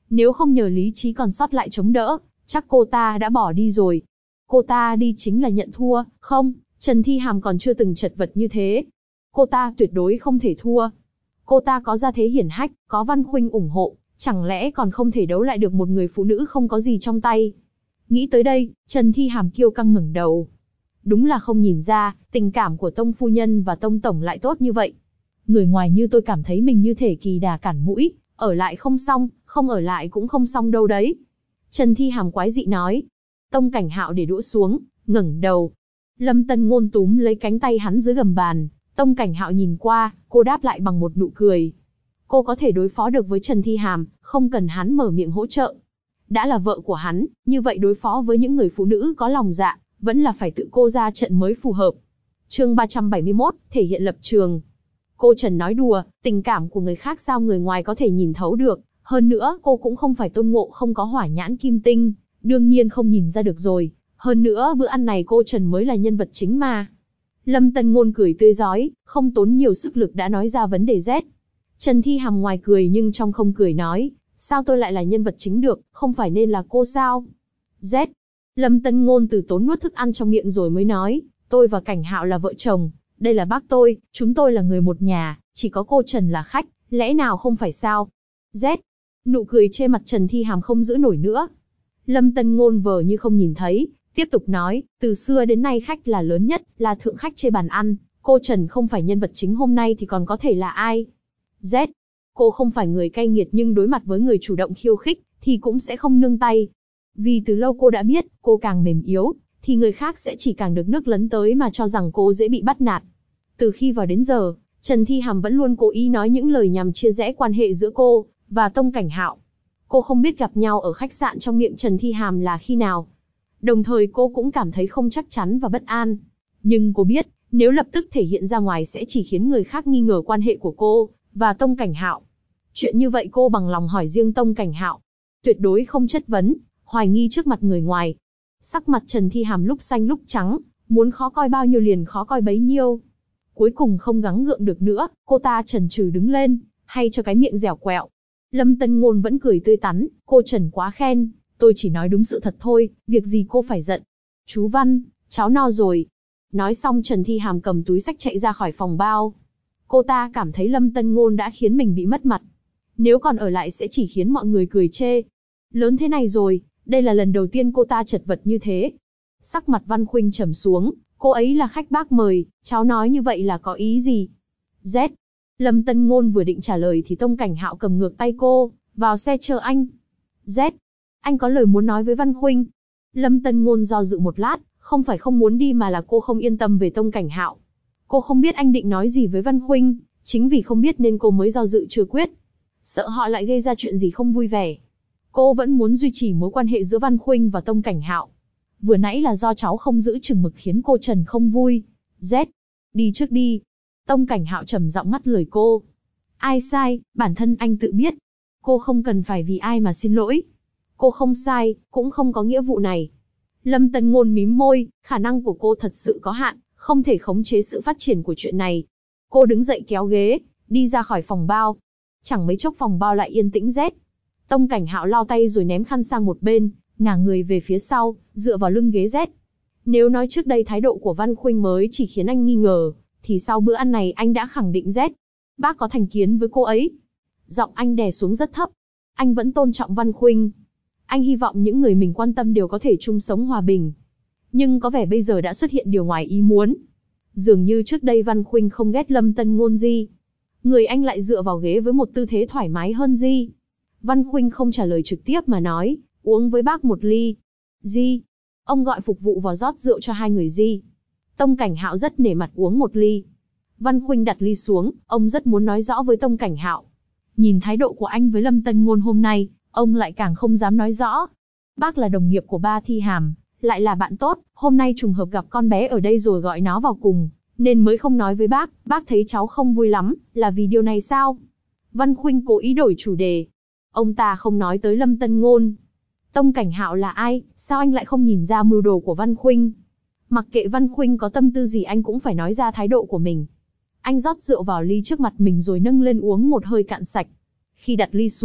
Nếu không nhờ lý trí còn sót lại chống đỡ, chắc cô ta đã bỏ đi rồi. Cô ta đi chính là nhận thua, không, Trần Thi Hàm còn chưa từng chật vật như thế. Cô ta tuyệt đối không thể thua. Cô ta có gia thế hiển hách, có Văn Khuynh ủng hộ, chẳng lẽ còn không thể đấu lại được một người phụ nữ không có gì trong tay. Nghĩ tới đây, Trần Thi Hàm kiêu căng ngẩng đầu. Đúng là không nhìn ra, tình cảm của Tông phu nhân và Tông tổng lại tốt như vậy. Người ngoài như tôi cảm thấy mình như thể kỳ đà cản mũi, ở lại không xong, không ở lại cũng không xong đâu đấy. Trần Thi Hàm quái dị nói. Tông Cảnh Hạo để đũa xuống, ngẩng đầu. Lâm Tân Ngôn túm lấy cánh tay hắn dưới gầm bàn. Tông Cảnh Hạo nhìn qua, cô đáp lại bằng một nụ cười. Cô có thể đối phó được với Trần Thi Hàm, không cần hắn mở miệng hỗ trợ. Đã là vợ của hắn, như vậy đối phó với những người phụ nữ có lòng dạ, vẫn là phải tự cô ra trận mới phù hợp. Chương 371, thể hiện lập trường. Cô Trần nói đùa, tình cảm của người khác sao người ngoài có thể nhìn thấu được, hơn nữa cô cũng không phải Tôn Ngộ không có hỏa nhãn kim tinh, đương nhiên không nhìn ra được rồi, hơn nữa bữa ăn này cô Trần mới là nhân vật chính mà. Lâm Tân Ngôn cười tươi rói, không tốn nhiều sức lực đã nói ra vấn đề Z. Trần Thi Hàm ngoài cười nhưng trong không cười nói, sao tôi lại là nhân vật chính được, không phải nên là cô sao? Z. Lâm Tân Ngôn từ tốn nuốt thức ăn trong miệng rồi mới nói, tôi và Cảnh Hạo là vợ chồng, đây là bác tôi, chúng tôi là người một nhà, chỉ có cô Trần là khách, lẽ nào không phải sao? Z. Nụ cười trên mặt Trần Thi Hàm không giữ nổi nữa. Lâm Tân Ngôn vờ như không nhìn thấy, tiếp tục nói, từ xưa đến nay khách là lớn nhất, là thượng khách trên bàn ăn, cô Trần không phải nhân vật chính hôm nay thì còn có thể là ai? Z. Cô không phải người cay nghiệt nhưng đối mặt với người chủ động khiêu khích, thì cũng sẽ không nương tay. Vì từ lâu cô đã biết, cô càng mềm yếu, thì người khác sẽ chỉ càng được nước lấn tới mà cho rằng cô dễ bị bắt nạt. Từ khi vào đến giờ, Trần Thi Hàm vẫn luôn cố ý nói những lời nhằm chia rẽ quan hệ giữa cô và Tông Cảnh Hạo. Cô không biết gặp nhau ở khách sạn trong miệng Trần Thi Hàm là khi nào. Đồng thời cô cũng cảm thấy không chắc chắn và bất an. Nhưng cô biết, nếu lập tức thể hiện ra ngoài sẽ chỉ khiến người khác nghi ngờ quan hệ của cô và Tông Cảnh Hạo. Chuyện như vậy cô bằng lòng hỏi riêng Tông Cảnh Hạo. Tuyệt đối không chất vấn, hoài nghi trước mặt người ngoài. Sắc mặt Trần Thi Hàm lúc xanh lúc trắng, muốn khó coi bao nhiêu liền khó coi bấy nhiêu. Cuối cùng không gắng gượng được nữa, cô ta chần chừ đứng lên, hay cho cái miệng dẻo quẹo. Lâm Tân Ngôn vẫn cười tươi tắn, cô Trần quá khen, tôi chỉ nói đúng sự thật thôi, việc gì cô phải giận. Chú Văn, cháu no rồi. Nói xong Trần Thi Hàm cầm túi xách chạy ra khỏi phòng bao. Cô ta cảm thấy Lâm Tân Ngôn đã khiến mình bị mất mặt. Nếu còn ở lại sẽ chỉ khiến mọi người cười chê. Lớn thế này rồi, đây là lần đầu tiên cô ta chật vật như thế. Sắc mặt Văn Khuynh trầm xuống, cô ấy là khách bác mời, cháu nói như vậy là có ý gì? Z. Lâm Tân Ngôn vừa định trả lời thì Tông Cảnh Hạo cầm ngược tay cô, vào xe chờ anh. Z. Anh có lời muốn nói với Văn Khuynh. Lâm Tân Ngôn do dự một lát, không phải không muốn đi mà là cô không yên tâm về Tông Cảnh Hạo. Cô không biết anh định nói gì với Văn Khuynh, chính vì không biết nên cô mới do dự chưa quyết. Sợ họ lại gây ra chuyện gì không vui vẻ. Cô vẫn muốn duy trì mối quan hệ giữa Văn Khuynh và Tông Cảnh Hạo. Vừa nãy là do cháu không giữ chừng mực khiến cô Trần không vui. Z. Đi trước đi. Tông Cảnh Hạo trầm giọng ngắt lời cô. Ai sai, bản thân anh tự biết. Cô không cần phải vì ai mà xin lỗi. Cô không sai, cũng không có nghĩa vụ này. Lâm Tân Ngôn mím môi, khả năng của cô thật sự có hạn, không thể khống chế sự phát triển của chuyện này. Cô đứng dậy kéo ghế, đi ra khỏi phòng bao. Chẳng mấy chốc phòng bao lại yên tĩnh rét. Tông Cảnh Hạo lau tay rồi ném khăn sang một bên, ngả người về phía sau, dựa vào lưng ghế rét. Nếu nói trước đây thái độ của Văn Khuynh mới chỉ khiến anh nghi ngờ, thì sau bữa ăn này anh đã khẳng định rét. Bác có thành kiến với cô ấy. Giọng anh đè xuống rất thấp. Anh vẫn tôn trọng Văn Khuynh. Anh hy vọng những người mình quan tâm đều có thể chung sống hòa bình. Nhưng có vẻ bây giờ đã xuất hiện điều ngoài ý muốn. Dường như trước đây Văn Khuynh không ghét Lâm Tân Ngôn gì. Người anh lại dựa vào ghế với một tư thế thoải mái hơn gì. Văn Khuynh không trả lời trực tiếp mà nói, uống với bác một ly. Gì? Ông gọi phục vụ vào rót rượu cho hai người gì. Tông Cảnh Hạo rất nể mặt uống một ly. Văn Khuynh đặt ly xuống, ông rất muốn nói rõ với Tông Cảnh Hạo. Nhìn thái độ của anh với Lâm Tân Ngôn hôm nay, ông lại càng không dám nói rõ. Bác là đồng nghiệp của ba Thi Hàm, lại là bạn tốt, hôm nay trùng hợp gặp con bé ở đây rồi gọi nó vào cùng, nên mới không nói với bác thấy cháu không vui lắm, là vì điều này sao? Văn Khuynh cố ý đổi chủ đề. Ông ta không nói tới Lâm Tân Ngôn. Tông Cảnh Hạo là ai, sao anh lại không nhìn ra mưu đồ của Văn Khuynh? Mặc kệ Văn Khuynh có tâm tư gì anh cũng phải nói ra thái độ của mình. Anh rót rượu vào ly trước mặt mình rồi nâng lên uống một hơi cạn sạch. Khi đặt ly xuống,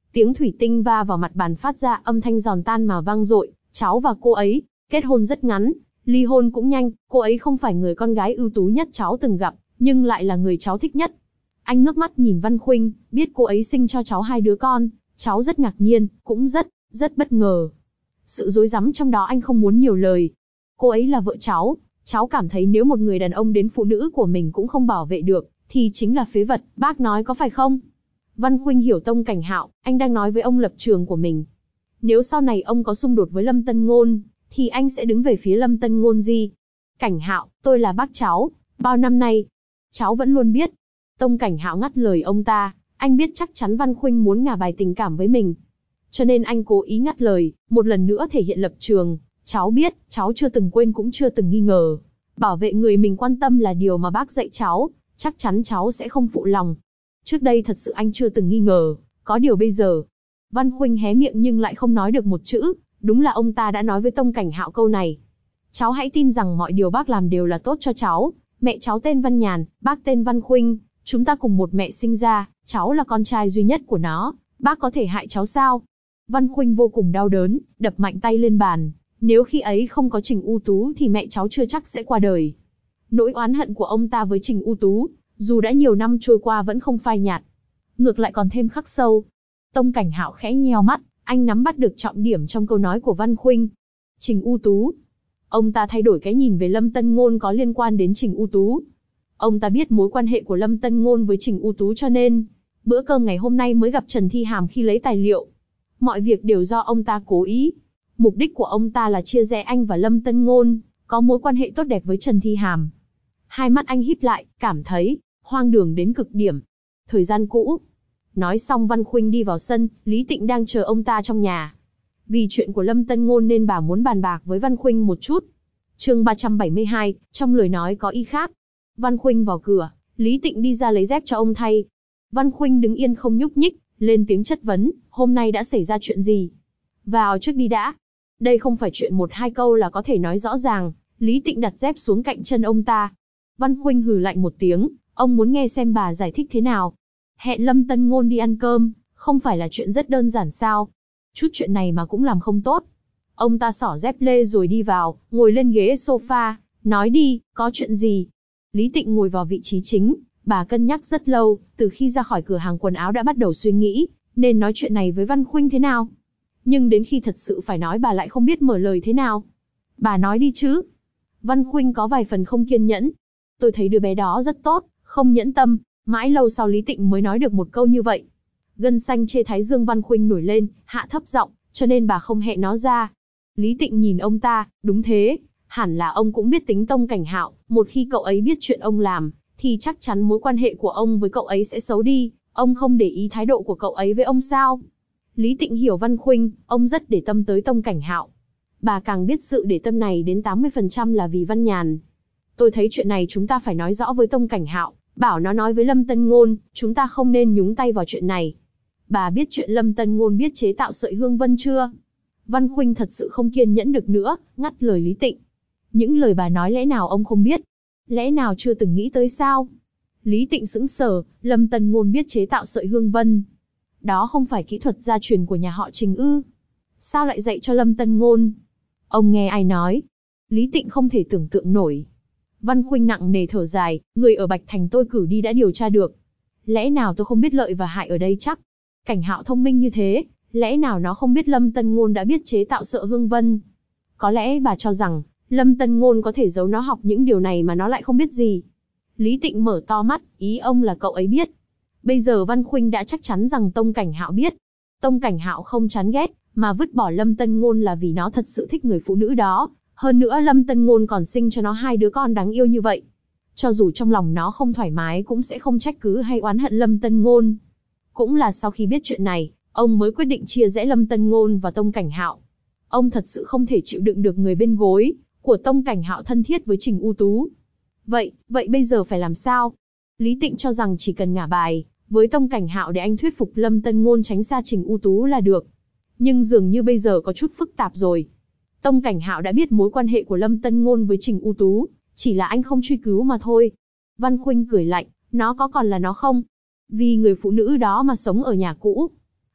Tiếng thủy tinh va vào mặt bàn phát ra âm thanh giòn tan mà vang dội. Cháu và cô ấy kết hôn rất ngắn, ly hôn cũng nhanh. Cô ấy không phải người con gái ưu tú nhất cháu từng gặp, nhưng lại là người cháu thích nhất. Anh ngước mắt nhìn Văn Khuynh, biết cô ấy sinh cho cháu 2 đứa con. Cháu rất ngạc nhiên, cũng rất bất ngờ. Sự rối rắm trong đó anh không muốn nhiều lời. Cô ấy là vợ cháu cảm thấy nếu một người đàn ông đến phụ nữ của mình cũng không bảo vệ được, thì chính là phế vật, bác nói có phải không? Văn Khuynh hiểu Tông Cảnh Hạo, anh đang nói với ông lập trường của mình. Nếu sau này ông có xung đột với Lâm Tân Ngôn, thì anh sẽ đứng về phía Lâm Tân Ngôn gì? Cảnh Hạo, tôi là bác cháu, bao năm nay, cháu vẫn luôn biết. Tông Cảnh Hạo ngắt lời ông ta, anh biết chắc chắn Văn Khuynh muốn ngả bài tình cảm với mình. Cho nên anh cố ý ngắt lời, một lần nữa thể hiện lập trường. Cháu biết, cháu chưa từng quên cũng chưa từng nghi ngờ. Bảo vệ người mình quan tâm là điều mà bác dạy cháu, chắc chắn cháu sẽ không phụ lòng. Trước đây thật sự anh chưa từng nghi ngờ, có điều bây giờ. Văn Khuynh hé miệng nhưng lại không nói được một chữ, đúng là ông ta đã nói với Tông Cảnh Hạo câu này. Cháu hãy tin rằng mọi điều bác làm đều là tốt cho cháu. Mẹ cháu tên Văn Nhàn, bác tên Văn Khuynh, chúng ta cùng một mẹ sinh ra, cháu là con trai duy nhất của nó, bác có thể hại cháu sao? Văn Khuynh vô cùng đau đớn, đập mạnh tay lên bàn. Nếu khi ấy không có Trình U Tú thì mẹ cháu chưa chắc sẽ qua đời. Nỗi oán hận của ông ta với Trình U Tú, dù đã nhiều năm trôi qua vẫn không phai nhạt, ngược lại còn thêm khắc sâu. Tông Cảnh Hạo khẽ nheo mắt, anh nắm bắt được trọng điểm trong câu nói của Văn Khuynh. Trình U Tú. Ông ta thay đổi cái nhìn về Lâm Tân Ngôn có liên quan đến Trình U Tú. Ông ta biết mối quan hệ của Lâm Tân Ngôn với Trình U Tú cho nên, bữa cơm ngày hôm nay mới gặp Trần Thi Hàm khi lấy tài liệu. Mọi việc đều do ông ta cố ý. Mục đích của ông ta là chia rẽ anh và Lâm Tân Ngôn, có mối quan hệ tốt đẹp với Trần Thi Hàm. Hai mắt anh híp lại, cảm thấy hoang đường đến cực điểm. Thời gian cũ. Nói xong Văn Khuynh đi vào sân, Lý Tịnh đang chờ ông ta trong nhà. Vì chuyện của Lâm Tân Ngôn nên bà muốn bàn bạc với Văn Khuynh một chút. Chương 372, trong lời nói có ý khác. Văn Khuynh vào cửa, Lý Tịnh đi ra lấy dép cho ông thay. Văn Khuynh đứng yên không nhúc nhích, lên tiếng chất vấn, hôm nay đã xảy ra chuyện gì? Vào trước đi đã. Đây không phải chuyện 1-2 câu là có thể nói rõ ràng. Lý Tịnh đặt dép xuống cạnh chân ông ta. Văn Khuynh hừ lạnh một tiếng, ông muốn nghe xem bà giải thích thế nào. Hẹn Lâm Tân Ngôn đi ăn cơm, không phải là chuyện rất đơn giản sao? Chút chuyện này mà cũng làm không tốt. Ông ta xỏ dép lê rồi đi vào, ngồi lên ghế sofa, nói đi, có chuyện gì? Lý Tịnh ngồi vào vị trí chính, bà cân nhắc rất lâu, từ khi ra khỏi cửa hàng quần áo đã bắt đầu suy nghĩ, nên nói chuyện này với Văn Khuynh thế nào? Nhưng đến khi thật sự phải nói bà lại không biết mở lời thế nào. Bà nói đi chứ. Văn Khuynh có vài phần không kiên nhẫn. Tôi thấy đứa bé đó rất tốt, không nhẫn tâm. Mãi lâu sau Lý Tịnh mới nói được một câu như vậy. Gân xanh trên thái dương Văn Khuynh nổi lên, hạ thấp giọng, cho nên bà không hẹn nó ra. Lý Tịnh nhìn ông ta, đúng thế, hẳn là ông cũng biết tính Tông Cảnh Hạo, một khi cậu ấy biết chuyện ông làm, thì chắc chắn mối quan hệ của ông với cậu ấy sẽ xấu đi, ông không để ý thái độ của cậu ấy với ông sao? Lý Tịnh hiểu Văn Khuynh, ông rất để tâm tới Tông Cảnh Hạo. Bà càng biết sự để tâm này đến 80% là vì Văn Nhàn. Tôi thấy chuyện này chúng ta phải nói rõ với Tông Cảnh Hạo, bảo nó nói với Lâm Tân Ngôn, chúng ta không nên nhúng tay vào chuyện này. Bà biết chuyện Lâm Tân Ngôn biết chế tạo sợi hương vân chưa? Văn Khuynh thật sự không kiên nhẫn được nữa, ngắt lời Lý Tịnh. Những lời bà nói lẽ nào ông không biết? Lẽ nào chưa từng nghĩ tới sao? Lý Tịnh sững sờ, Lâm Tân Ngôn biết chế tạo sợi hương vân. Đó không phải kỹ thuật gia truyền của nhà họ Trình ư? Sao lại dạy cho Lâm Tân Ngôn? Ông nghe ai nói? Lý Tịnh không thể tưởng tượng nổi. Văn Khuynh nặng nề thở dài, người ở Bạch Thành tôi cử đi đã điều tra được. Lẽ nào tôi không biết lợi và hại ở đây chắc? Cảnh Hạo thông minh như thế, lẽ nào nó không biết Lâm Tân Ngôn đã biết chế tạo sợi hương vân? Có lẽ bà cho rằng, Lâm Tân Ngôn có thể giấu nó học những điều này mà nó lại không biết gì. Lý Tịnh mở to mắt, ý ông là cậu ấy biết. Bây giờ Văn Khuynh đã chắc chắn rằng Tông Cảnh Hạo biết. Tông Cảnh Hạo không chán ghét, mà vứt bỏ Lâm Tân Ngôn là vì nó thật sự thích người phụ nữ đó. Hơn nữa Lâm Tân Ngôn còn sinh cho nó 2 đứa con đáng yêu như vậy. Cho dù trong lòng nó không thoải mái cũng sẽ không trách cứ hay oán hận Lâm Tân Ngôn. Cũng là sau khi biết chuyện này, ông mới quyết định chia rẽ Lâm Tân Ngôn và Tông Cảnh Hạo. Ông thật sự không thể chịu đựng được người bên gối của Tông Cảnh Hạo thân thiết với Trình U Tú. Vậy bây giờ phải làm sao? Lý Tịnh cho rằng chỉ cần ngả bài với Tông Cảnh Hạo để anh thuyết phục Lâm Tân Ngôn tránh xa Trình U Tú là được. Nhưng dường như bây giờ có chút phức tạp rồi. Tông Cảnh Hạo đã biết mối quan hệ của Lâm Tân Ngôn với Trình U Tú, chỉ là anh không truy cứu mà thôi. Văn Khuynh cười lạnh, nó có còn là nó không? Vì người phụ nữ đó mà sống ở nhà cũ.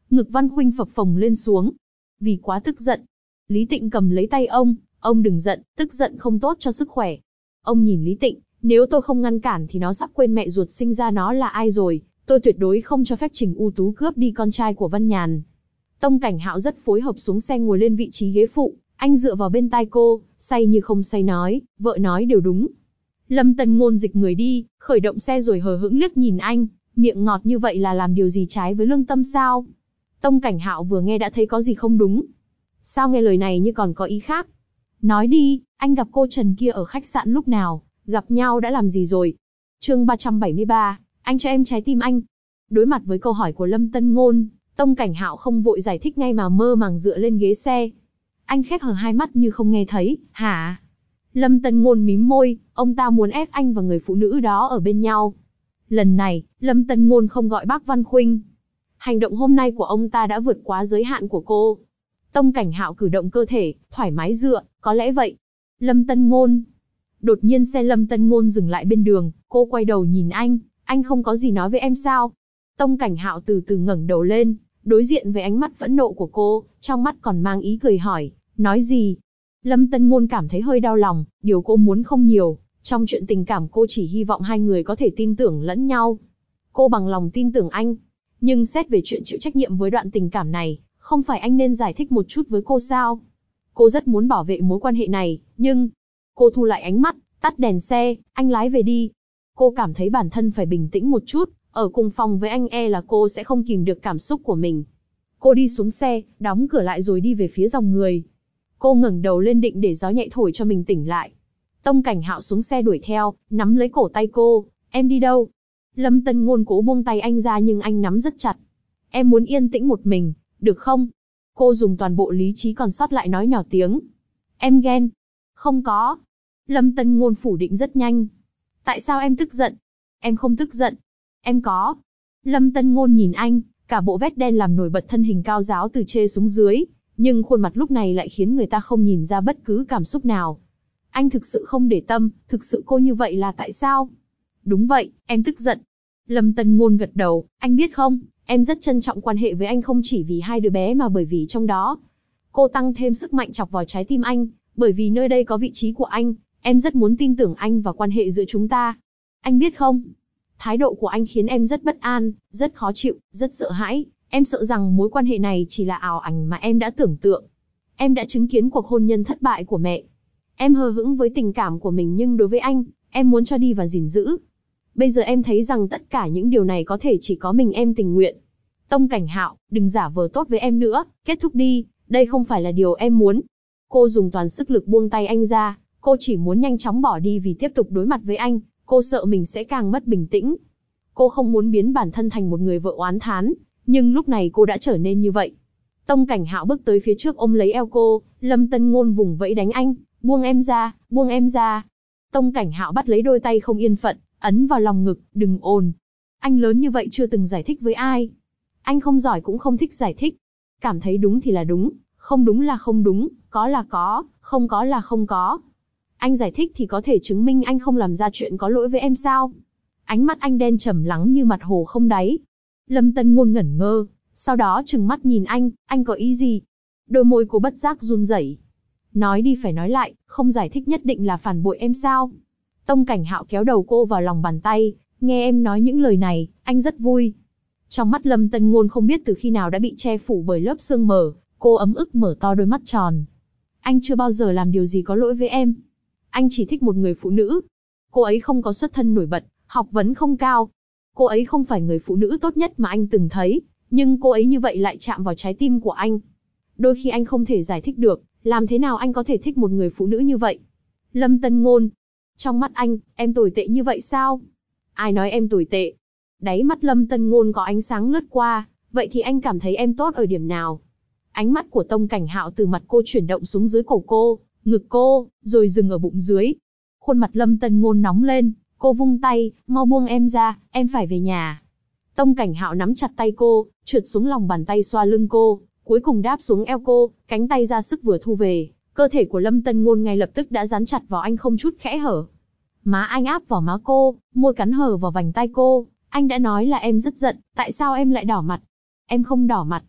Ngực Văn Khuynh phập phồng lên xuống. Vì quá tức giận. Lý Tịnh cầm lấy tay ông đừng giận, tức giận không tốt cho sức khỏe. Ông nhìn Lý Tịnh, nếu tôi không ngăn cản thì nó sắp quên mẹ ruột sinh ra nó là ai rồi, tôi tuyệt đối không cho phép Trình U Tú cướp đi con trai của Văn Nhàn. Tông Cảnh Hạo rất phối hợp xuống xe ngồi lên vị trí ghế phụ, anh dựa vào bên tai cô, say như không say nói, vợ nói đều đúng. Lâm Tân Ngôn dịch người đi, khởi động xe rồi hờ hững liếc nhìn anh, miệng ngọt như vậy là làm điều gì trái với lương tâm sao? Tông Cảnh Hạo vừa nghe đã thấy có gì không đúng. Sao nghe lời này như còn có ý khác? Nói đi, anh gặp cô Trần kia ở khách sạn lúc nào, gặp nhau đã làm gì rồi? Chương 373, anh cho em trái tim anh. Đối mặt với câu hỏi của Lâm Tân Ngôn, Tông Cảnh Hạo không vội giải thích ngay mà mơ màng dựa lên ghế xe. Anh khép hờ hai mắt như không nghe thấy, hả? Lâm Tân Ngôn mím môi, ông ta muốn ép anh và người phụ nữ đó ở bên nhau. Lần này, Lâm Tân Ngôn không gọi bác Văn Khuynh. Hành động hôm nay của ông ta đã vượt quá giới hạn của cô. Tông Cảnh Hạo cử động cơ thể, thoải mái dựa, có lẽ vậy. Lâm Tân Ngôn. Đột nhiên xe Lâm Tân Ngôn dừng lại bên đường, cô quay đầu nhìn anh không có gì nói với em sao? Tông Cảnh Hạo từ từ ngẩng đầu lên, đối diện với ánh mắt phẫn nộ của cô, trong mắt còn mang ý cười hỏi, nói gì? Lâm Tân Ngôn cảm thấy hơi đau lòng, điều cô muốn không nhiều, trong chuyện tình cảm cô chỉ hy vọng hai người có thể tin tưởng lẫn nhau. Cô bằng lòng tin tưởng anh, nhưng xét về chuyện chịu trách nhiệm với đoạn tình cảm này, không phải anh nên giải thích một chút với cô sao? Cô rất muốn bảo vệ mối quan hệ này, nhưng... Cô thu lại ánh mắt, tắt đèn xe, anh lái về đi. Cô cảm thấy bản thân phải bình tĩnh một chút, ở cùng phòng với anh là cô sẽ không kìm được cảm xúc của mình. Cô đi xuống xe, đóng cửa lại rồi đi về phía dòng người. Cô ngẩng đầu lên định để gió nhẹ thổi cho mình tỉnh lại. Tông Cảnh Hạo xuống xe đuổi theo, nắm lấy cổ tay cô, em đi đâu? Lâm Tân Ngôn cố buông tay anh ra nhưng anh nắm rất chặt. Em muốn yên tĩnh một mình, được không? Cô dùng toàn bộ lý trí còn sót lại nói nhỏ tiếng. Em ghen. Không có. Lâm Tân Ngôn phủ định rất nhanh. Tại sao em tức giận? Em không tức giận. Em có. Lâm Tân Ngôn nhìn anh, cả bộ vest đen làm nổi bật thân hình cao ráo từ trên xuống dưới, nhưng khuôn mặt lúc này lại khiến người ta không nhìn ra bất cứ cảm xúc nào. Anh thực sự không để tâm, thực sự cô như vậy là tại sao? Đúng vậy, em tức giận. Lâm Tân Ngôn gật đầu, anh biết không, em rất trân trọng quan hệ với anh không chỉ vì hai đứa bé mà bởi vì trong đó. Cô tăng thêm sức mạnh chọc vào trái tim anh, bởi vì nơi đây có vị trí của anh, em rất muốn tin tưởng anh và quan hệ giữa chúng ta. Anh biết không, thái độ của anh khiến em rất bất an, rất khó chịu, rất sợ hãi. Em sợ rằng mối quan hệ này chỉ là ảo ảnh mà em đã tưởng tượng. Em đã chứng kiến cuộc hôn nhân thất bại của mẹ. Em hờ hững với tình cảm của mình nhưng đối với anh, em muốn cho đi và gìn giữ. Bây giờ em thấy rằng tất cả những điều này có thể chỉ có mình em tình nguyện. Tông Cảnh Hạo, đừng giả vờ tốt với em nữa, kết thúc đi, đây không phải là điều em muốn. Cô dùng toàn sức lực buông tay anh ra, cô chỉ muốn nhanh chóng bỏ đi vì tiếp tục đối mặt với anh, cô sợ mình sẽ càng mất bình tĩnh. Cô không muốn biến bản thân thành một người vợ oán thán, nhưng lúc này cô đã trở nên như vậy. Tông Cảnh Hạo bước tới phía trước ôm lấy eo cô, Lâm Tân Ngôn vùng vẫy đánh anh, buông em ra, buông em ra. Tông Cảnh Hạo bắt lấy đôi tay không yên phận, ấn vào lòng ngực, đừng ồn. Anh lớn như vậy chưa từng giải thích với ai. Anh không giỏi cũng không thích giải thích. Cảm thấy đúng thì là đúng, không đúng là không đúng, có là có, không có là không có. Anh giải thích thì có thể chứng minh anh không làm ra chuyện có lỗi với em sao? Ánh mắt anh đen trầm lắng như mặt hồ không đáy. Lâm Tân Ngôn ngẩn ngơ, sau đó trừng mắt nhìn anh có ý gì? Đôi môi cô bất giác run rẩy. Nói đi phải nói lại, không giải thích nhất định là phản bội em sao? Tông Cảnh Hạo kéo đầu cô vào lòng bàn tay, nghe em nói những lời này, anh rất vui. Trong mắt Lâm Tân Ngôn không biết từ khi nào đã bị che phủ bởi lớp sương mờ, cô ấm ức mở to đôi mắt tròn. Anh chưa bao giờ làm điều gì có lỗi với em. Anh chỉ thích một người phụ nữ. Cô ấy không có xuất thân nổi bật, học vấn không cao. Cô ấy không phải người phụ nữ tốt nhất mà anh từng thấy, nhưng cô ấy như vậy lại chạm vào trái tim của anh. Đôi khi anh không thể giải thích được, làm thế nào anh có thể thích một người phụ nữ như vậy? Lâm Tân Ngôn, trong mắt anh, em tồi tệ như vậy sao? Ai nói em tồi tệ? Đáy mắt Lâm Tân Ngôn có ánh sáng lướt qua, vậy thì anh cảm thấy em tốt ở điểm nào? Ánh mắt của Tông Cảnh Hạo từ mặt cô chuyển động xuống dưới cổ cô, ngực cô, rồi dừng ở bụng dưới. Khuôn mặt Lâm Tân Ngôn nóng lên, cô vung tay, mau buông em ra, em phải về nhà. Tông Cảnh Hạo nắm chặt tay cô, trượt xuống lòng bàn tay xoa lưng cô, cuối cùng đáp xuống eo cô, cánh tay ra sức vừa thu về, cơ thể của Lâm Tân Ngôn ngay lập tức đã dán chặt vào anh không chút khẽ hở. Má anh áp vào má cô, môi cắn hở vào vành tai cô, anh đã nói là em rất giận, tại sao em lại đỏ mặt? Em không đỏ mặt.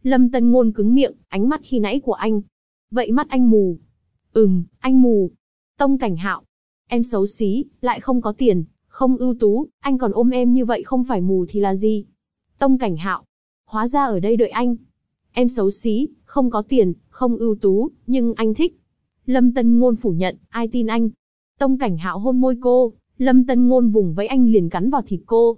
Lâm Tân Ngôn cứng miệng, ánh mắt khi nãy của anh. Vậy mắt anh mù? Anh mù. Tông Cảnh Hạo, em xấu xí, lại không có tiền, không ưu tú, anh còn ôm em như vậy không phải mù thì là gì? Tông Cảnh Hạo, hóa ra ở đây đợi anh. Em xấu xí, không có tiền, không ưu tú, nhưng anh thích. Lâm Tân Ngôn phủ nhận, ai tin anh? Tông Cảnh Hạo hôn môi cô, Lâm Tân Ngôn vùng vẫy anh liền cắn vào thịt cô.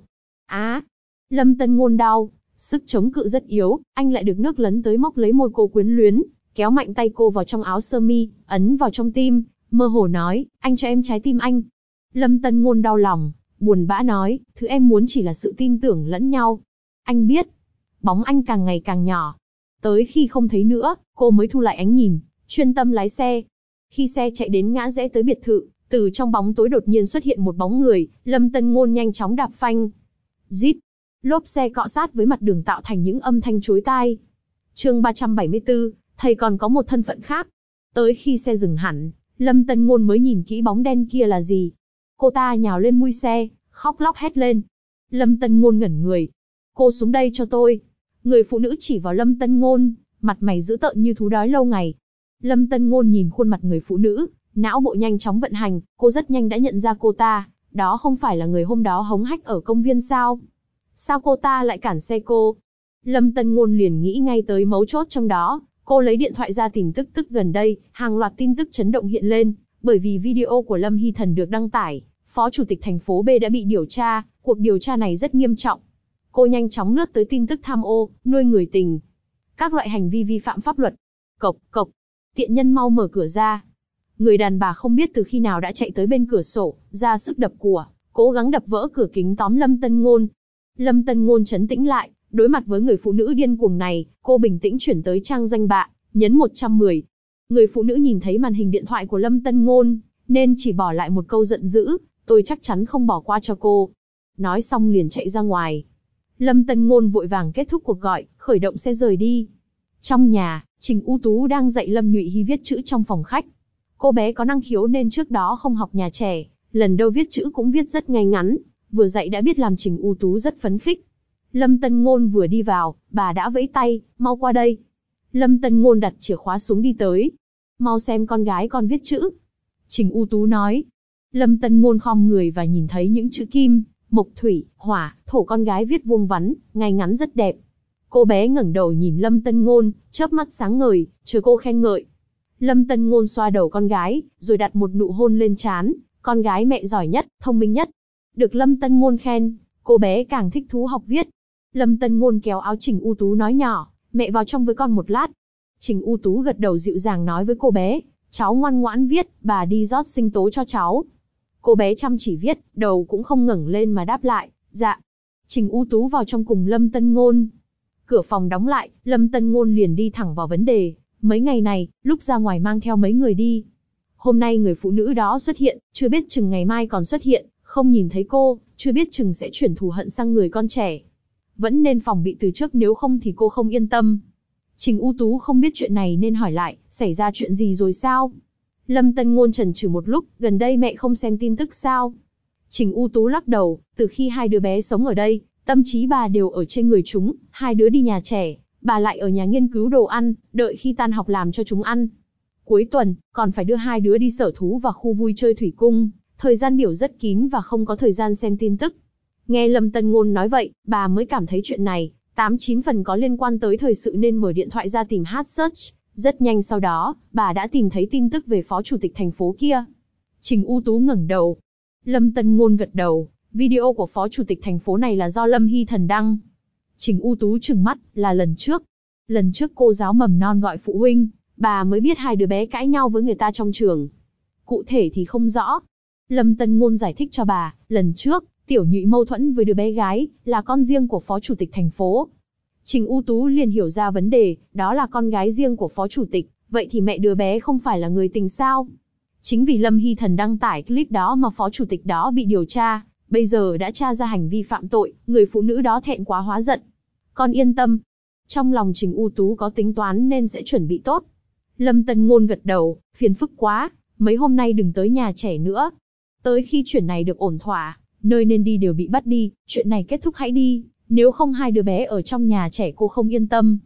Lâm Tân Ngôn đau, sức chống cự rất yếu, anh lại được nước lấn tới móc lấy môi cô quyến luyến, kéo mạnh tay cô vào trong áo sơ mi, ấn vào trong tim, mơ hồ nói, anh cho em trái tim anh. Lâm Tân Ngôn đau lòng, buồn bã nói, thứ em muốn chỉ là sự tin tưởng lẫn nhau. Anh biết. Bóng anh càng ngày càng nhỏ. Tới khi không thấy nữa, cô mới thu lại ánh nhìn, chuyên tâm lái xe. Khi xe chạy đến ngã rẽ tới biệt thự, từ trong bóng tối đột nhiên xuất hiện một bóng người, Lâm Tân Ngôn nhanh chóng đạp phanh. Rít, lốp xe cọ sát với mặt đường tạo thành những âm thanh chói tai. Chương 374, thầy còn có một thân phận khác. Tới khi xe dừng hẳn, Lâm Tân Ngôn mới nhìn kỹ bóng đen kia là gì. Cô ta nhào lên mui xe, khóc lóc hét lên. Lâm Tân Ngôn ngẩn người. Cô xuống đây cho tôi. Người phụ nữ chỉ vào Lâm Tân Ngôn, mặt mày dữ tợn như thú đói lâu ngày. Lâm Tân Ngôn nhìn khuôn mặt người phụ nữ, não bộ nhanh chóng vận hành, cô rất nhanh đã nhận ra cô ta, đó không phải là người hôm đó hống hách ở công viên sao? Sao cô ta lại cản xe cô? Lâm Tân Ngôn liền nghĩ ngay tới mấu chốt trong đó, cô lấy điện thoại ra tìm tức gần đây, hàng loạt tin tức chấn động hiện lên, bởi vì video của Lâm Hy Thần được đăng tải, Phó Chủ tịch thành phố B đã bị điều tra, cuộc điều tra này rất nghiêm trọng. Cô nhanh chóng lướt tới tin tức tham ô, nuôi người tình, các loại hành vi vi phạm pháp luật. Cộc cộc, tiện nhân mau mở cửa ra. Người đàn bà không biết từ khi nào đã chạy tới bên cửa sổ, ra sức đập của, cố gắng đập vỡ cửa kính tóm Lâm Tân Ngôn. Lâm Tân Ngôn trấn tĩnh lại, đối mặt với người phụ nữ điên cuồng này, cô bình tĩnh chuyển tới trang danh bạ, nhấn 110. Người phụ nữ nhìn thấy màn hình điện thoại của Lâm Tân Ngôn, nên chỉ bỏ lại một câu giận dữ, tôi chắc chắn không bỏ qua cho cô. Nói xong liền chạy ra ngoài. Lâm Tân Ngôn vội vàng kết thúc cuộc gọi, khởi động xe rời đi. Trong nhà, Trình U Tú đang dạy Lâm Nhụy Hy viết chữ trong phòng khách. Cô bé có năng khiếu nên trước đó không học nhà trẻ, lần đầu viết chữ cũng viết rất ngay ngắn, vừa dạy đã biết làm Trình U Tú rất phấn khích. Lâm Tân Ngôn vừa đi vào, bà đã vẫy tay, mau qua đây. Lâm Tân Ngôn đặt chìa khóa xuống đi tới. Mau xem con gái con viết chữ. Trình U Tú nói. Lâm Tân Ngôn khom người và nhìn thấy những chữ kim, mộc thủy, hỏa, thổ con gái viết vuông vắn, ngay ngắn rất đẹp. Cô bé ngẩng đầu nhìn Lâm Tân Ngôn, chớp mắt sáng ngời, chờ cô khen ngợi. Lâm Tân Ngôn xoa đầu con gái, rồi đặt một nụ hôn lên trán. Con gái mẹ giỏi nhất, thông minh nhất. Được Lâm Tân Ngôn khen, cô bé càng thích thú học viết. Lâm Tân Ngôn kéo áo Trình U Tú nói nhỏ, mẹ vào trong với con một lát. Trình U Tú gật đầu dịu dàng nói với cô bé, cháu ngoan ngoãn viết, bà đi rót sinh tố cho cháu. Cô bé chăm chỉ viết, đầu cũng không ngẩng lên mà đáp lại, dạ. Trình U Tú vào trong cùng Lâm Tân Ngôn. Cửa phòng đóng lại, Lâm Tân Ngôn liền đi thẳng vào vấn đề. Mấy ngày này, lúc ra ngoài mang theo mấy người đi. Hôm nay người phụ nữ đó xuất hiện, chưa biết chừng ngày mai còn xuất hiện, không nhìn thấy cô, chưa biết chừng sẽ chuyển thù hận sang người con trẻ. Vẫn nên phòng bị từ trước nếu không thì cô không yên tâm. Trình U Tú không biết chuyện này nên hỏi lại, xảy ra chuyện gì rồi sao? Lâm Tân Ngôn chần chừ một lúc, gần đây mẹ không xem tin tức sao? Trình U Tú lắc đầu, từ khi hai đứa bé sống ở đây, tâm trí bà đều ở trên người chúng, hai đứa đi nhà trẻ, bà lại ở nhà nghiên cứu đồ ăn, đợi khi tan học làm cho chúng ăn. Cuối tuần, còn phải đưa hai đứa đi sở thú và khu vui chơi thủy cung, thời gian biểu rất kín và không có thời gian xem tin tức. Nghe Lâm Tân Ngôn nói vậy, bà mới cảm thấy chuyện này, 8-9 phần có liên quan tới thời sự nên mở điện thoại ra tìm hot search. Rất nhanh sau đó, bà đã tìm thấy tin tức về Phó Chủ tịch thành phố kia. Trình U Tú ngẩng đầu. Lâm Tân Ngôn gật đầu, video của Phó Chủ tịch thành phố này là do Lâm Hy Thần đăng. Trình U Tú trừng mắt, là lần trước. Lần trước cô giáo mầm non gọi phụ huynh, bà mới biết hai đứa bé cãi nhau với người ta trong trường. Cụ thể thì không rõ. Lâm Tân Ngôn giải thích cho bà, lần trước, Tiểu Nhụy mâu thuẫn với đứa bé gái, là con riêng của Phó Chủ tịch thành phố. Trình U Tú liền hiểu ra vấn đề, đó là con gái riêng của Phó Chủ tịch, vậy thì mẹ đứa bé không phải là người tình sao? Chính vì Lâm Hy Thần đăng tải clip đó mà Phó Chủ tịch đó bị điều tra, bây giờ đã tra ra hành vi phạm tội, người phụ nữ đó thẹn quá hóa giận. Con yên tâm. Trong lòng Trình U Tú có tính toán nên sẽ chuẩn bị tốt. Lâm Tân Ngôn gật đầu, phiền phức quá, mấy hôm nay đừng tới nhà trẻ nữa. Tới khi chuyện này được ổn thỏa, nơi nên đi đều bị bắt đi, chuyện này kết thúc hãy đi, nếu không hai đứa bé ở trong nhà trẻ cô không yên tâm.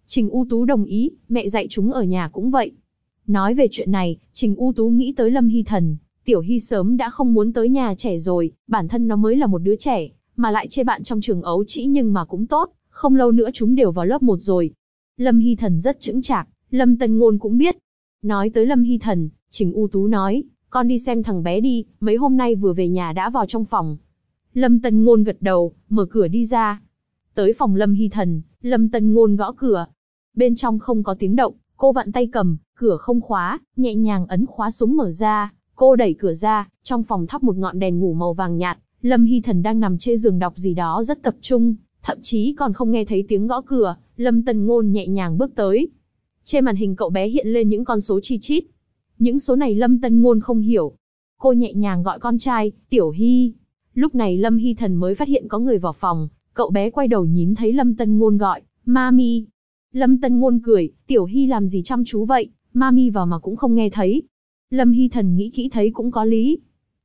Trình U Tú đồng ý, mẹ dạy chúng ở nhà cũng vậy. Nói về chuyện này, Trình U Tú nghĩ tới Lâm Hy Thần. Tiểu Hy sớm đã không muốn tới nhà trẻ rồi, bản thân nó mới là một đứa trẻ, mà lại chê bạn trong trường ấu trĩ nhưng mà cũng tốt, không lâu nữa chúng đều vào lớp 1 rồi. Lâm Hy Thần rất chững chạc, Lâm Tân Ngôn cũng biết. Nói tới Lâm Hy Thần, Trình U Tú nói, con đi xem thằng bé đi, mấy hôm nay vừa về nhà đã vào trong phòng. Lâm Tân Ngôn gật đầu, mở cửa đi ra. Tới phòng Lâm Hy Thần, Lâm Tân Ngôn gõ cửa. Bên trong không có tiếng động, cô vặn tay cầm, cửa không khóa, nhẹ nhàng ấn khóa súng mở ra. Cô đẩy cửa ra, trong phòng thắp một ngọn đèn ngủ màu vàng nhạt. Lâm Hy Thần đang nằm trên giường đọc gì đó rất tập trung, thậm chí còn không nghe thấy tiếng gõ cửa. Lâm Tân Ngôn nhẹ nhàng bước tới. Trên màn hình cậu bé hiện lên những con số chi chít. Những số này Lâm Tân Ngôn không hiểu. Cô nhẹ nhàng gọi con trai, Tiểu Hy. Lúc này Lâm Hy Thần mới phát hiện có người vào phòng. Cậu bé quay đầu nhìn thấy Lâm Tân Ngôn gọi, Mami. Lâm Tân Ngôn cười, Tiểu Hy làm gì chăm chú vậy, Mami vào mà cũng không nghe thấy. Lâm Hy Thần nghĩ kỹ thấy cũng có lý.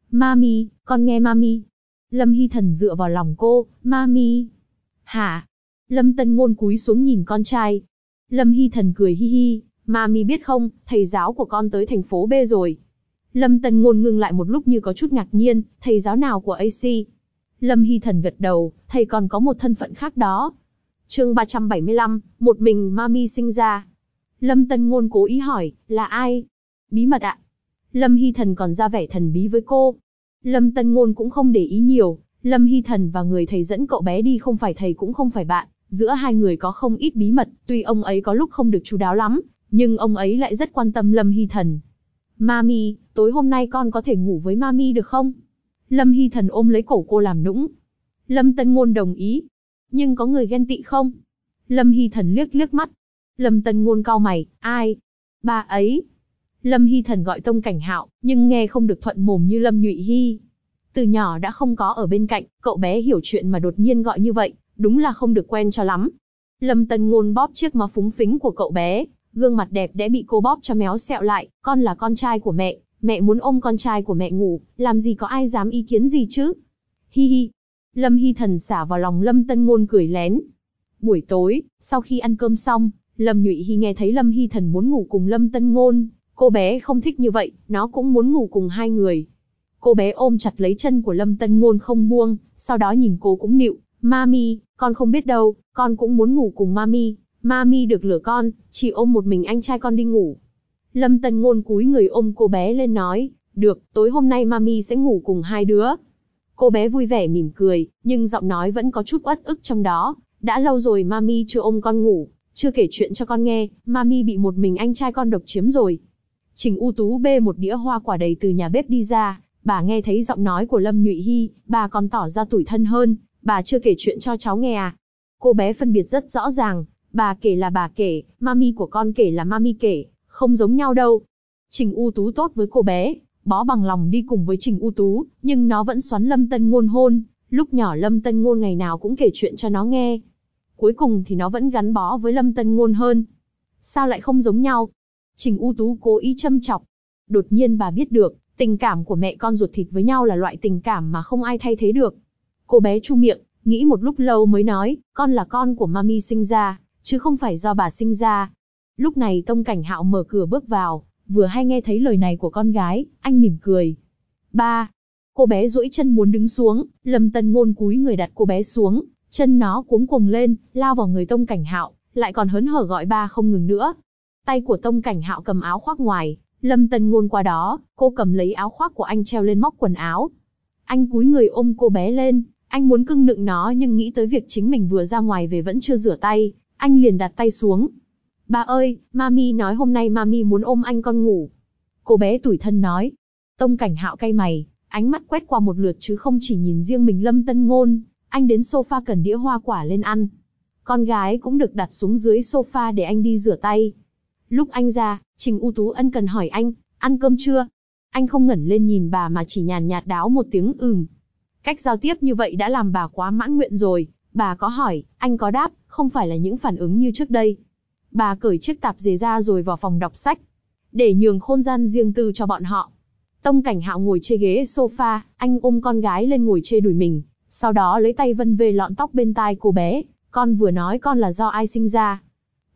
Mami, con nghe Mami. Lâm Hy Thần dựa vào lòng cô, Mami. Hả? Lâm Tân Ngôn cúi xuống nhìn con trai. Lâm Hy Thần cười hi hi, Mami biết không, thầy giáo của con tới thành phố B rồi. Lâm Tân Ngôn ngưng lại một lúc như có chút ngạc nhiên, thầy giáo nào của AC? Lâm Hy Thần gật đầu, thầy còn có một thân phận khác đó. Chương 375, một mình Mami sinh ra. Lâm Tân Ngôn cố ý hỏi, là ai? Bí mật ạ. Lâm Hy Thần còn ra vẻ thần bí với cô. Lâm Tân Ngôn cũng không để ý nhiều, Lâm Hy Thần và người thầy dẫn cậu bé đi không phải thầy cũng không phải bạn, giữa hai người có không ít bí mật, tuy ông ấy có lúc không được chu đáo lắm, nhưng ông ấy lại rất quan tâm Lâm Hy Thần. Mami, tối hôm nay con có thể ngủ với Mami được không? Lâm Hy Thần ôm lấy cổ cô làm nũng. Lâm Tân Ngôn đồng ý. Nhưng có người ghen tị không? Lâm Hy Thần liếc liếc mắt. Lâm Tân Ngôn cau mày, ai? Bà ấy. Lâm Hy Thần gọi Tông Cảnh Hạo, nhưng nghe không được thuận mồm như Lâm Nhụy Hy. Từ nhỏ đã không có ở bên cạnh, cậu bé hiểu chuyện mà đột nhiên gọi như vậy, đúng là không được quen cho lắm. Lâm Tân Ngôn bóp chiếc má phúng phính của cậu bé, gương mặt đẹp đẽ bị cô bóp cho méo xẹo lại, con là con trai của mẹ muốn ôm con trai của mẹ ngủ, làm gì có ai dám ý kiến gì chứ? Hi hi. Lâm Hy Thần xả vào lòng Lâm Tân Ngôn cười lén. Buổi tối, sau khi ăn cơm xong, Lâm Nhụy Hy nghe thấy Lâm Hy Thần muốn ngủ cùng Lâm Tân Ngôn, cô bé không thích như vậy, nó cũng muốn ngủ cùng hai người. Cô bé ôm chặt lấy chân của Lâm Tân Ngôn không buông, sau đó nhìn cô cũng nịu, Mami, con không biết đâu, con cũng muốn ngủ cùng Mami, Mami được lừa con, chỉ ôm một mình anh trai con đi ngủ. Lâm Tân Ngôn cúi người ôm cô bé lên nói, được, tối hôm nay Mami sẽ ngủ cùng hai đứa. Cô bé vui vẻ mỉm cười, nhưng giọng nói vẫn có chút uất ức trong đó, đã lâu rồi Mami chưa ôm con ngủ, chưa kể chuyện cho con nghe, Mami bị một mình anh trai con độc chiếm rồi. Trình U Tú bê một đĩa hoa quả đầy từ nhà bếp đi ra, bà nghe thấy giọng nói của Lâm Nhụy Hy, bà còn tỏ ra tủi thân hơn, bà chưa kể chuyện cho cháu nghe à. Cô bé phân biệt rất rõ ràng, bà kể là bà kể, Mami của con kể là Mami kể, không giống nhau đâu. Trình U Tú tốt với cô bé, bó bằng lòng đi cùng với Trình U Tú, nhưng nó vẫn xoắn Lâm Tân Ngôn hôn, lúc nhỏ Lâm Tân Ngôn ngày nào cũng kể chuyện cho nó nghe. Cuối cùng thì nó vẫn gắn bó với Lâm Tân Ngôn hơn. Sao lại không giống nhau? Trình U Tú cố ý châm chọc. Đột nhiên bà biết được, tình cảm của mẹ con ruột thịt với nhau là loại tình cảm mà không ai thay thế được. Cô bé chu miệng, nghĩ một lúc lâu mới nói, con là con của Mami sinh ra, chứ không phải do bà sinh ra. Lúc này Tông Cảnh Hạo mở cửa bước vào, vừa hay nghe thấy lời này của con gái, anh mỉm cười. Ba. Cô bé duỗi chân muốn đứng xuống, Lâm Tân Ngôn cúi người đặt cô bé xuống, chân nó cuống cuồng lên, lao vào người Tông Cảnh Hạo, lại còn hớn hở gọi ba không ngừng nữa. Tay của Tông Cảnh Hạo cầm áo khoác ngoài, Lâm Tân Ngôn qua đó, cô cầm lấy áo khoác của anh treo lên móc quần áo. Anh cúi người ôm cô bé lên, anh muốn cưng nựng nó nhưng nghĩ tới việc chính mình vừa ra ngoài về vẫn chưa rửa tay, anh liền đặt tay xuống. Ba ơi, Mami nói hôm nay Mami muốn ôm anh con ngủ. Cô bé tủi thân nói. Tông Cảnh Hạo cay mày, ánh mắt quét qua một lượt chứ không chỉ nhìn riêng mình Lâm Tân Ngôn, anh đến sofa cần đĩa hoa quả lên ăn. Con gái cũng được đặt xuống dưới sofa để anh đi rửa tay. Lúc anh ra, Trình U Tú ân cần hỏi anh, ăn cơm chưa? Anh không ngẩng lên nhìn bà mà chỉ nhàn nhạt đáo một tiếng Cách giao tiếp như vậy đã làm bà quá mãn nguyện rồi, bà có hỏi, anh có đáp, không phải là những phản ứng như trước đây. Bà cởi chiếc tạp dề ra rồi vào phòng đọc sách, để nhường không gian riêng tư cho bọn họ. Tông Cảnh Hạo ngồi trên ghế sofa, anh ôm con gái lên ngồi trên đùi mình, sau đó lấy tay vân về lọn tóc bên tai cô bé, con vừa nói con là do ai sinh ra.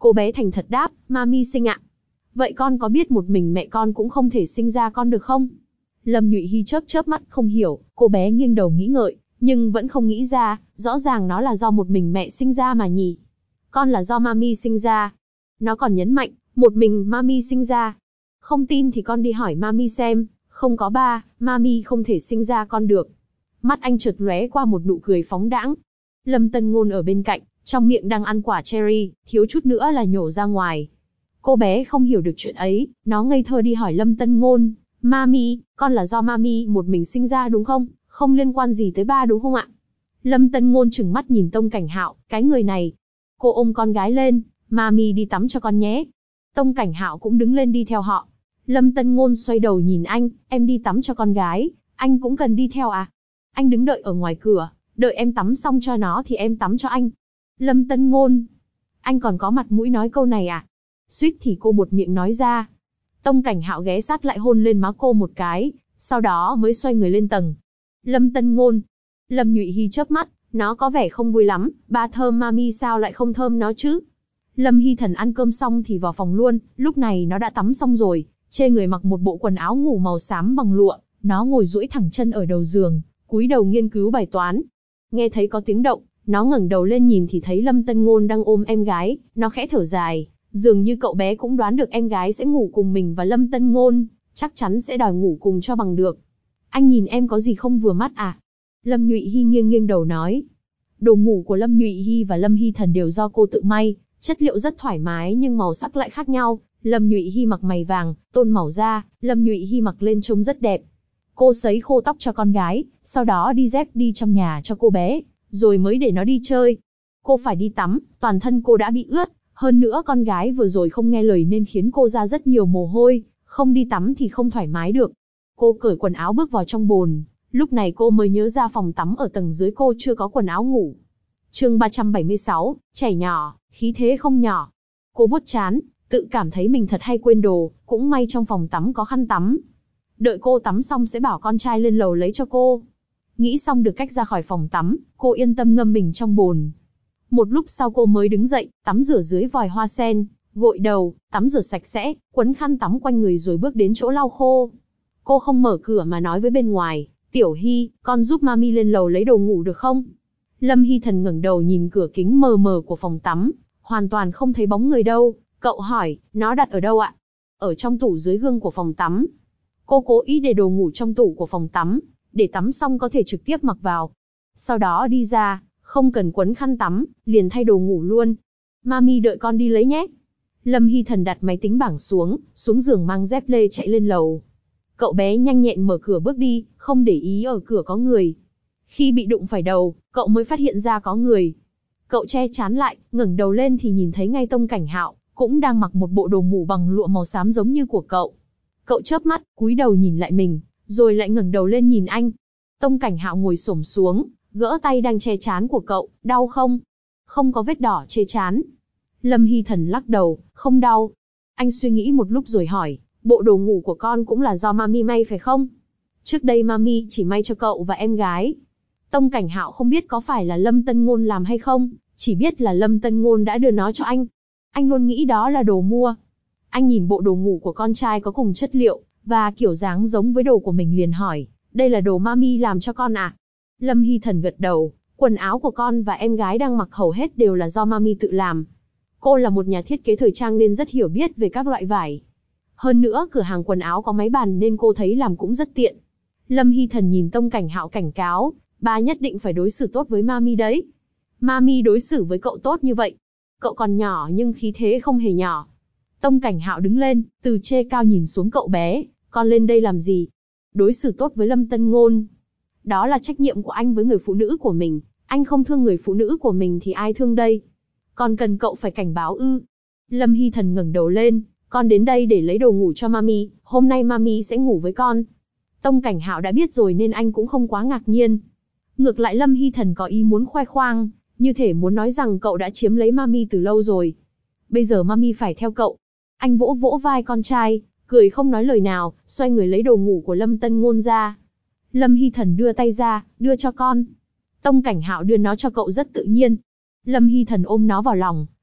Cô bé thành thật đáp, mami sinh ạ. Vậy con có biết một mình mẹ con cũng không thể sinh ra con được không? Lâm Nhụy Hy chớp chớp mắt không hiểu, cô bé nghiêng đầu nghĩ ngợi, nhưng vẫn không nghĩ ra, rõ ràng nó là do một mình mẹ sinh ra mà nhỉ. Con là do mami sinh ra. Nó còn nhấn mạnh, một mình mami sinh ra. Không tin thì con đi hỏi mami xem, không có ba, mami không thể sinh ra con được. Mắt anh chợt lóe qua một nụ cười phóng đãng. Lâm Tân Ngôn ở bên cạnh, trong miệng đang ăn quả cherry, thiếu chút nữa là nhổ ra ngoài. Cô bé không hiểu được chuyện ấy, nó ngây thơ đi hỏi Lâm Tân Ngôn, mami, con là do mami một mình sinh ra đúng không? Không liên quan gì tới ba đúng không ạ? Lâm Tân Ngôn trừng mắt nhìn Tông Cảnh Hạo, cái người này. Cô ôm con gái lên, mami đi tắm cho con nhé. Tông Cảnh Hạo cũng đứng lên đi theo họ. Lâm Tân Ngôn xoay đầu nhìn anh, em đi tắm cho con gái, anh cũng cần đi theo à? Anh đứng đợi ở ngoài cửa, đợi em tắm xong cho nó thì em tắm cho anh. Lâm Tân Ngôn, anh còn có mặt mũi nói câu này à? Suýt thì cô buột miệng nói ra. Tông Cảnh Hạo ghé sát lại hôn lên má cô một cái, sau đó mới xoay người lên tầng. Lâm Tân Ngôn, Lâm Nhụy Hy chớp mắt, nó có vẻ không vui lắm, ba thơm mami sao lại không thơm nó chứ? Lâm Hy Thần ăn cơm xong thì vào phòng luôn, lúc này nó đã tắm xong rồi, trên người mặc một bộ quần áo ngủ màu xám bằng lụa, nó ngồi duỗi thẳng chân ở đầu giường, cúi đầu nghiên cứu bài toán. Nghe thấy có tiếng động, nó ngẩng đầu lên nhìn thì thấy Lâm Tân Ngôn đang ôm em gái, nó khẽ thở dài, dường như cậu bé cũng đoán được em gái sẽ ngủ cùng mình và Lâm Tân Ngôn, chắc chắn sẽ đòi ngủ cùng cho bằng được. Anh nhìn em có gì không vừa mắt à? Lâm Nhụy Hy nghiêng nghiêng đầu nói. Đồ ngủ của Lâm Nhụy Hy và Lâm Hy Thần đều do cô tự may, chất liệu rất thoải mái nhưng màu sắc lại khác nhau. Lâm Nhụy Hy mặc mày vàng, tôn màu da, Lâm Nhụy Hy mặc lên trông rất đẹp. Cô sấy khô tóc cho con gái, sau đó đi dép đi trong nhà cho cô bé, rồi mới để nó đi chơi. Cô phải đi tắm, toàn thân cô đã bị ướt, hơn nữa con gái vừa rồi không nghe lời nên khiến cô ra rất nhiều mồ hôi, không đi tắm thì không thoải mái được. Cô cởi quần áo bước vào trong bồn, lúc này cô mới nhớ ra phòng tắm ở tầng dưới cô chưa có quần áo ngủ. Chương 376, trẻ nhỏ, khí thế không nhỏ. Cô vuốt trán, tự cảm thấy mình thật hay quên đồ, cũng may trong phòng tắm có khăn tắm. Đợi cô tắm xong sẽ bảo con trai lên lầu lấy cho cô. Nghĩ xong được cách ra khỏi phòng tắm, cô yên tâm ngâm mình trong bồn. Một lúc sau cô mới đứng dậy, tắm rửa dưới vòi hoa sen, gội đầu, tắm rửa sạch sẽ, quấn khăn tắm quanh người rồi bước đến chỗ lau khô. Cô không mở cửa mà nói với bên ngoài, Tiểu Hy, con giúp mami lên lầu lấy đồ ngủ được không? Lâm Hy Thần ngẩng đầu nhìn cửa kính mờ mờ của phòng tắm, hoàn toàn không thấy bóng người đâu. Cậu hỏi, nó đặt ở đâu ạ? Ở trong tủ dưới gương của phòng tắm. Cô cố ý để đồ ngủ trong tủ của phòng tắm, để tắm xong có thể trực tiếp mặc vào. Sau đó đi ra, không cần quấn khăn tắm, liền thay đồ ngủ luôn. Mami đợi con đi lấy nhé. Lâm Hy Thần đặt máy tính bảng xuống giường mang dép lê chạy lên lầu. Cậu bé nhanh nhẹn mở cửa bước đi, không để ý ở cửa có người. Khi bị đụng phải đầu, cậu mới phát hiện ra có người. Cậu che chán lại, ngẩng đầu lên thì nhìn thấy ngay Tông Cảnh Hạo, cũng đang mặc một bộ đồ ngủ bằng lụa màu xám giống như của cậu. Cậu chớp mắt, cúi đầu nhìn lại mình, rồi lại ngẩng đầu lên nhìn anh. Tông Cảnh Hạo ngồi xổm xuống, gỡ tay đang che chán của cậu, đau không? Không có vết đỏ trên trán. Lâm Hy Thần lắc đầu, không đau. Anh suy nghĩ một lúc rồi hỏi, bộ đồ ngủ của con cũng là do mami may phải không? Trước đây mami chỉ may cho cậu và em gái. Tông Cảnh Hạo không biết có phải là Lâm Tân Ngôn làm hay không, chỉ biết là Lâm Tân Ngôn đã đưa nó cho anh. Anh luôn nghĩ đó là đồ mua. Anh nhìn bộ đồ ngủ của con trai có cùng chất liệu, và kiểu dáng giống với đồ của mình liền hỏi, đây là đồ mami làm cho con à? Lâm Hy Thần gật đầu, quần áo của con và em gái đang mặc hầu hết đều là do mami tự làm. Cô là một nhà thiết kế thời trang nên rất hiểu biết về các loại vải. Hơn nữa cửa hàng quần áo có máy bàn nên cô thấy làm cũng rất tiện. Lâm Hy Thần nhìn Tông Cảnh Hạo cảnh cáo, ba nhất định phải đối xử tốt với mami đấy. Mami đối xử với cậu tốt như vậy. Cậu còn nhỏ nhưng khí thế không hề nhỏ. Tông Cảnh Hạo đứng lên, từ trên cao nhìn xuống cậu bé, con lên đây làm gì? Đối xử tốt với Lâm Tân Ngôn. Đó là trách nhiệm của anh với người phụ nữ của mình, anh không thương người phụ nữ của mình thì ai thương đây? Còn cần cậu phải cảnh báo ư? Lâm Hy Thần ngẩng đầu lên, con đến đây để lấy đồ ngủ cho mami, hôm nay mami sẽ ngủ với con. Tông Cảnh Hạo đã biết rồi nên anh cũng không quá ngạc nhiên. Ngược lại Lâm Hy Thần có ý muốn khoe khoang, như thể muốn nói rằng cậu đã chiếm lấy mami từ lâu rồi. Bây giờ mami phải theo cậu. Anh vỗ vỗ vai con trai, cười không nói lời nào, xoay người lấy đồ ngủ của Lâm Tân Ngôn ra. Lâm Hy Thần đưa tay ra, đưa cho con. Tông Cảnh Hạo đưa nó cho cậu rất tự nhiên. Lâm Hy Thần ôm nó vào lòng,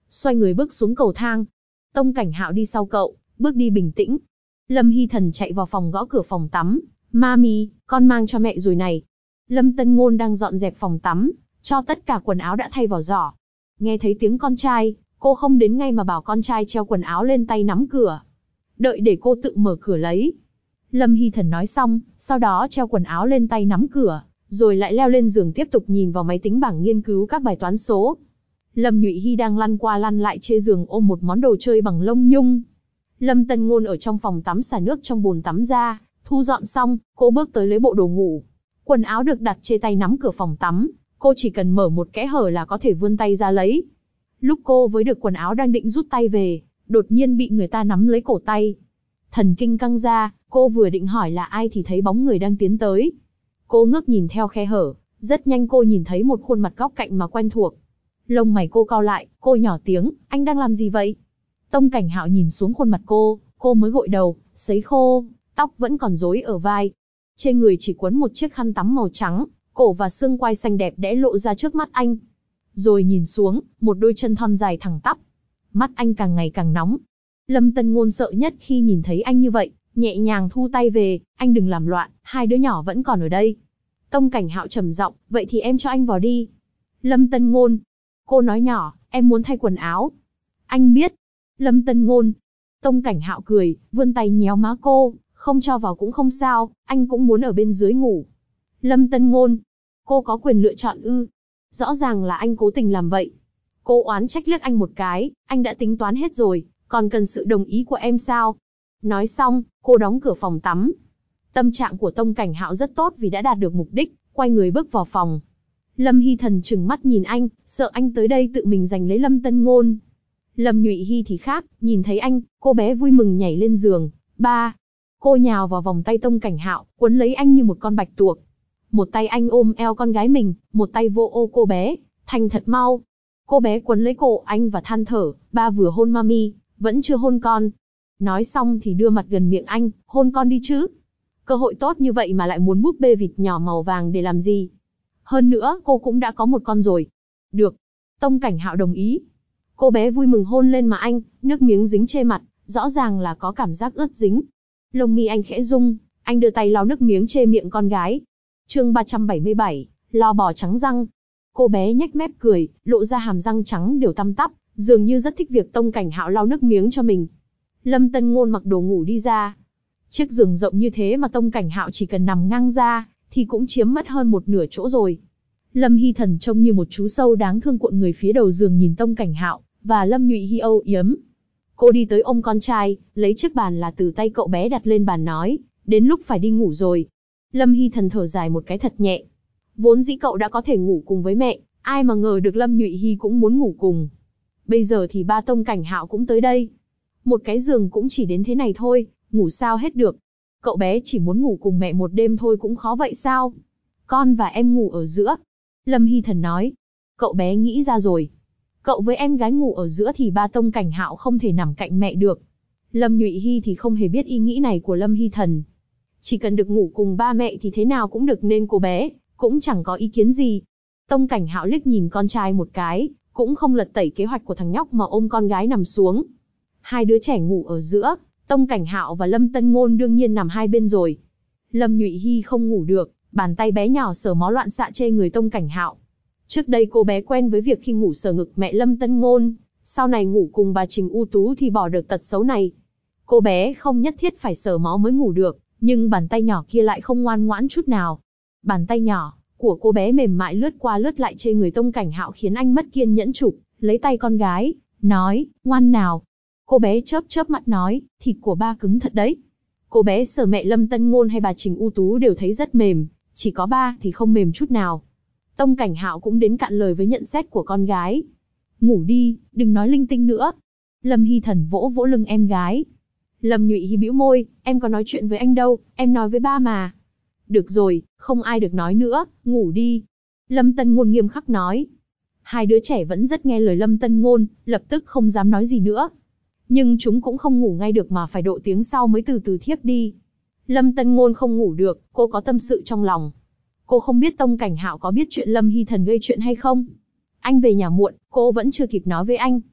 xoay người bước xuống cầu thang. Tông Cảnh Hạo đi sau cậu, bước đi bình tĩnh. Lâm Hy Thần chạy vào phòng gõ cửa phòng tắm. Mami, con mang cho mẹ rồi này. Lâm Tân Ngôn đang dọn dẹp phòng tắm, cho tất cả quần áo đã thay vào giỏ. Nghe thấy tiếng con trai, cô không đến ngay mà bảo con trai treo quần áo lên tay nắm cửa. Đợi để cô tự mở cửa lấy. Lâm Hy Thần nói xong, sau đó treo quần áo lên tay nắm cửa, rồi lại leo lên giường tiếp tục nhìn vào máy tính bảng nghiên cứu các bài toán số. Lâm Nhụy Hy đang lăn qua lăn lại trên giường ôm một món đồ chơi bằng lông nhung. Lâm Tân Ngôn ở trong phòng tắm xả nước trong bồn tắm ra, thu dọn xong, cô bước tới lấy bộ đồ ngủ. Quần áo được đặt trên tay nắm cửa phòng tắm, cô chỉ cần mở một kẽ hở là có thể vươn tay ra lấy. Lúc cô với được quần áo đang định rút tay về, đột nhiên bị người ta nắm lấy cổ tay. Thần kinh căng ra, cô vừa định hỏi là ai thì thấy bóng người đang tiến tới. Cô ngước nhìn theo khe hở, rất nhanh cô nhìn thấy một khuôn mặt góc cạnh mà quen thuộc. Lông mày cô cau lại, cô nhỏ tiếng, anh đang làm gì vậy? Tông Cảnh Hạo nhìn xuống khuôn mặt cô mới gội đầu, sấy khô, tóc vẫn còn rối ở vai. Trên người chỉ quấn một chiếc khăn tắm màu trắng, cổ và xương quai xanh đẹp đẽ lộ ra trước mắt anh. Rồi nhìn xuống, một đôi chân thon dài thẳng tắp. Mắt anh càng ngày càng nóng. Lâm Tân Ngôn sợ nhất khi nhìn thấy anh như vậy, nhẹ nhàng thu tay về, anh đừng làm loạn, hai đứa nhỏ vẫn còn ở đây. Tông Cảnh Hạo trầm giọng, vậy thì em cho anh vào đi. Lâm Tân Ngôn. Cô nói nhỏ, em muốn thay quần áo. Anh biết. Lâm Tân Ngôn. Tông Cảnh Hạo cười, vươn tay nhéo má cô, không cho vào cũng không sao, anh cũng muốn ở bên dưới ngủ. Lâm Tân Ngôn. Cô có quyền lựa chọn ư? Rõ ràng là anh cố tình làm vậy. Cô oán trách liếc anh một cái, anh đã tính toán hết rồi, còn cần sự đồng ý của em sao? Nói xong, cô đóng cửa phòng tắm. Tâm trạng của Tông Cảnh Hạo rất tốt vì đã đạt được mục đích, quay người bước vào phòng. Lâm Hy Thần trừng mắt nhìn anh, sợ anh tới đây tự mình giành lấy Lâm Tân Ngôn. Lâm Nhụy Hy thì khác, nhìn thấy anh, cô bé vui mừng nhảy lên giường. Ba. Cô nhào vào vòng tay Tông Cảnh Hạo, quấn lấy anh như một con bạch tuộc. Một tay anh ôm eo con gái mình, một tay vô ô cô bé, thành thật mau. Cô bé quấn lấy cổ anh và than thở, ba vừa hôn mami, vẫn chưa hôn con. Nói xong thì đưa mặt gần miệng anh, hôn con đi chứ. Cơ hội tốt như vậy mà lại muốn búp bê vịt nhỏ màu vàng để làm gì? Hơn nữa, cô cũng đã có một con rồi. Được. Tông Cảnh Hạo đồng ý. Cô bé vui mừng hôn lên mà anh, nước miếng dính trên mặt, rõ ràng là có cảm giác ướt dính. Lông mi anh khẽ rung, anh đưa tay lau nước miếng trên miệng con gái. Chương 377, lo bò trắng răng. Cô bé nhếch mép cười, lộ ra hàm răng trắng đều tăm tắp, dường như rất thích việc Tông Cảnh Hạo lau nước miếng cho mình. Lâm Tân Ngôn mặc đồ ngủ đi ra. Chiếc giường rộng như thế mà Tông Cảnh Hạo chỉ cần nằm ngang ra, thì cũng chiếm mất hơn một nửa chỗ rồi. Lâm Hy Thần trông như một chú sâu đáng thương cuộn người phía đầu giường nhìn Tông Cảnh Hạo và Lâm Nhụy Hy âu yếm. Cô đi tới ôm con trai, lấy chiếc bàn là từ tay cậu bé đặt lên bàn nói, đến lúc phải đi ngủ rồi. Lâm Hy Thần thở dài một cái thật nhẹ. Vốn dĩ cậu đã có thể ngủ cùng với mẹ, ai mà ngờ được Lâm Nhụy Hy cũng muốn ngủ cùng. Bây giờ thì ba Tông Cảnh Hạo cũng tới đây. Một cái giường cũng chỉ đến thế này thôi, ngủ sao hết được. Cậu bé chỉ muốn ngủ cùng mẹ một đêm thôi cũng khó vậy sao? Con và em ngủ ở giữa. Lâm Hy Thần nói. Cậu bé nghĩ ra rồi. Cậu với em gái ngủ ở giữa thì ba Tông Cảnh Hạo không thể nằm cạnh mẹ được. Lâm Nhụy Hy thì không hề biết ý nghĩ này của Lâm Hy Thần. Chỉ cần được ngủ cùng ba mẹ thì thế nào cũng được nên cô bé cũng chẳng có ý kiến gì. Tông Cảnh Hạo liếc nhìn con trai một cái, cũng không lật tẩy kế hoạch của thằng nhóc mà ôm con gái nằm xuống. Hai đứa trẻ ngủ ở giữa, Tông Cảnh Hạo và Lâm Tân Ngôn đương nhiên nằm hai bên rồi. Lâm Nhụy Hy không ngủ được, bàn tay bé nhỏ sờ mó loạn xạ trên người Tông Cảnh Hạo. Trước đây cô bé quen với việc khi ngủ sờ ngực mẹ Lâm Tân Ngôn, sau này ngủ cùng bà Trình U Tú thì bỏ được tật xấu này. Cô bé không nhất thiết phải sờ mó mới ngủ được, nhưng bàn tay nhỏ kia lại không ngoan ngoãn chút nào. Bàn tay nhỏ của cô bé mềm mại lướt qua lướt lại trên người Tông Cảnh Hạo khiến anh mất kiên nhẫn chụp lấy tay con gái, nói, ngoan nào. Cô bé chớp chớp mắt nói, thịt của ba cứng thật đấy. Cô bé sờ mẹ Lâm Tân Ngôn hay bà Trình U Tú đều thấy rất mềm, chỉ có ba thì không mềm chút nào. Tông Cảnh Hạo cũng đến cạn lời với nhận xét của con gái. Ngủ đi, đừng nói linh tinh nữa. Lâm Hy Thần vỗ vỗ lưng em gái. Lâm Nhụy Hy bĩu môi, em có nói chuyện với anh đâu, em nói với ba mà. Được rồi, không ai được nói nữa, ngủ đi. Lâm Tân Ngôn nghiêm khắc nói. Hai đứa trẻ vẫn rất nghe lời Lâm Tân Ngôn, lập tức không dám nói gì nữa. Nhưng chúng cũng không ngủ ngay được mà phải độ tiếng sau mới từ từ thiếp đi. Lâm Tân Ngôn không ngủ được, cô có tâm sự trong lòng. Cô không biết Tông Cảnh Hạo có biết chuyện Lâm Hy Thần gây chuyện hay không. Anh về nhà muộn, cô vẫn chưa kịp nói với anh.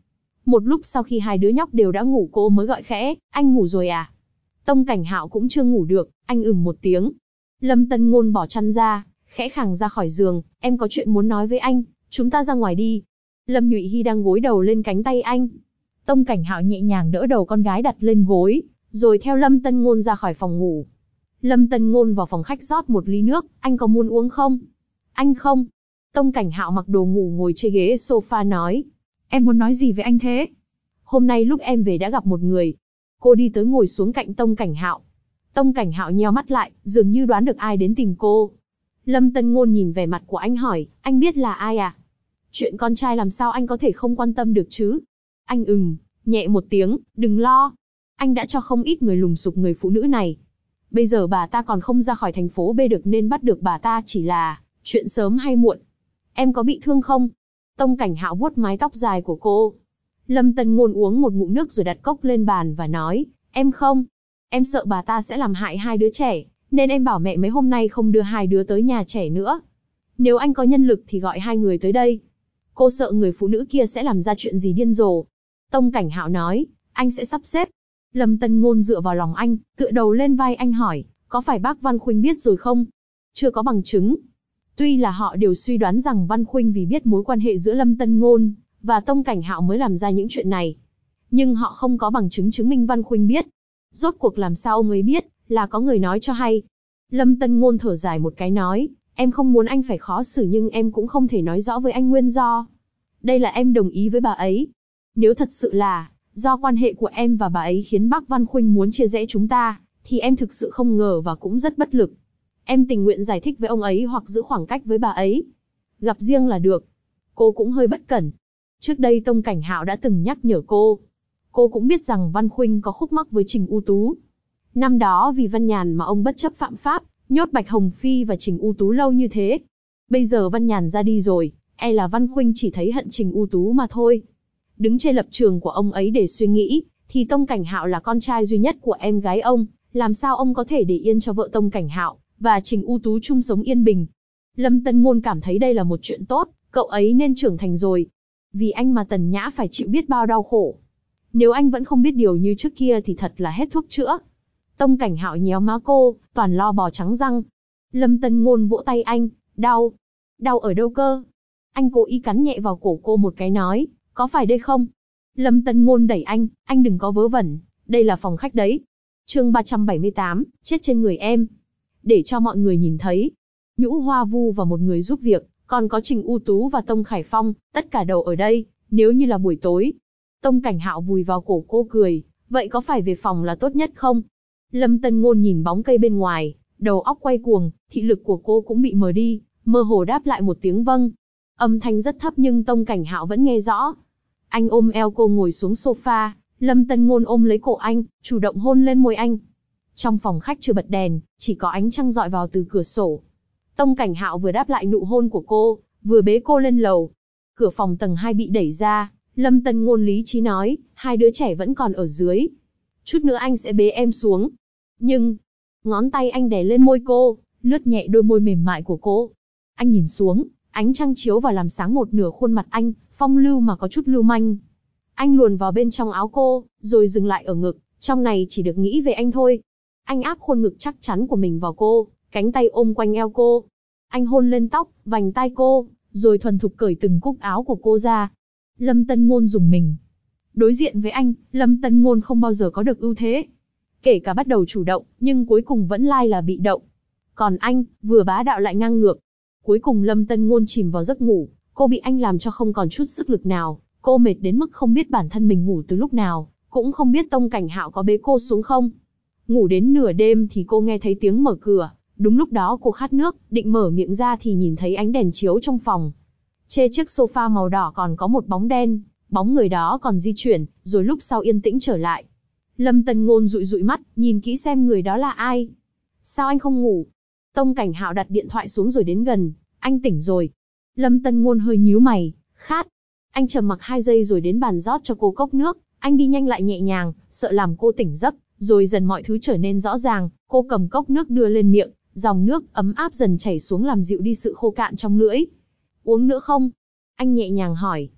Một lúc sau khi hai đứa nhóc đều đã ngủ cô mới gọi khẽ, anh ngủ rồi à? Tông Cảnh Hạo cũng chưa ngủ được, anh một tiếng. Lâm Tân Ngôn bỏ chăn ra, khẽ khàng ra khỏi giường, em có chuyện muốn nói với anh, chúng ta ra ngoài đi. Lâm Nhụy Hy đang gối đầu lên cánh tay anh. Tông Cảnh Hạo nhẹ nhàng đỡ đầu con gái đặt lên gối, rồi theo Lâm Tân Ngôn ra khỏi phòng ngủ. Lâm Tân Ngôn vào phòng khách rót một ly nước, anh có muốn uống không? Anh không. Tông Cảnh Hạo mặc đồ ngủ ngồi trên ghế sofa nói. Em muốn nói gì với anh thế? Hôm nay lúc em về đã gặp một người. Cô đi tới ngồi xuống cạnh Tông Cảnh Hạo. Tông Cảnh Hạo nheo mắt lại, dường như đoán được ai đến tìm cô. Lâm Tân Ngôn nhìn vẻ mặt của anh hỏi, anh biết là ai à? Chuyện con trai làm sao anh có thể không quan tâm được chứ? Anh nhẹ một tiếng, đừng lo. Anh đã cho không ít người lùng sục người phụ nữ này. Bây giờ bà ta còn không ra khỏi thành phố B được nên bắt được bà ta chỉ là chuyện sớm hay muộn. Em có bị thương không? Tông Cảnh Hạo vuốt mái tóc dài của cô. Lâm Tân Ngôn uống một ngụm nước rồi đặt cốc lên bàn và nói, em không. Em sợ bà ta sẽ làm hại hai đứa trẻ, nên em bảo mẹ mấy hôm nay không đưa hai đứa tới nhà trẻ nữa. Nếu anh có nhân lực thì gọi hai người tới đây. Cô sợ người phụ nữ kia sẽ làm ra chuyện gì điên rồ. Tông Cảnh Hạo nói, anh sẽ sắp xếp. Lâm Tân Ngôn dựa vào lòng anh, tựa đầu lên vai anh hỏi, có phải bác Văn Khuynh biết rồi không? Chưa có bằng chứng. Tuy là họ đều suy đoán rằng Văn Khuynh vì biết mối quan hệ giữa Lâm Tân Ngôn và Tông Cảnh Hạo mới làm ra những chuyện này. Nhưng họ không có bằng chứng chứng minh Văn Khuynh biết. Rốt cuộc làm sao ông ấy biết, là có người nói cho hay. Lâm Tân Ngôn thở dài một cái nói, em không muốn anh phải khó xử nhưng em cũng không thể nói rõ với anh nguyên do. Đây là em đồng ý với bà ấy. Nếu thật sự là do quan hệ của em và bà ấy khiến bác Văn Khuynh muốn chia rẽ chúng ta, thì em thực sự không ngờ và cũng rất bất lực. Em tình nguyện giải thích với ông ấy hoặc giữ khoảng cách với bà ấy. Gặp riêng là được. Cô cũng hơi bất cẩn. Trước đây Tông Cảnh Hạo đã từng nhắc nhở cô. Cô cũng biết rằng Văn Khuynh có khúc mắc với Trình U Tú. Năm đó vì Văn Nhàn mà ông bất chấp phạm pháp, nhốt Bạch Hồng Phi và Trình U Tú lâu như thế. Bây giờ Văn Nhàn ra đi rồi, e là Văn Khuynh chỉ thấy hận Trình U Tú mà thôi. Đứng trên lập trường của ông ấy để suy nghĩ, thì Tông Cảnh Hạo là con trai duy nhất của em gái ông, làm sao ông có thể để yên cho vợ Tông Cảnh Hạo và Trình U Tú chung sống yên bình. Lâm Tân Ngôn cảm thấy đây là một chuyện tốt, cậu ấy nên trưởng thành rồi. Vì anh mà Tần Nhã phải chịu biết bao đau khổ. Nếu anh vẫn không biết điều như trước kia thì thật là hết thuốc chữa. Tông Cảnh Hạo nhéo má cô, toàn lo bò trắng răng. Lâm Tân Ngôn vỗ tay anh, đau. Đau ở đâu cơ? Anh cố ý cắn nhẹ vào cổ cô một cái nói, có phải đây không? Lâm Tân Ngôn đẩy anh đừng có vớ vẩn, đây là phòng khách đấy. Chương 378, chết trên người em. Để cho mọi người nhìn thấy. Nhũ Hoa Vu và một người giúp việc, còn có Trình U Tú và Tông Khải Phong, tất cả đều ở đây, nếu như là buổi tối. Tông Cảnh Hạo vùi vào cổ cô cười, vậy có phải về phòng là tốt nhất không? Lâm Tân Ngôn nhìn bóng cây bên ngoài, đầu óc quay cuồng, thị lực của cô cũng bị mờ đi, mơ hồ đáp lại một tiếng vâng. Âm thanh rất thấp nhưng Tông Cảnh Hạo vẫn nghe rõ. Anh ôm eo cô ngồi xuống sofa, Lâm Tân Ngôn ôm lấy cổ anh, chủ động hôn lên môi anh. Trong phòng khách chưa bật đèn, chỉ có ánh trăng rọi vào từ cửa sổ. Tông Cảnh Hạo vừa đáp lại nụ hôn của cô, vừa bế cô lên lầu. Cửa phòng tầng 2 bị đẩy ra, Lâm Tân Ngôn lý trí nói, hai đứa trẻ vẫn còn ở dưới. Chút nữa anh sẽ bế em xuống. Nhưng, ngón tay anh đè lên môi cô, lướt nhẹ đôi môi mềm mại của cô. Anh nhìn xuống, ánh trăng chiếu vào làm sáng một nửa khuôn mặt anh, phong lưu mà có chút lưu manh. Anh luồn vào bên trong áo cô, rồi dừng lại ở ngực, trong này chỉ được nghĩ về anh thôi. Anh áp khuôn ngực chắc chắn của mình vào cô, cánh tay ôm quanh eo cô. Anh hôn lên tóc, vành tai cô, rồi thuần thục cởi từng cúc áo của cô ra. Lâm Tân Ngôn rùng mình. Đối diện với anh, Lâm Tân Ngôn không bao giờ có được ưu thế. Kể cả bắt đầu chủ động, nhưng cuối cùng vẫn lai là bị động. Còn anh, vừa bá đạo lại ngang ngược. Cuối cùng Lâm Tân Ngôn chìm vào giấc ngủ, cô bị anh làm cho không còn chút sức lực nào. Cô mệt đến mức không biết bản thân mình ngủ từ lúc nào, cũng không biết Tông Cảnh Hạo có bế cô xuống không. Ngủ đến nửa đêm thì cô nghe thấy tiếng mở cửa. Đúng lúc đó cô khát nước, định mở miệng ra thì nhìn thấy ánh đèn chiếu trong phòng. Trên chiếc sofa màu đỏ còn có một bóng đen, bóng người đó còn di chuyển, rồi lúc sau yên tĩnh trở lại. Lâm Tân Ngôn dụi dụi mắt, nhìn kỹ xem người đó là ai. Sao anh không ngủ? Tông Cảnh Hạo đặt điện thoại xuống rồi đến gần, anh tỉnh rồi. Lâm Tân Ngôn hơi nhíu mày, khát. Anh trầm mặc 2 giây rồi đến bàn rót cho cô cốc nước, anh đi nhanh lại nhẹ nhàng, sợ làm cô tỉnh giấc, rồi dần mọi thứ trở nên rõ ràng. Cô cầm cốc nước đưa lên miệng, dòng nước ấm áp dần chảy xuống làm dịu đi sự khô cạn trong lưỡi. Uống nữa không? Anh nhẹ nhàng hỏi.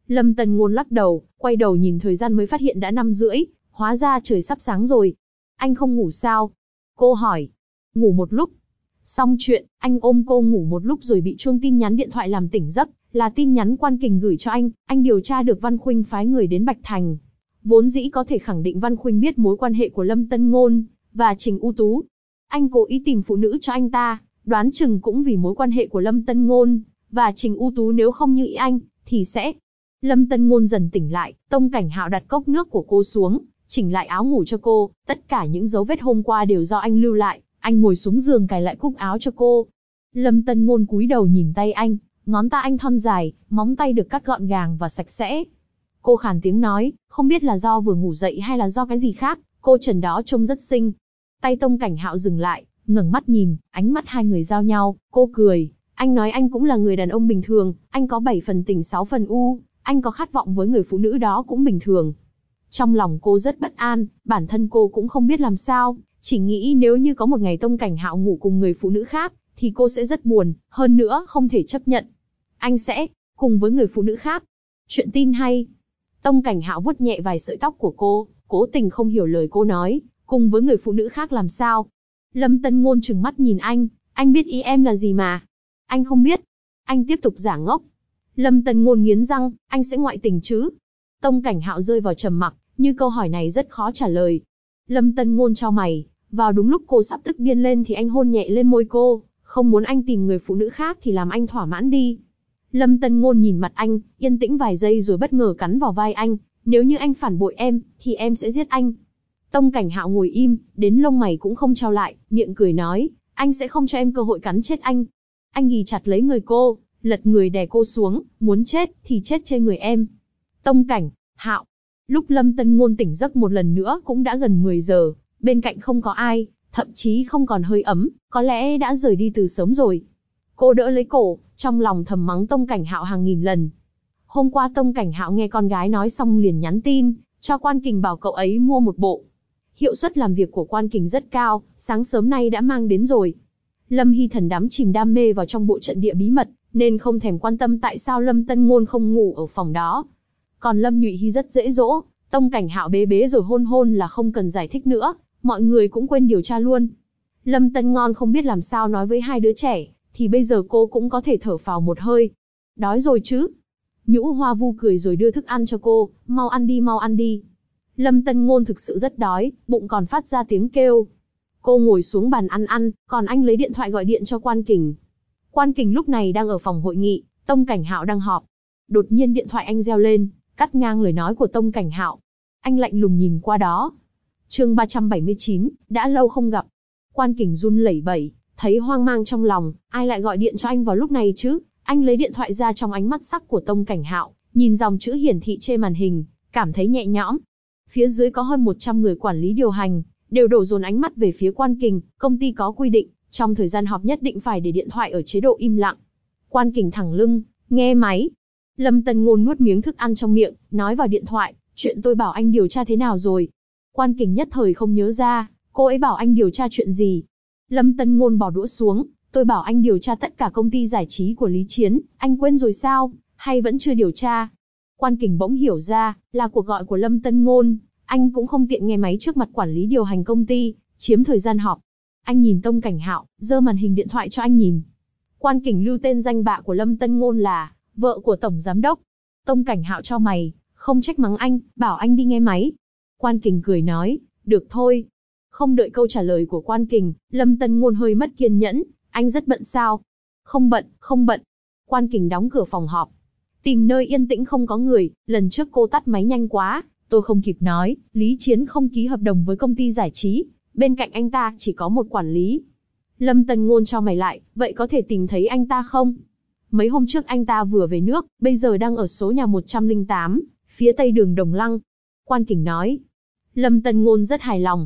Lâm Tân Ngôn lắc đầu, quay đầu nhìn thời gian mới phát hiện đã 5:30, hóa ra trời sắp sáng rồi. Anh không ngủ sao? Cô hỏi. Ngủ một lúc. Xong chuyện, anh ôm cô ngủ một lúc rồi bị chuông tin nhắn điện thoại làm tỉnh giấc, là tin nhắn Quan Kình gửi cho anh điều tra được Văn Khuynh phái người đến Bạch Thành. Vốn dĩ có thể khẳng định Văn Khuynh biết mối quan hệ của Lâm Tân Ngôn và Trình U Tú. Anh cố ý tìm phụ nữ cho anh ta, đoán chừng cũng vì mối quan hệ của Lâm Tân Ngôn và Trình U Tú, nếu không như ý anh, thì sẽ... Lâm Tân Ngôn dần tỉnh lại, Tông Cảnh Hạo đặt cốc nước của cô xuống, chỉnh lại áo ngủ cho cô, tất cả những dấu vết hôm qua đều do anh lưu lại, anh ngồi xuống giường cài lại cúc áo cho cô. Lâm Tân Ngôn cúi đầu nhìn tay anh, ngón tay anh thon dài, móng tay được cắt gọn gàng và sạch sẽ. Cô khàn tiếng nói, không biết là do vừa ngủ dậy hay là do cái gì khác, cô trần đó trông rất xinh. Tay Tông Cảnh Hạo dừng lại, ngẩng mắt nhìn, ánh mắt hai người giao nhau, cô cười. Anh nói anh cũng là người đàn ông bình thường, anh có 7 phần tình 6 phần u, anh có khát vọng với người phụ nữ đó cũng bình thường. Trong lòng cô rất bất an, bản thân cô cũng không biết làm sao, chỉ nghĩ nếu như có một ngày Tông Cảnh Hạo ngủ cùng người phụ nữ khác, thì cô sẽ rất buồn, hơn nữa không thể chấp nhận. Anh sẽ cùng với người phụ nữ khác. Chuyện tin hay. Tông Cảnh Hạo vuốt nhẹ vài sợi tóc của cô, cố tình không hiểu lời cô nói, cùng với người phụ nữ khác làm sao. Lâm Tân Ngôn trừng mắt nhìn anh biết ý em là gì mà. Anh không biết. Anh tiếp tục giả ngốc. Lâm Tân Ngôn nghiến răng, anh sẽ ngoại tình chứ? Tông Cảnh Hạo rơi vào trầm mặc, như câu hỏi này rất khó trả lời. Lâm Tân Ngôn chau mày, vào đúng lúc cô sắp tức điên lên thì anh hôn nhẹ lên môi cô, không muốn anh tìm người phụ nữ khác thì làm anh thỏa mãn đi. Lâm Tân Ngôn nhìn mặt anh, yên tĩnh vài giây rồi bất ngờ cắn vào vai anh, nếu như anh phản bội em, thì em sẽ giết anh. Tông Cảnh Hạo ngồi im, đến lông mày cũng không trao lại, miệng cười nói, anh sẽ không cho em cơ hội cắn chết anh. Anh ghì chặt lấy người cô, lật người đè cô xuống, muốn chết thì chết trên người em. Tông Cảnh Hạo. Lúc Lâm Tân Ngôn tỉnh giấc một lần nữa cũng đã gần 10 giờ, bên cạnh không có ai, thậm chí không còn hơi ấm, có lẽ đã rời đi từ sớm rồi. Cô đỡ lấy cổ, trong lòng thầm mắng Tông Cảnh Hạo hàng nghìn lần. Hôm qua Tông Cảnh Hạo nghe con gái nói xong liền nhắn tin, cho Quan Kình bảo cậu ấy mua một bộ. Hiệu suất làm việc của Quan Kình rất cao, sáng sớm nay đã mang đến rồi. Lâm Hy Thần đắm chìm đam mê vào trong bộ trận địa bí mật, nên không thèm quan tâm tại sao Lâm Tân Ngôn không ngủ ở phòng đó. Còn Lâm Nhụy Hy rất dễ dỗ, Tông Cảnh Hạo bế bế rồi hôn hôn là không cần giải thích nữa, mọi người cũng quên điều tra luôn. Lâm Tân Ngôn không biết làm sao nói với hai đứa trẻ, thì bây giờ cô cũng có thể thở phào một hơi. Đói rồi chứ? Nhũ Hoa Vu cười rồi đưa thức ăn cho cô, mau ăn đi mau ăn đi. Lâm Tân Ngôn thực sự rất đói, bụng còn phát ra tiếng kêu. Cô ngồi xuống bàn ăn, còn anh lấy điện thoại gọi điện cho Quan Kình. Quan Kình lúc này đang ở phòng hội nghị, Tông Cảnh Hạo đang họp. Đột nhiên điện thoại anh reo lên, cắt ngang lời nói của Tông Cảnh Hạo. Anh lạnh lùng nhìn qua đó. Chương 379, đã lâu không gặp. Quan Kình run lẩy bẩy, thấy hoang mang trong lòng, ai lại gọi điện cho anh vào lúc này chứ? Anh lấy điện thoại ra, trong ánh mắt sắc của Tông Cảnh Hạo, nhìn dòng chữ hiển thị trên màn hình, cảm thấy nhẹ nhõm. Phía dưới có hơn 100 người quản lý điều hành, đều đổ dồn ánh mắt về phía Quan Kình. Công ty có quy định, trong thời gian họp nhất định phải để điện thoại ở chế độ im lặng. Quan Kình thẳng lưng, nghe máy. Lâm Tân Ngôn nuốt miếng thức ăn trong miệng, nói vào điện thoại, chuyện tôi bảo anh điều tra thế nào rồi? Quan Kình nhất thời không nhớ ra, cô ấy bảo anh điều tra chuyện gì? Lâm Tân Ngôn bỏ đũa xuống, tôi bảo anh điều tra tất cả công ty giải trí của Lý Chiến, anh quên rồi sao? Hay vẫn chưa điều tra? Quan Kình bỗng hiểu ra, là cuộc gọi của Lâm Tân Ngôn, anh cũng không tiện nghe máy trước mặt quản lý điều hành công ty, chiếm thời gian họp. Anh nhìn Tông Cảnh Hạo, giơ màn hình điện thoại cho anh nhìn. Quan Kình lưu tên danh bạ của Lâm Tân Ngôn là vợ của tổng giám đốc. Tông Cảnh Hạo chau mày, không trách mắng anh, bảo anh đi nghe máy. Quan Kình cười nói, được thôi. Không đợi câu trả lời của Quan Kình, Lâm Tân Ngôn hơi mất kiên nhẫn, anh rất bận sao? Không bận, không bận. Quan Kình đóng cửa phòng họp, tìm nơi yên tĩnh không có người. Lần trước cô tắt máy nhanh quá, tôi không kịp nói, Lý Chiến không ký hợp đồng với công ty giải trí, bên cạnh anh ta chỉ có một quản lý. Lâm Tân Ngôn chau mày lại, vậy có thể tìm thấy anh ta không? Mấy hôm trước anh ta vừa về nước, bây giờ đang ở số nhà 108, phía tây đường Đồng Lăng. Quan Kình nói. Lâm Tân Ngôn rất hài lòng,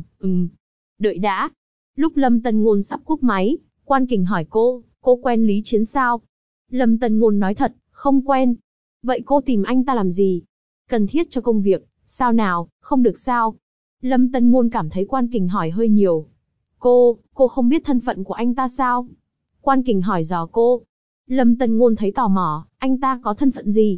đợi đã. Lúc Lâm Tân Ngôn sắp cúp máy, Quan Kình hỏi cô quen Lý Chiến sao? Lâm Tân Ngôn nói thật, không quen. Vậy cô tìm anh ta làm gì? Cần thiết cho công việc, sao nào, không được sao? Lâm Tân Ngôn cảm thấy Quan Kình hỏi hơi nhiều. Cô không biết thân phận của anh ta sao? Quan Kình hỏi dò cô. Lâm Tân Ngôn thấy tò mò, anh ta có thân phận gì?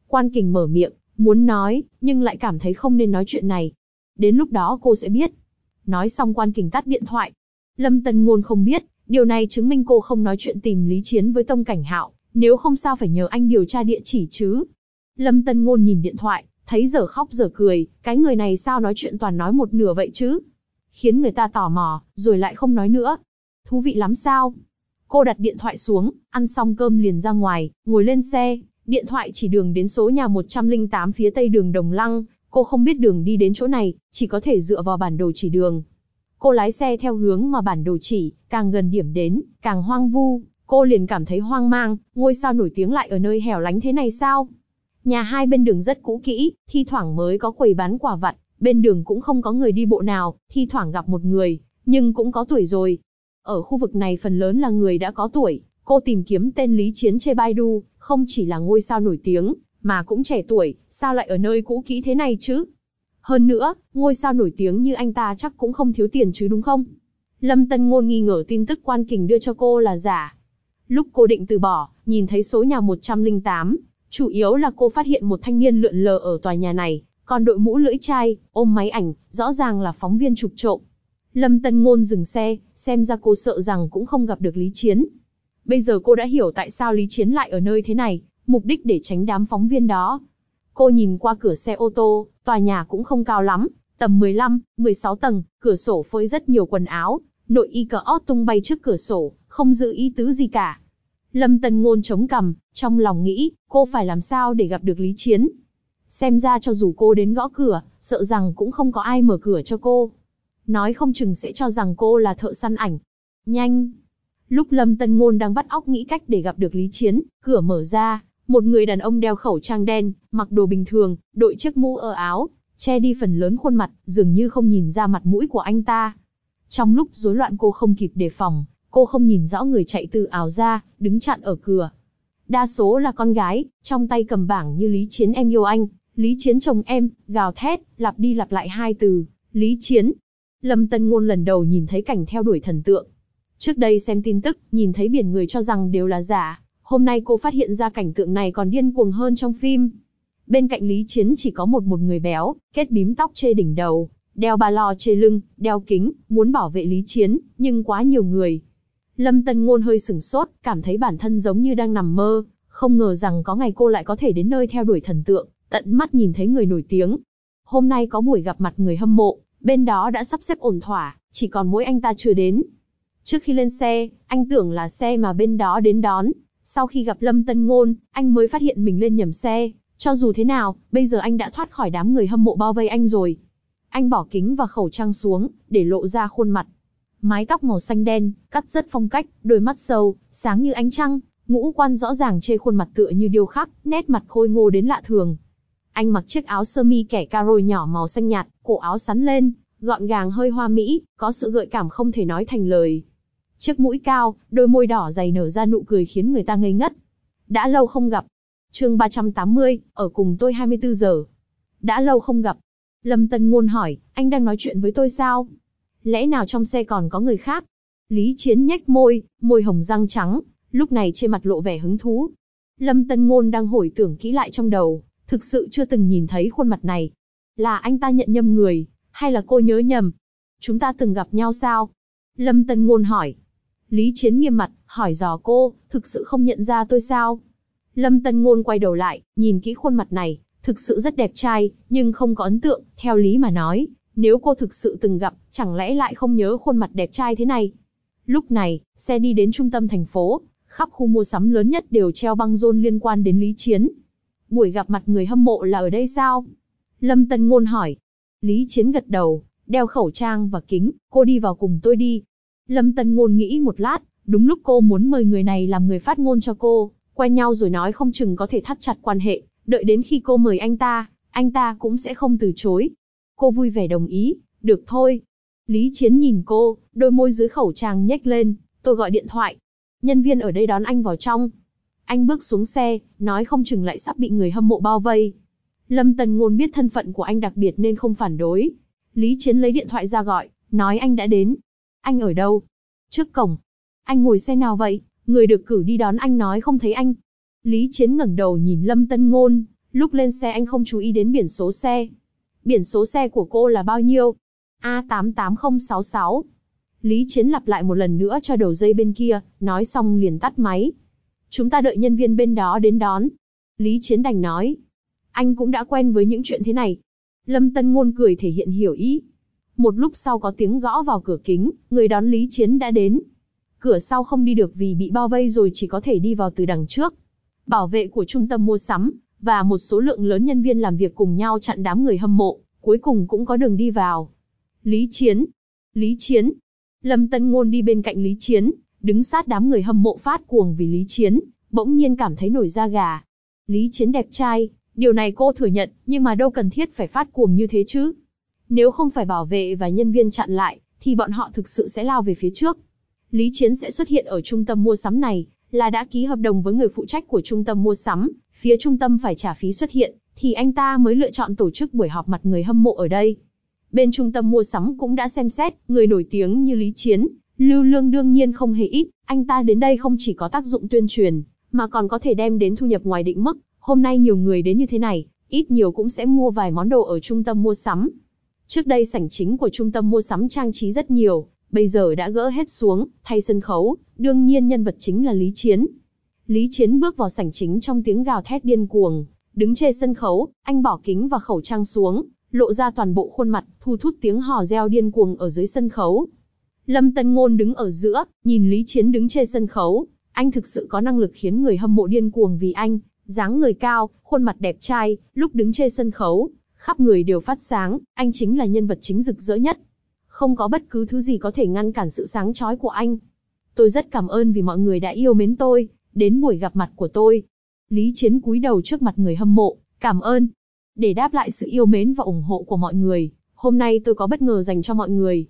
Quan Kình mở miệng, muốn nói, nhưng lại cảm thấy không nên nói chuyện này. Đến lúc đó cô sẽ biết. Nói xong Quan Kình tắt điện thoại. Lâm Tân Ngôn không biết, điều này chứng minh cô không nói chuyện tìm Lý Chiến với Tông Cảnh Hạo, nếu không sao phải nhờ anh điều tra địa chỉ chứ. Lâm Tân Ngôn nhìn điện thoại, thấy dở khóc dở cười, cái người này sao nói chuyện toàn nói một nửa vậy chứ? Khiến người ta tò mò, rồi lại không nói nữa. Thú vị lắm sao? Cô đặt điện thoại xuống, ăn xong cơm liền ra ngoài, ngồi lên xe, điện thoại chỉ đường đến số nhà 108 phía tây đường Đồng Lăng, cô không biết đường đi đến chỗ này, chỉ có thể dựa vào bản đồ chỉ đường. Cô lái xe theo hướng mà bản đồ chỉ, càng gần điểm đến, càng hoang vu, cô liền cảm thấy hoang mang, ngôi sao nổi tiếng lại ở nơi hẻo lánh thế này sao? Nhà hai bên đường rất cũ kỹ, thi thoảng mới có quầy bán quả vặt, bên đường cũng không có người đi bộ nào, thi thoảng gặp một người, nhưng cũng có tuổi rồi. Ở khu vực này phần lớn là người đã có tuổi, cô tìm kiếm tên Lý Chiến trên Baidu, không chỉ là ngôi sao nổi tiếng, mà cũng trẻ tuổi, sao lại ở nơi cũ kỹ thế này chứ? Hơn nữa, ngôi sao nổi tiếng như anh ta chắc cũng không thiếu tiền chứ đúng không? Lâm Tân Ngôn nghi ngờ tin tức Quan Kình đưa cho cô là giả. Lúc cô định từ bỏ, nhìn thấy số nhà 108, chủ yếu là cô phát hiện một thanh niên lượn lờ ở tòa nhà này, còn đội mũ lưỡi chai, ôm máy ảnh, rõ ràng là phóng viên chụp trộm. Lâm Tân Ngôn dừng xe, xem ra cô sợ rằng cũng không gặp được Lý Chiến. Bây giờ cô đã hiểu tại sao Lý Chiến lại ở nơi thế này, mục đích để tránh đám phóng viên đó. Cô nhìn qua cửa xe ô tô, tòa nhà cũng không cao lắm, tầm 15, 16 tầng, cửa sổ phơi rất nhiều quần áo, nội y cờ ót tung bay trước cửa sổ, không giữ ý tứ gì cả. Lâm Tân Ngôn chống cằm, trong lòng nghĩ, cô phải làm sao để gặp được Lý Chiến. Xem ra cho dù cô đến gõ cửa, sợ rằng cũng không có ai mở cửa cho cô. Nói không chừng sẽ cho rằng cô là thợ săn ảnh. Nhanh! Lúc Lâm Tân Ngôn đang vắt óc nghĩ cách để gặp được Lý Chiến, cửa mở ra, một người đàn ông đeo khẩu trang đen, mặc đồ bình thường, đội chiếc mũ ơ áo, che đi phần lớn khuôn mặt, dường như không nhìn ra mặt mũi của anh ta. Trong lúc rối loạn cô không kịp đề phòng, cô không nhìn rõ người chạy từ ảo ra, đứng chặn ở cửa. Đa số là con gái, trong tay cầm bảng như Lý Chiến em yêu anh, Lý Chiến chồng em, gào thét, lặp đi lặp lại hai từ, Lý Chiến. Lâm Tân Ngôn lần đầu nhìn thấy cảnh theo đuổi thần tượng. Trước đây xem tin tức, nhìn thấy biển người cho rằng đều là giả, hôm nay cô phát hiện ra cảnh tượng này còn điên cuồng hơn trong phim. Bên cạnh Lý Chiến chỉ có một người béo, kết bím tóc chê đỉnh đầu, đeo ba lo chê lưng, đeo kính, muốn bảo vệ Lý Chiến, nhưng quá nhiều người. Lâm Tân Ngôn hơi sửng sốt, cảm thấy bản thân giống như đang nằm mơ, không ngờ rằng có ngày cô lại có thể đến nơi theo đuổi thần tượng, tận mắt nhìn thấy người nổi tiếng. Hôm nay có buổi gặp mặt người hâm mộ, bên đó đã sắp xếp ổn thỏa, chỉ còn mỗi anh ta chưa đến. Trước khi lên xe, anh tưởng là xe mà bên đó đến đón, sau khi gặp Lâm Tân Ngôn, anh mới phát hiện mình lên nhầm xe. Cho dù thế nào, bây giờ anh đã thoát khỏi đám người hâm mộ bao vây anh rồi. Anh bỏ kính và khẩu trang xuống, để lộ ra khuôn mặt. Mái tóc màu xanh đen, cắt rất phong cách, đôi mắt sâu, sáng như ánh trăng, ngũ quan rõ ràng chê khuôn mặt tựa như điêu khắc, nét mặt khôi ngô đến lạ thường. Anh mặc chiếc áo sơ mi kẻ caro nhỏ màu xanh nhạt, cổ áo xắn lên, gọn gàng hơi hoa mỹ, có sự gợi cảm không thể nói thành lời. Chiếc mũi cao, đôi môi đỏ dày nở ra nụ cười khiến người ta ngây ngất. Đã lâu không gặp. Chương 380, ở cùng tôi 24 giờ. Đã lâu không gặp. Lâm Tân Ngôn hỏi, anh đang nói chuyện với tôi sao? Lẽ nào trong xe còn có người khác? Lý Chiến nhếch môi, môi hồng răng trắng, lúc này trên mặt lộ vẻ hứng thú. Lâm Tân Ngôn đang hồi tưởng kỹ lại trong đầu, thực sự chưa từng nhìn thấy khuôn mặt này. Là anh ta nhận nhầm người, hay là cô nhớ nhầm? Chúng ta từng gặp nhau sao? Lâm Tân Ngôn hỏi. Lý Chiến nghiêm mặt, hỏi dò cô, thực sự không nhận ra tôi sao? Lâm Tân Ngôn quay đầu lại, nhìn kỹ khuôn mặt này, thực sự rất đẹp trai, nhưng không có ấn tượng, theo lý mà nói, nếu cô thực sự từng gặp, chẳng lẽ lại không nhớ khuôn mặt đẹp trai thế này? Lúc này, xe đi đến trung tâm thành phố, khắp khu mua sắm lớn nhất đều treo băng rôn liên quan đến Lý Chiến. Buổi gặp mặt người hâm mộ là ở đây sao? Lâm Tân Ngôn hỏi. Lý Chiến gật đầu, đeo khẩu trang và kính, cô đi vào cùng tôi đi. Lâm Tân Ngôn nghĩ một lát, đúng lúc cô muốn mời người này làm người phát ngôn cho cô, quen nhau rồi nói không chừng có thể thắt chặt quan hệ, đợi đến khi cô mời anh ta cũng sẽ không từ chối. Cô vui vẻ đồng ý, được thôi. Lý Chiến nhìn cô, đôi môi dưới khẩu trang nhếch lên, tôi gọi điện thoại. Nhân viên ở đây đón anh vào trong. Anh bước xuống xe, nói không chừng lại sắp bị người hâm mộ bao vây. Lâm Tân Ngôn biết thân phận của anh đặc biệt nên không phản đối. Lý Chiến lấy điện thoại ra gọi, nói anh đã đến. Anh ở đâu? Trước cổng. Anh ngồi xe nào vậy? Người được cử đi đón anh nói không thấy anh. Lý Chiến ngẩng đầu nhìn Lâm Tân Ngôn, Lúc lên xe anh không chú ý đến biển số xe. Biển số xe của cô là bao nhiêu? A88066. Lý Chiến lặp lại một lần nữa cho đầu dây bên kia, nói xong liền tắt máy. Chúng ta đợi nhân viên bên đó đến đón. Lý Chiến đành nói. Anh cũng đã quen với những chuyện thế này. Lâm Tân Ngôn cười thể hiện hiểu ý. Một lúc sau có tiếng gõ vào cửa kính, người đón Lý Chiến đã đến. Cửa sau không đi được vì bị bao vây rồi, chỉ có thể đi vào từ đằng trước. Bảo vệ của trung tâm mua sắm và một số lượng lớn nhân viên làm việc cùng nhau chặn đám người hâm mộ, cuối cùng cũng có đường đi vào. Lý Chiến, Lý Chiến. Lâm Tân Ngôn đi bên cạnh Lý Chiến, đứng sát đám người hâm mộ phát cuồng vì Lý Chiến, bỗng nhiên cảm thấy nổi da gà. Lý Chiến đẹp trai, điều này cô thừa nhận, nhưng mà đâu cần thiết phải phát cuồng như thế chứ. Nếu không phải bảo vệ và nhân viên chặn lại, thì bọn họ thực sự sẽ lao về phía trước. Lý Chiến sẽ xuất hiện ở trung tâm mua sắm này, là đã ký hợp đồng với người phụ trách của trung tâm mua sắm, phía trung tâm phải trả phí xuất hiện, thì anh ta mới lựa chọn tổ chức buổi họp mặt người hâm mộ ở đây. Bên trung tâm mua sắm cũng đã xem xét, người nổi tiếng như Lý Chiến, lưu lượng đương nhiên không hề ít, anh ta đến đây không chỉ có tác dụng tuyên truyền, mà còn có thể đem đến thu nhập ngoài định mức. Hôm nay nhiều người đến như thế này, ít nhiều cũng sẽ mua vài món đồ ở trung tâm mua sắm. Trước đây sảnh chính của trung tâm mua sắm trang trí rất nhiều, bây giờ đã gỡ hết xuống, thay sân khấu, đương nhiên nhân vật chính là Lý Chiến. Lý Chiến bước vào sảnh chính trong tiếng gào thét điên cuồng, đứng trên sân khấu, anh bỏ kính và khẩu trang xuống, lộ ra toàn bộ khuôn mặt, thu hút tiếng hò reo điên cuồng ở dưới sân khấu. Lâm Tân Ngôn đứng ở giữa, nhìn Lý Chiến đứng trên sân khấu, anh thực sự có năng lực khiến người hâm mộ điên cuồng vì anh, dáng người cao, khuôn mặt đẹp trai, lúc đứng trên sân khấu, khắp người đều phát sáng, anh chính là nhân vật chính rực rỡ nhất. Không có bất cứ thứ gì có thể ngăn cản sự sáng chói của anh. Tôi rất cảm ơn vì mọi người đã yêu mến tôi, đến buổi gặp mặt của tôi. Lý Chiến cúi đầu trước mặt người hâm mộ, cảm ơn. Để đáp lại sự yêu mến và ủng hộ của mọi người, hôm nay tôi có bất ngờ dành cho mọi người.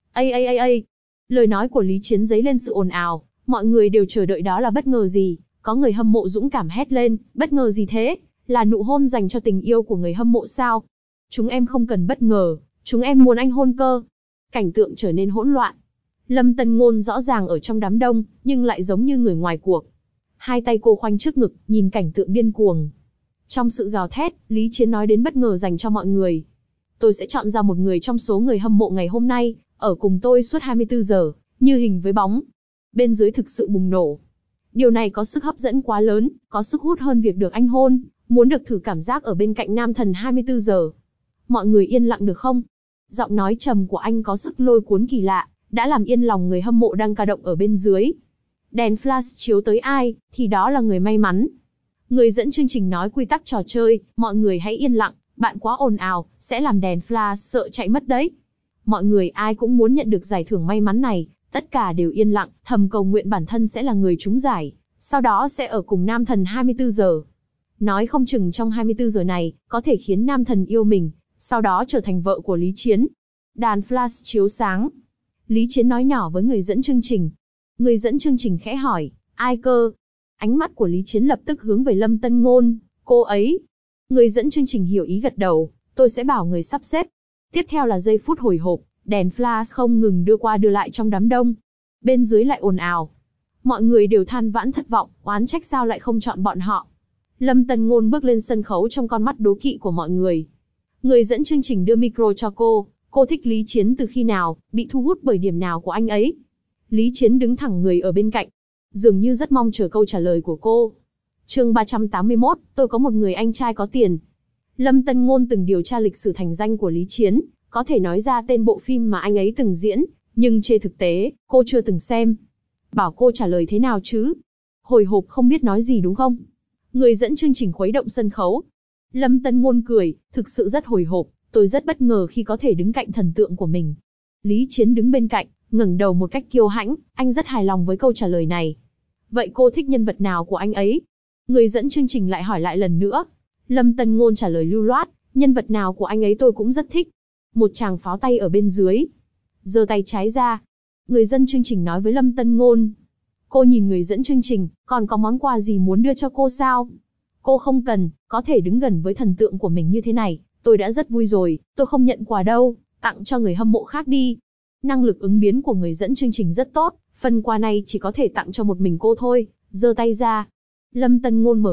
Ây. Lời nói của Lý Chiến dấy lên sự ồn ào, mọi người đều chờ đợi đó là bất ngờ gì. Có người hâm mộ dũng cảm hét lên, bất ngờ gì thế? Là nụ hôn dành cho tình yêu của người hâm mộ sao? Chúng em không cần bất ngờ, chúng em muốn anh hôn cơ. Cảnh tượng trở nên hỗn loạn. Lâm Tân Ngôn rõ ràng ở trong đám đông, nhưng lại giống như người ngoài cuộc. Hai tay cô khoanh trước ngực, nhìn cảnh tượng điên cuồng. Trong sự gào thét, Lý Chiến nói đến bất ngờ dành cho mọi người. Tôi sẽ chọn ra một người trong số người hâm mộ ngày hôm nay, ở cùng tôi suốt 24 giờ, như hình với bóng. Bên dưới thực sự bùng nổ. Điều này có sức hấp dẫn quá lớn, có sức hút hơn việc được anh hôn, muốn được thử cảm giác ở bên cạnh nam thần 24 giờ. Mọi người yên lặng được không? Giọng nói trầm của anh có sức lôi cuốn kỳ lạ, đã làm yên lòng người hâm mộ đang ca động ở bên dưới. Đèn flash chiếu tới ai, thì đó là người may mắn. Người dẫn chương trình nói quy tắc trò chơi, mọi người hãy yên lặng, bạn quá ồn ào, sẽ làm đèn flash sợ chạy mất đấy. Mọi người ai cũng muốn nhận được giải thưởng may mắn này, tất cả đều yên lặng, thầm cầu nguyện bản thân sẽ là người trúng giải, sau đó sẽ ở cùng nam thần 24 giờ. Nói không chừng trong 24 giờ này, có thể khiến nam thần yêu mình, sau đó trở thành vợ của Lý Chiến. Đàn flash chiếu sáng. Lý Chiến nói nhỏ với người dẫn chương trình. Người dẫn chương trình khẽ hỏi, ai cơ? Ánh mắt của Lý Chiến lập tức hướng về Lâm Tân Ngôn, cô ấy. Người dẫn chương trình hiểu ý gật đầu, tôi sẽ bảo người sắp xếp. Tiếp theo là giây phút hồi hộp, đèn flash không ngừng đưa qua đưa lại trong đám đông. Bên dưới lại ồn ào. Mọi người đều than vãn thất vọng, oán trách sao lại không chọn bọn họ. Lâm Tân Ngôn bước lên sân khấu trong con mắt đố kỵ của mọi người. Người dẫn chương trình đưa micro cho cô thích Lý Chiến từ khi nào, bị thu hút bởi điểm nào của anh ấy? Lý Chiến đứng thẳng người ở bên cạnh, dường như rất mong chờ câu trả lời của cô. Chương 381, tôi có một người anh trai có tiền. Lâm Tân Ngôn từng điều tra lịch sử thành danh của Lý Chiến, có thể nói ra tên bộ phim mà anh ấy từng diễn, nhưng trên thực tế, cô chưa từng xem. Bảo cô trả lời thế nào chứ? Hồi hộp không biết nói gì đúng không? Người dẫn chương trình khuấy động sân khấu. Lâm Tân Ngôn cười, thực sự rất hồi hộp, tôi rất bất ngờ khi có thể đứng cạnh thần tượng của mình. Lý Chiến đứng bên cạnh, ngẩng đầu một cách kiêu hãnh, anh rất hài lòng với câu trả lời này. Vậy cô thích nhân vật nào của anh ấy? Người dẫn chương trình lại hỏi lại lần nữa. Lâm Tân Ngôn trả lời lưu loát, nhân vật nào của anh ấy tôi cũng rất thích. Một tràng pháo tay ở bên dưới. Giơ tay trái ra. Người dẫn chương trình nói với Lâm Tân Ngôn. Cô nhìn người dẫn chương trình, còn có món quà gì muốn đưa cho cô sao? Cô không cần, có thể đứng gần với thần tượng của mình như thế này, tôi đã rất vui rồi, tôi không nhận quà đâu, tặng cho người hâm mộ khác đi. Năng lực ứng biến của người dẫn chương trình rất tốt, phần quà này chỉ có thể tặng cho một mình cô thôi, giơ tay ra. Lâm Tân Ngôn mở miệng,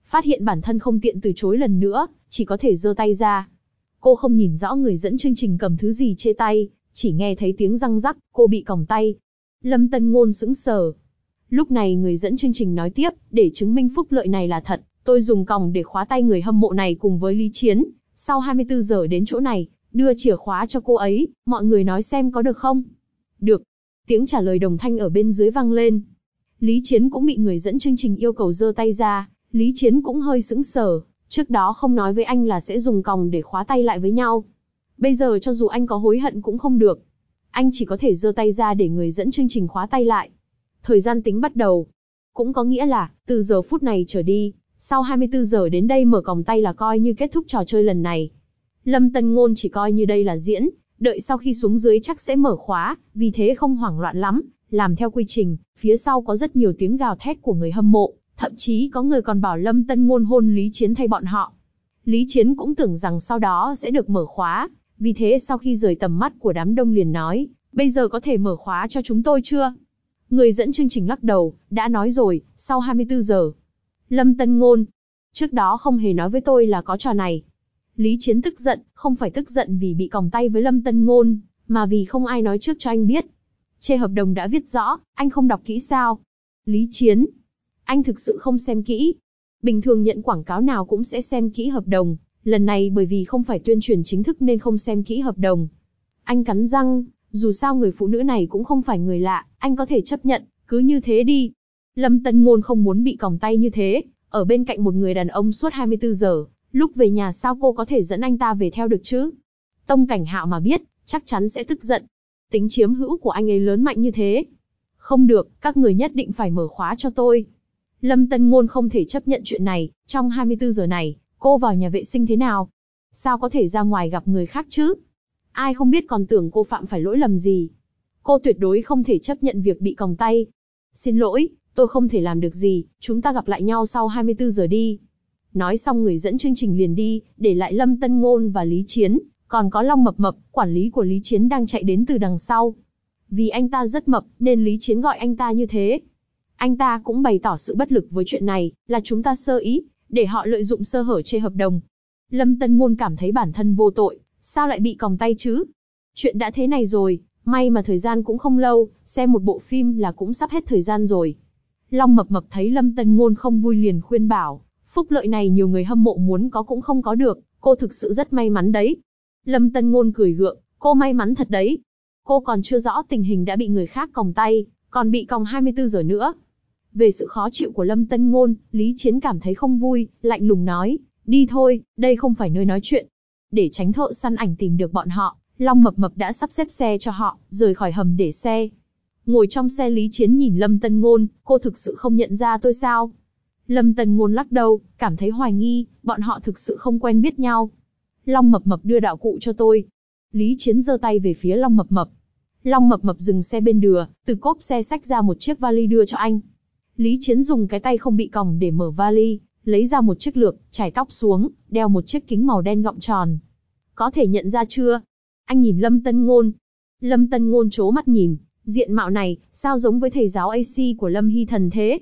phát hiện bản thân không tiện từ chối lần nữa, chỉ có thể giơ tay ra. Cô không nhìn rõ người dẫn chương trình cầm thứ gì trên tay, chỉ nghe thấy tiếng răng rắc, cô bị còng tay. Lâm Tân Ngôn sững sờ. Lúc này người dẫn chương trình nói tiếp, để chứng minh phúc lợi này là thật, tôi dùng còng để khóa tay người hâm mộ này cùng với Lý Chiến. Sau 24 giờ đến chỗ này, đưa chìa khóa cho cô ấy, mọi người nói xem có được không? Được. Tiếng trả lời đồng thanh ở bên dưới vang lên. Lý Chiến cũng bị người dẫn chương trình yêu cầu giơ tay ra, Lý Chiến cũng hơi sững sờ, trước đó không nói với anh là sẽ dùng còng để khóa tay lại với nhau. Bây giờ cho dù anh có hối hận cũng không được. Anh chỉ có thể giơ tay ra để người dẫn chương trình khóa tay lại. Thời gian tính bắt đầu. Cũng có nghĩa là, từ giờ phút này trở đi, sau 24 giờ đến đây mở còng tay là coi như kết thúc trò chơi lần này. Lâm Tân Ngôn chỉ coi như đây là diễn, đợi sau khi xuống dưới chắc sẽ mở khóa, vì thế không hoảng loạn lắm, làm theo quy trình. Phía sau có rất nhiều tiếng gào thét của người hâm mộ, thậm chí có người còn bảo Lâm Tân Ngôn hôn Lý Chiến thay bọn họ. Lý Chiến cũng tưởng rằng sau đó sẽ được mở khóa, vì thế sau khi rời tầm mắt của đám đông liền nói, bây giờ có thể mở khóa cho chúng tôi chưa? Người dẫn chương trình lắc đầu, đã nói rồi, sau 24 giờ. Lâm Tân Ngôn, trước đó không hề nói với tôi là có trò này. Lý Chiến tức giận, không phải tức giận vì bị còng tay với Lâm Tân Ngôn, mà vì không ai nói trước cho anh biết. Trên hợp đồng đã viết rõ, anh không đọc kỹ sao? Lý Chiến, anh thực sự không xem kỹ. Bình thường nhận quảng cáo nào cũng sẽ xem kỹ hợp đồng, lần này bởi vì không phải tuyên truyền chính thức nên không xem kỹ hợp đồng. Anh cắn răng, dù sao người phụ nữ này cũng không phải người lạ, anh có thể chấp nhận, cứ như thế đi. Lâm Tân Ngôn không muốn bị còng tay như thế, ở bên cạnh một người đàn ông suốt 24 giờ, lúc về nhà sao cô có thể dẫn anh ta về theo được chứ? Tông Cảnh Hạo mà biết, chắc chắn sẽ tức giận. Tính chiếm hữu của anh ấy lớn mạnh như thế. Không được, các người nhất định phải mở khóa cho tôi. Lâm Tân Ngôn không thể chấp nhận chuyện này, trong 24 giờ này, cô vào nhà vệ sinh thế nào? Sao có thể ra ngoài gặp người khác chứ? Ai không biết còn tưởng cô phạm phải lỗi lầm gì. Cô tuyệt đối không thể chấp nhận việc bị còng tay. Xin lỗi, tôi không thể làm được gì, chúng ta gặp lại nhau sau 24 giờ đi. Nói xong người dẫn chương trình liền đi, để lại Lâm Tân Ngôn và Lý Chiến, còn có Long Mập Mập, quản lý của Lý Chiến đang chạy đến từ đằng sau. Vì anh ta rất mập, nên Lý Chiến gọi anh ta như thế. Anh ta cũng bày tỏ sự bất lực với chuyện này, là chúng ta sơ ý, để họ lợi dụng sơ hở trên hợp đồng. Lâm Tân Ngôn cảm thấy bản thân vô tội, sao lại bị còng tay chứ? Chuyện đã thế này rồi, may mà thời gian cũng không lâu, xem một bộ phim là cũng sắp hết thời gian rồi. Long Mập Mập thấy Lâm Tân Ngôn không vui liền khuyên bảo, phúc lợi này nhiều người hâm mộ muốn có cũng không có được, cô thực sự rất may mắn đấy. Lâm Tân Ngôn cười gượng, cô may mắn thật đấy. Cô còn chưa rõ tình hình đã bị người khác còng tay, còn bị còng 24 giờ nữa. Về sự khó chịu của Lâm Tân Ngôn, Lý Chiến cảm thấy không vui, lạnh lùng nói, đi thôi, đây không phải nơi nói chuyện. Để tránh thợ săn ảnh tìm được bọn họ, Long Mập Mập đã sắp xếp xe cho họ, rời khỏi hầm để xe. Ngồi trong xe Lý Chiến nhìn Lâm Tân Ngôn, cô thực sự không nhận ra tôi sao? Lâm Tân Ngôn lắc đầu, cảm thấy hoài nghi, bọn họ thực sự không quen biết nhau. Long Mập Mập đưa đạo cụ cho tôi. Lý Chiến giơ tay về phía Long Mập Mập. Long Mập Mập dừng xe bên đường, từ cốp xe xách ra một chiếc vali đưa cho anh. Lý Chiến dùng cái tay không bị còng để mở vali, lấy ra một chiếc lược, chải tóc xuống, đeo một chiếc kính màu đen gọng tròn. Có thể nhận ra chưa? Anh nhìn Lâm Tân Ngôn. Lâm Tân Ngôn trố mắt nhìn, diện mạo này, sao giống với thầy giáo AC của Lâm Hy Thần thế?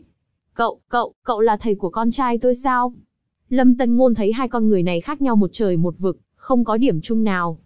Cậu là thầy của con trai tôi sao? Lâm Tân Ngôn thấy hai con người này khác nhau một trời một vực, không có điểm chung nào.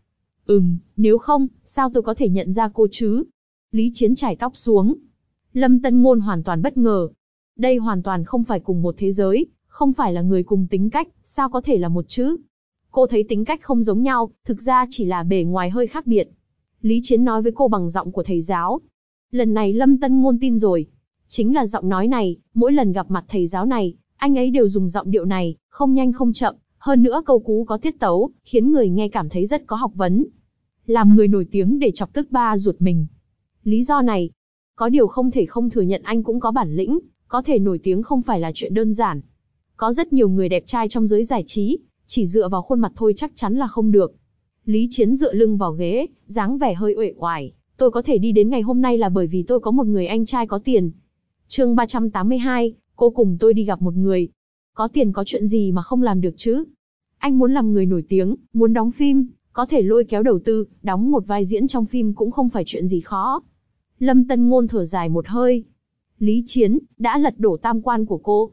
Nếu không, sao tôi có thể nhận ra cô chứ? Lý Chiến chải tóc xuống. Lâm Tân Ngôn hoàn toàn bất ngờ. Đây hoàn toàn không phải cùng một thế giới, không phải là người cùng tính cách, sao có thể là một chứ? Cô thấy tính cách không giống nhau, thực ra chỉ là bề ngoài hơi khác biệt. Lý Chiến nói với cô bằng giọng của thầy giáo. Lần này Lâm Tân Ngôn tin rồi. Chính là giọng nói này, mỗi lần gặp mặt thầy giáo này, anh ấy đều dùng giọng điệu này, không nhanh không chậm, hơn nữa câu cú có tiết tấu, khiến người nghe cảm thấy rất có học vấn. Làm người nổi tiếng để chọc tức ba ruột mình. Lý do này, có điều không thể không thừa nhận anh cũng có bản lĩnh, có thể nổi tiếng không phải là chuyện đơn giản. Có rất nhiều người đẹp trai trong giới giải trí, chỉ dựa vào khuôn mặt thôi chắc chắn là không được. Lý Chiến dựa lưng vào ghế, dáng vẻ hơi uể oải. Tôi có thể đi đến ngày hôm nay là bởi vì tôi có một người anh trai có tiền. Chương 382, cô cùng tôi đi gặp một người. Có tiền có chuyện gì mà không làm được chứ? Anh muốn làm người nổi tiếng, muốn đóng phim, có thể lôi kéo đầu tư, đóng một vai diễn trong phim cũng không phải chuyện gì khó. Lâm Tân Ngôn thở dài một hơi. Lý Chiến, đã lật đổ tam quan của cô.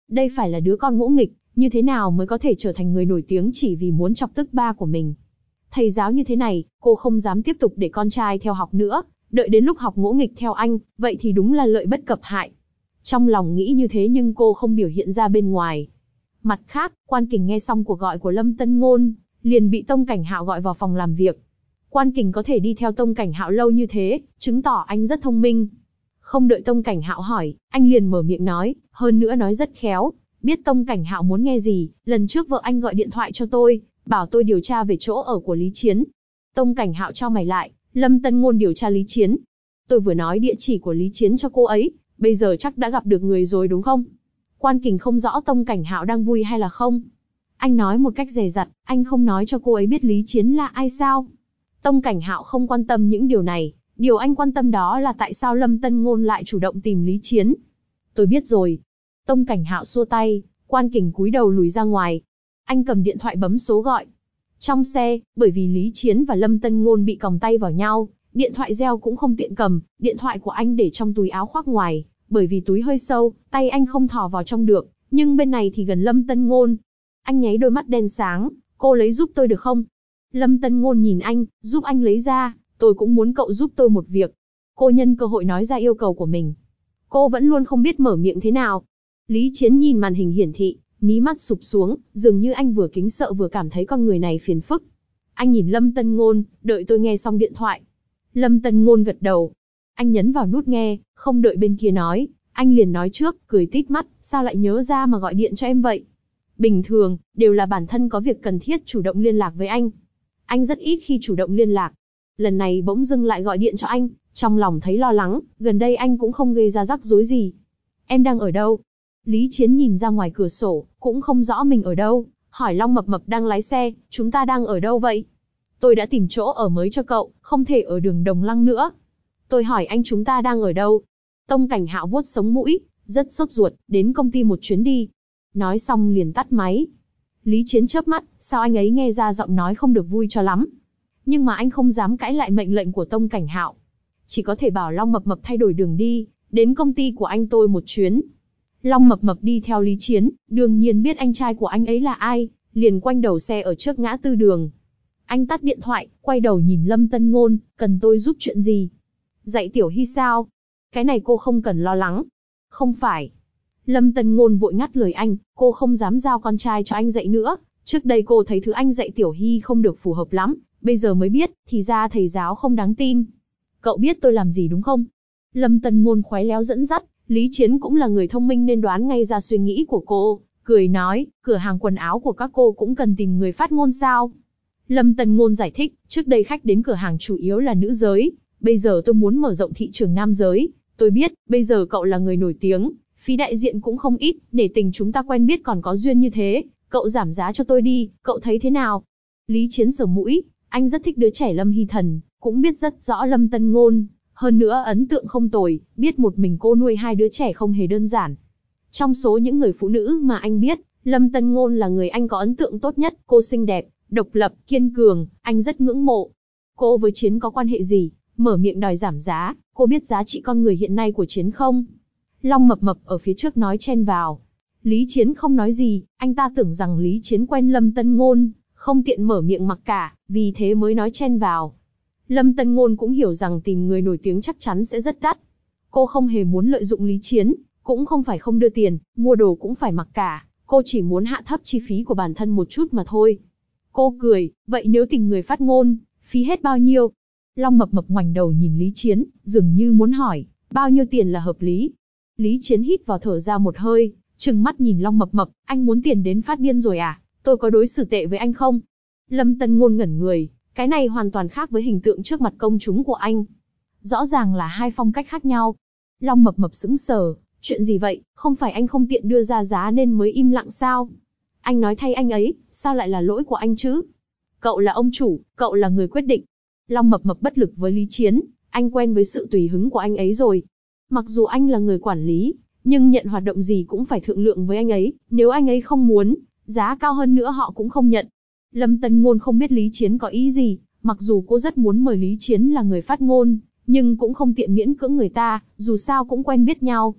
Đây phải là đứa con ngỗ nghịch, như thế nào mới có thể trở thành người nổi tiếng chỉ vì muốn chọc tức ba của mình. Thầy giáo như thế này, cô không dám tiếp tục để con trai theo học nữa, đợi đến lúc học ngỗ nghịch theo anh, vậy thì đúng là lợi bất cập hại. Trong lòng nghĩ như thế nhưng cô không biểu hiện ra bên ngoài. Mặt khác, Quan Kình nghe xong cuộc gọi của Lâm Tân Ngôn, liền bị Tông Cảnh Hạo gọi vào phòng làm việc. Quan Kình có thể đi theo Tông Cảnh Hạo lâu như thế, chứng tỏ anh rất thông minh. Không đợi Tông Cảnh Hạo hỏi, anh liền mở miệng nói, hơn nữa nói rất khéo, biết Tông Cảnh Hạo muốn nghe gì, lần trước vợ anh gọi điện thoại cho tôi, bảo tôi điều tra về chỗ ở của Lý Chiến. Tông Cảnh Hạo chau mày lại, Lâm Tân Ngôn điều tra Lý Chiến. Tôi vừa nói địa chỉ của Lý Chiến cho cô ấy, bây giờ chắc đã gặp được người rồi đúng không? Quan Kình không rõ Tông Cảnh Hạo đang vui hay là không. Anh nói một cách dè dặt, anh không nói cho cô ấy biết Lý Chiến là ai sao? Tông Cảnh Hạo không quan tâm những điều này, điều anh quan tâm đó là tại sao Lâm Tân Ngôn lại chủ động tìm Lý Chiến. Tôi biết rồi. Tông Cảnh Hạo xua tay, Quan Kình cúi đầu lùi ra ngoài. Anh cầm điện thoại bấm số gọi. Trong xe, bởi vì Lý Chiến và Lâm Tân Ngôn bị còng tay vào nhau, điện thoại reo cũng không tiện cầm, điện thoại của anh để trong túi áo khoác ngoài, bởi vì túi hơi sâu, tay anh không thò vào trong được, nhưng bên này thì gần Lâm Tân Ngôn. Anh nháy đôi mắt đen sáng, cô lấy giúp tôi được không? Lâm Tân Ngôn nhìn anh, giúp anh lấy ra, tôi cũng muốn cậu giúp tôi một việc. Cô nhân cơ hội nói ra yêu cầu của mình. Cô vẫn luôn không biết mở miệng thế nào. Lý Chiến nhìn màn hình hiển thị, mí mắt sụp xuống, dường như anh vừa kính sợ vừa cảm thấy con người này phiền phức. Anh nhìn Lâm Tân Ngôn, đợi tôi nghe xong điện thoại. Lâm Tân Ngôn gật đầu. Anh nhấn vào nút nghe, không đợi bên kia nói, anh liền nói trước, cười tít mắt, sao lại nhớ ra mà gọi điện cho em vậy? Bình thường, đều là bản thân có việc cần thiết chủ động liên lạc với anh. Anh rất ít khi chủ động liên lạc. Lần này bỗng dưng lại gọi điện cho anh, trong lòng thấy lo lắng, gần đây anh cũng không gây ra rắc rối gì. Em đang ở đâu? Lý Chiến nhìn ra ngoài cửa sổ, cũng không rõ mình ở đâu, hỏi Long Mập Mập đang lái xe, chúng ta đang ở đâu vậy? Tôi đã tìm chỗ ở mới cho cậu, không thể ở đường Đồng Lăng nữa. Tôi hỏi anh chúng ta đang ở đâu? Tông Cảnh Hạo vuốt sống mũi, rất sốt ruột, đến công ty một chuyến đi. Nói xong liền tắt máy. Lý Chiến chớp mắt, sao anh ấy nghe ra giọng nói không được vui cho lắm. Nhưng mà anh không dám cãi lại mệnh lệnh của Tông Cảnh Hạo. Chỉ có thể bảo Long Mập Mập thay đổi đường đi, đến công ty của anh tôi một chuyến. Long Mập Mập đi theo Lý Chiến, đương nhiên biết anh trai của anh ấy là ai, liền quanh đầu xe ở trước ngã tư đường. Anh tắt điện thoại, quay đầu nhìn Lâm Tân Ngôn, cần tôi giúp chuyện gì? Dạy Tiểu Hy sao? Cái này cô không cần lo lắng. Không phải. Lâm Tân Ngôn vội ngắt lời anh, cô không dám giao con trai cho anh dạy nữa. Trước đây cô thấy thứ anh dạy Tiểu Hy không được phù hợp lắm, bây giờ mới biết, thì ra thầy giáo không đáng tin. Cậu biết tôi làm gì đúng không? Lâm Tân Ngôn khéo léo dẫn dắt, Lý Chiến cũng là người thông minh nên đoán ngay ra suy nghĩ của cô, cười nói, cửa hàng quần áo của các cô cũng cần tìm người phát ngôn sao? Lâm Tân Ngôn giải thích, trước đây khách đến cửa hàng chủ yếu là nữ giới, bây giờ tôi muốn mở rộng thị trường nam giới. Tôi biết, bây giờ cậu là người nổi tiếng, phí đại diện cũng không ít, nể tình chúng ta quen biết còn có duyên như thế, cậu giảm giá cho tôi đi, cậu thấy thế nào? Lý Chiến sờ mũi, anh rất thích đứa trẻ Lâm Hy Thần, cũng biết rất rõ Lâm Tân Ngôn, hơn nữa ấn tượng không tồi, biết một mình cô nuôi hai đứa trẻ không hề đơn giản. Trong số những người phụ nữ mà anh biết, Lâm Tân Ngôn là người anh có ấn tượng tốt nhất, cô xinh đẹp, độc lập, kiên cường, anh rất ngưỡng mộ. Cô với Chiến có quan hệ gì? Mở miệng đòi giảm giá, cô biết giá trị con người hiện nay của Chiến không? Long Mập Mập ở phía trước nói chen vào. Lý Chiến không nói gì, anh ta tưởng rằng Lý Chiến quen Lâm Tân Ngôn, không tiện mở miệng mặc cả, vì thế mới nói chen vào. Lâm Tân Ngôn cũng hiểu rằng tìm người nổi tiếng chắc chắn sẽ rất đắt. Cô không hề muốn lợi dụng Lý Chiến, cũng không phải không đưa tiền, mua đồ cũng phải mặc cả, cô chỉ muốn hạ thấp chi phí của bản thân một chút mà thôi. Cô cười, vậy nếu tìm người phát ngôn, phí hết bao nhiêu? Long Mập Mập ngoảnh đầu nhìn Lý Chiến, dường như muốn hỏi, bao nhiêu tiền là hợp lý? Lý Chiến hít vào thở ra một hơi, trừng mắt nhìn Long Mập Mập, anh muốn tiền đến phát điên rồi à? Tôi có đối xử tệ với anh không? Lâm Tân Ngôn ngẩn người, cái này hoàn toàn khác với hình tượng trước mặt công chúng của anh. Rõ ràng là hai phong cách khác nhau. Long Mập Mập sững sờ, chuyện gì vậy, không phải anh không tiện đưa ra giá nên mới im lặng sao? Anh nói thay anh ấy, sao lại là lỗi của anh chứ? Cậu là ông chủ, cậu là người quyết định. Long Mập Mập bất lực với Lý Chiến, anh quen với sự tùy hứng của anh ấy rồi. Mặc dù anh là người quản lý, nhưng nhận hoạt động gì cũng phải thương lượng với anh ấy, nếu anh ấy không muốn, giá cao hơn nữa họ cũng không nhận. Lâm Tân Ngôn không biết Lý Chiến có ý gì, mặc dù cô rất muốn mời Lý Chiến là người phát ngôn, nhưng cũng không tiện miễn cưỡng người ta, dù sao cũng quen biết nhau.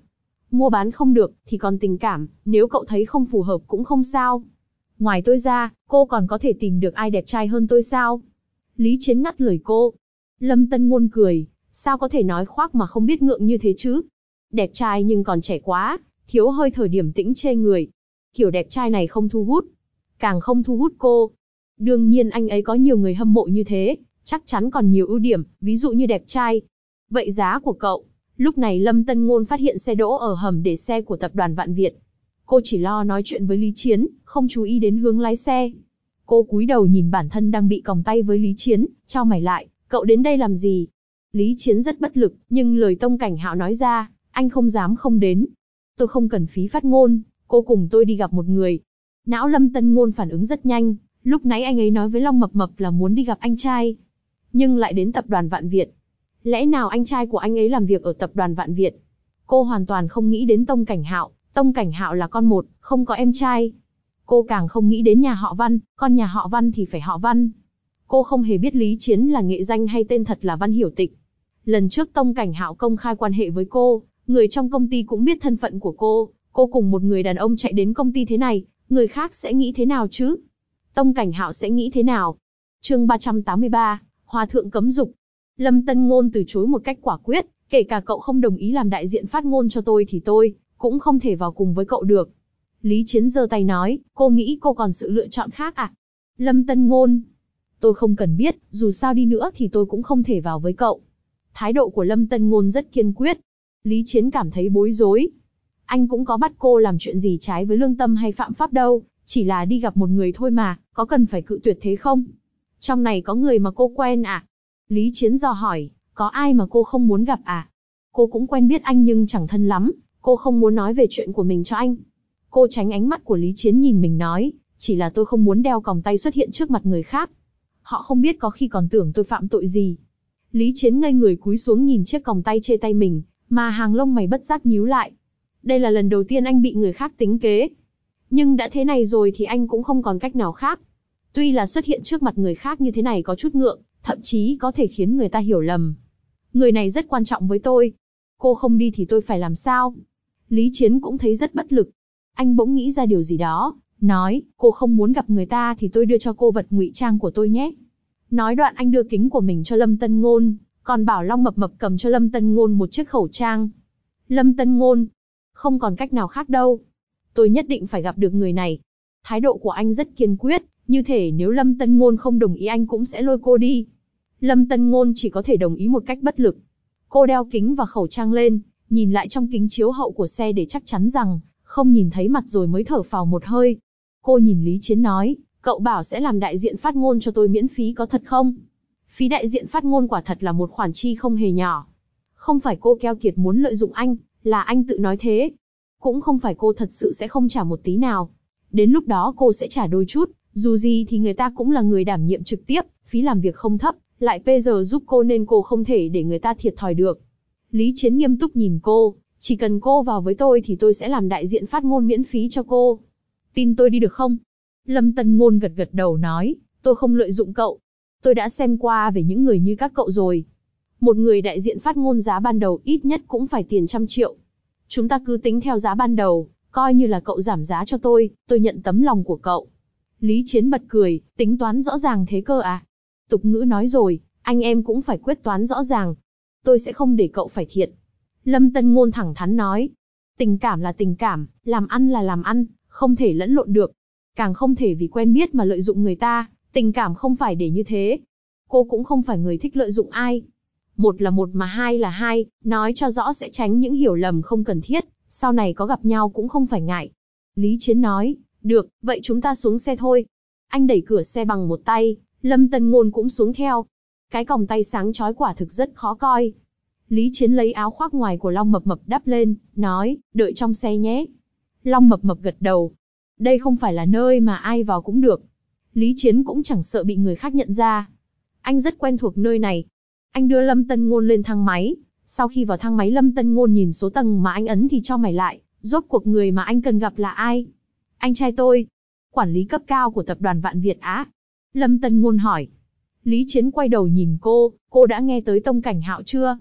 Mua bán không được, thì còn tình cảm, nếu cậu thấy không phù hợp cũng không sao. Ngoài tôi ra, cô còn có thể tìm được ai đẹp trai hơn tôi sao? Lý Chiến ngắt lời cô. Lâm Tân Ngôn cười, sao có thể nói khoác mà không biết ngượng như thế chứ? Đẹp trai nhưng còn trẻ quá, thiếu hơi thở điểm tĩnh chê người. Kiểu đẹp trai này không thu hút, càng không thu hút cô. Đương nhiên anh ấy có nhiều người hâm mộ như thế, chắc chắn còn nhiều ưu điểm, ví dụ như đẹp trai. Vậy giá của cậu? Lúc này Lâm Tân Ngôn phát hiện xe đỗ ở hầm để xe của tập đoàn Vạn Việt. Cô chỉ lo nói chuyện với Lý Chiến, không chú ý đến hướng lái xe. Cô cúi đầu nhìn bản thân đang bị còng tay với Lý Chiến, chau mày lại, cậu đến đây làm gì? Lý Chiến rất bất lực, nhưng lời Tông Cảnh Hạo nói ra, anh không dám không đến. Tôi không cần phí phát ngôn, cô cùng tôi đi gặp một người. Não Lâm Tân Ngôn phản ứng rất nhanh, lúc nãy anh ấy nói với Long Mập Mập là muốn đi gặp anh trai. Nhưng lại đến tập đoàn Vạn Việt. Lẽ nào anh trai của anh ấy làm việc ở tập đoàn Vạn Việt? Cô hoàn toàn không nghĩ đến Tông Cảnh Hạo. Tông Cảnh Hạo là con một, không có em trai. Cô càng không nghĩ đến nhà họ Văn, con nhà họ Văn thì phải họ Văn. Cô không hề biết Lý Chiến là nghệ danh hay tên thật là Văn Hiểu Tịch. Lần trước Tông Cảnh Hạo công khai quan hệ với cô, người trong công ty cũng biết thân phận của cô cùng một người đàn ông chạy đến công ty thế này, người khác sẽ nghĩ thế nào chứ? Tông Cảnh Hạo sẽ nghĩ thế nào? Chương 383, Hòa thượng cấm dục. Lâm Tân Ngôn từ chối một cách quả quyết, kể cả cậu không đồng ý làm đại diện phát ngôn cho tôi thì tôi cũng không thể vào cùng với cậu được. Lý Chiến giơ tay nói, cô nghĩ cô còn sự lựa chọn khác à? Lâm Tân Ngôn, tôi không cần biết, dù sao đi nữa thì tôi cũng không thể vào với cậu. Thái độ của Lâm Tân Ngôn rất kiên quyết. Lý Chiến cảm thấy bối rối. Anh cũng có bắt cô làm chuyện gì trái với lương tâm hay phạm pháp đâu, chỉ là đi gặp một người thôi mà, có cần phải cự tuyệt thế không? Trong này có người mà cô quen à? Lý Chiến dò hỏi, có ai mà cô không muốn gặp à? Cô cũng quen biết anh nhưng chẳng thân lắm, cô không muốn nói về chuyện của mình cho anh. Cô tránh ánh mắt của Lý Chiến nhìn mình nói, chỉ là tôi không muốn đeo còng tay xuất hiện trước mặt người khác. Họ không biết có khi còn tưởng tôi phạm tội gì. Lý Chiến ngây người cúi xuống nhìn chiếc còng tay trên tay mình, mà hàng lông mày bất giác nhíu lại. Đây là lần đầu tiên anh bị người khác tính kế. Nhưng đã thế này rồi thì anh cũng không còn cách nào khác. Tuy là xuất hiện trước mặt người khác như thế này có chút ngượng, thậm chí có thể khiến người ta hiểu lầm. Người này rất quan trọng với tôi. Cô không đi thì tôi phải làm sao? Lý Chiến cũng thấy rất bất lực. Anh bỗng nghĩ ra điều gì đó, nói, cô không muốn gặp người ta thì tôi đưa cho cô vật ngụy trang của tôi nhé. Nói đoạn anh đưa kính của mình cho Lâm Tân Ngôn, còn bảo Long Mập Mập cầm cho Lâm Tân Ngôn một chiếc khẩu trang. Lâm Tân Ngôn, không còn cách nào khác đâu. Tôi nhất định phải gặp được người này. Thái độ của anh rất kiên quyết, như thể nếu Lâm Tân Ngôn không đồng ý anh cũng sẽ lôi cô đi. Lâm Tân Ngôn chỉ có thể đồng ý một cách bất lực. Cô đeo kính và khẩu trang lên, nhìn lại trong kính chiếu hậu của xe để chắc chắn rằng không nhìn thấy mặt rồi mới thở phào một hơi. Cô nhìn Lý Chiến nói, cậu bảo sẽ làm đại diện phát ngôn cho tôi miễn phí có thật không? Phí đại diện phát ngôn quả thật là một khoản chi không hề nhỏ. Không phải cô keo kiệt muốn lợi dụng anh, là anh tự nói thế. Cũng không phải cô thật sự sẽ không trả một tí nào. Đến lúc đó cô sẽ trả đôi chút, dù gì thì người ta cũng là người đảm nhiệm trực tiếp, phí làm việc không thấp, lại bây giờ giúp cô nên cô không thể để người ta thiệt thòi được. Lý Chiến nghiêm túc nhìn cô, chỉ cần cô vào với tôi thì tôi sẽ làm đại diện phát ngôn miễn phí cho cô. Tin tôi đi được không? Lâm Tân Ngôn gật gật đầu nói, tôi không lợi dụng cậu. Tôi đã xem qua về những người như các cậu rồi. Một người đại diện phát ngôn giá ban đầu ít nhất cũng phải tiền trăm triệu. Chúng ta cứ tính theo giá ban đầu, coi như là cậu giảm giá cho tôi nhận tấm lòng của cậu. Lý Chiến bật cười, tính toán rõ ràng thế cơ à? Tục ngữ nói rồi, anh em cũng phải quyết toán rõ ràng. Tôi sẽ không để cậu phải thiệt. Lâm Tân Ngôn thẳng thắn nói. Tình cảm là tình cảm, làm ăn là làm ăn, không thể lẫn lộn được. Càng không thể vì quen biết mà lợi dụng người ta, tình cảm không phải để như thế. Cô cũng không phải người thích lợi dụng ai. Một là một mà hai là hai, nói cho rõ sẽ tránh những hiểu lầm không cần thiết, sau này có gặp nhau cũng không phải ngại. Lý Chiến nói, được, vậy chúng ta xuống xe thôi. Anh đẩy cửa xe bằng một tay, Lâm Tân Ngôn cũng xuống theo. Cái còng tay sáng chói quả thực rất khó coi. Lý Chiến lấy áo khoác ngoài của Long Mập Mập đắp lên, nói, đợi trong xe nhé. Long Mập Mập gật đầu. Đây không phải là nơi mà ai vào cũng được. Lý Chiến cũng chẳng sợ bị người khác nhận ra. Anh rất quen thuộc nơi này. Anh đưa Lâm Tân Ngôn lên thang máy. Sau khi vào thang máy Lâm Tân Ngôn nhìn số tầng mà anh ấn thì cho mày lại. Rốt cuộc người mà anh cần gặp là ai? Anh trai tôi. Quản lý cấp cao của tập đoàn Vạn Việt Á. Lâm Tân Ngôn hỏi. Lý Chiến quay đầu nhìn cô đã nghe tới Tông Cảnh Hạo chưa?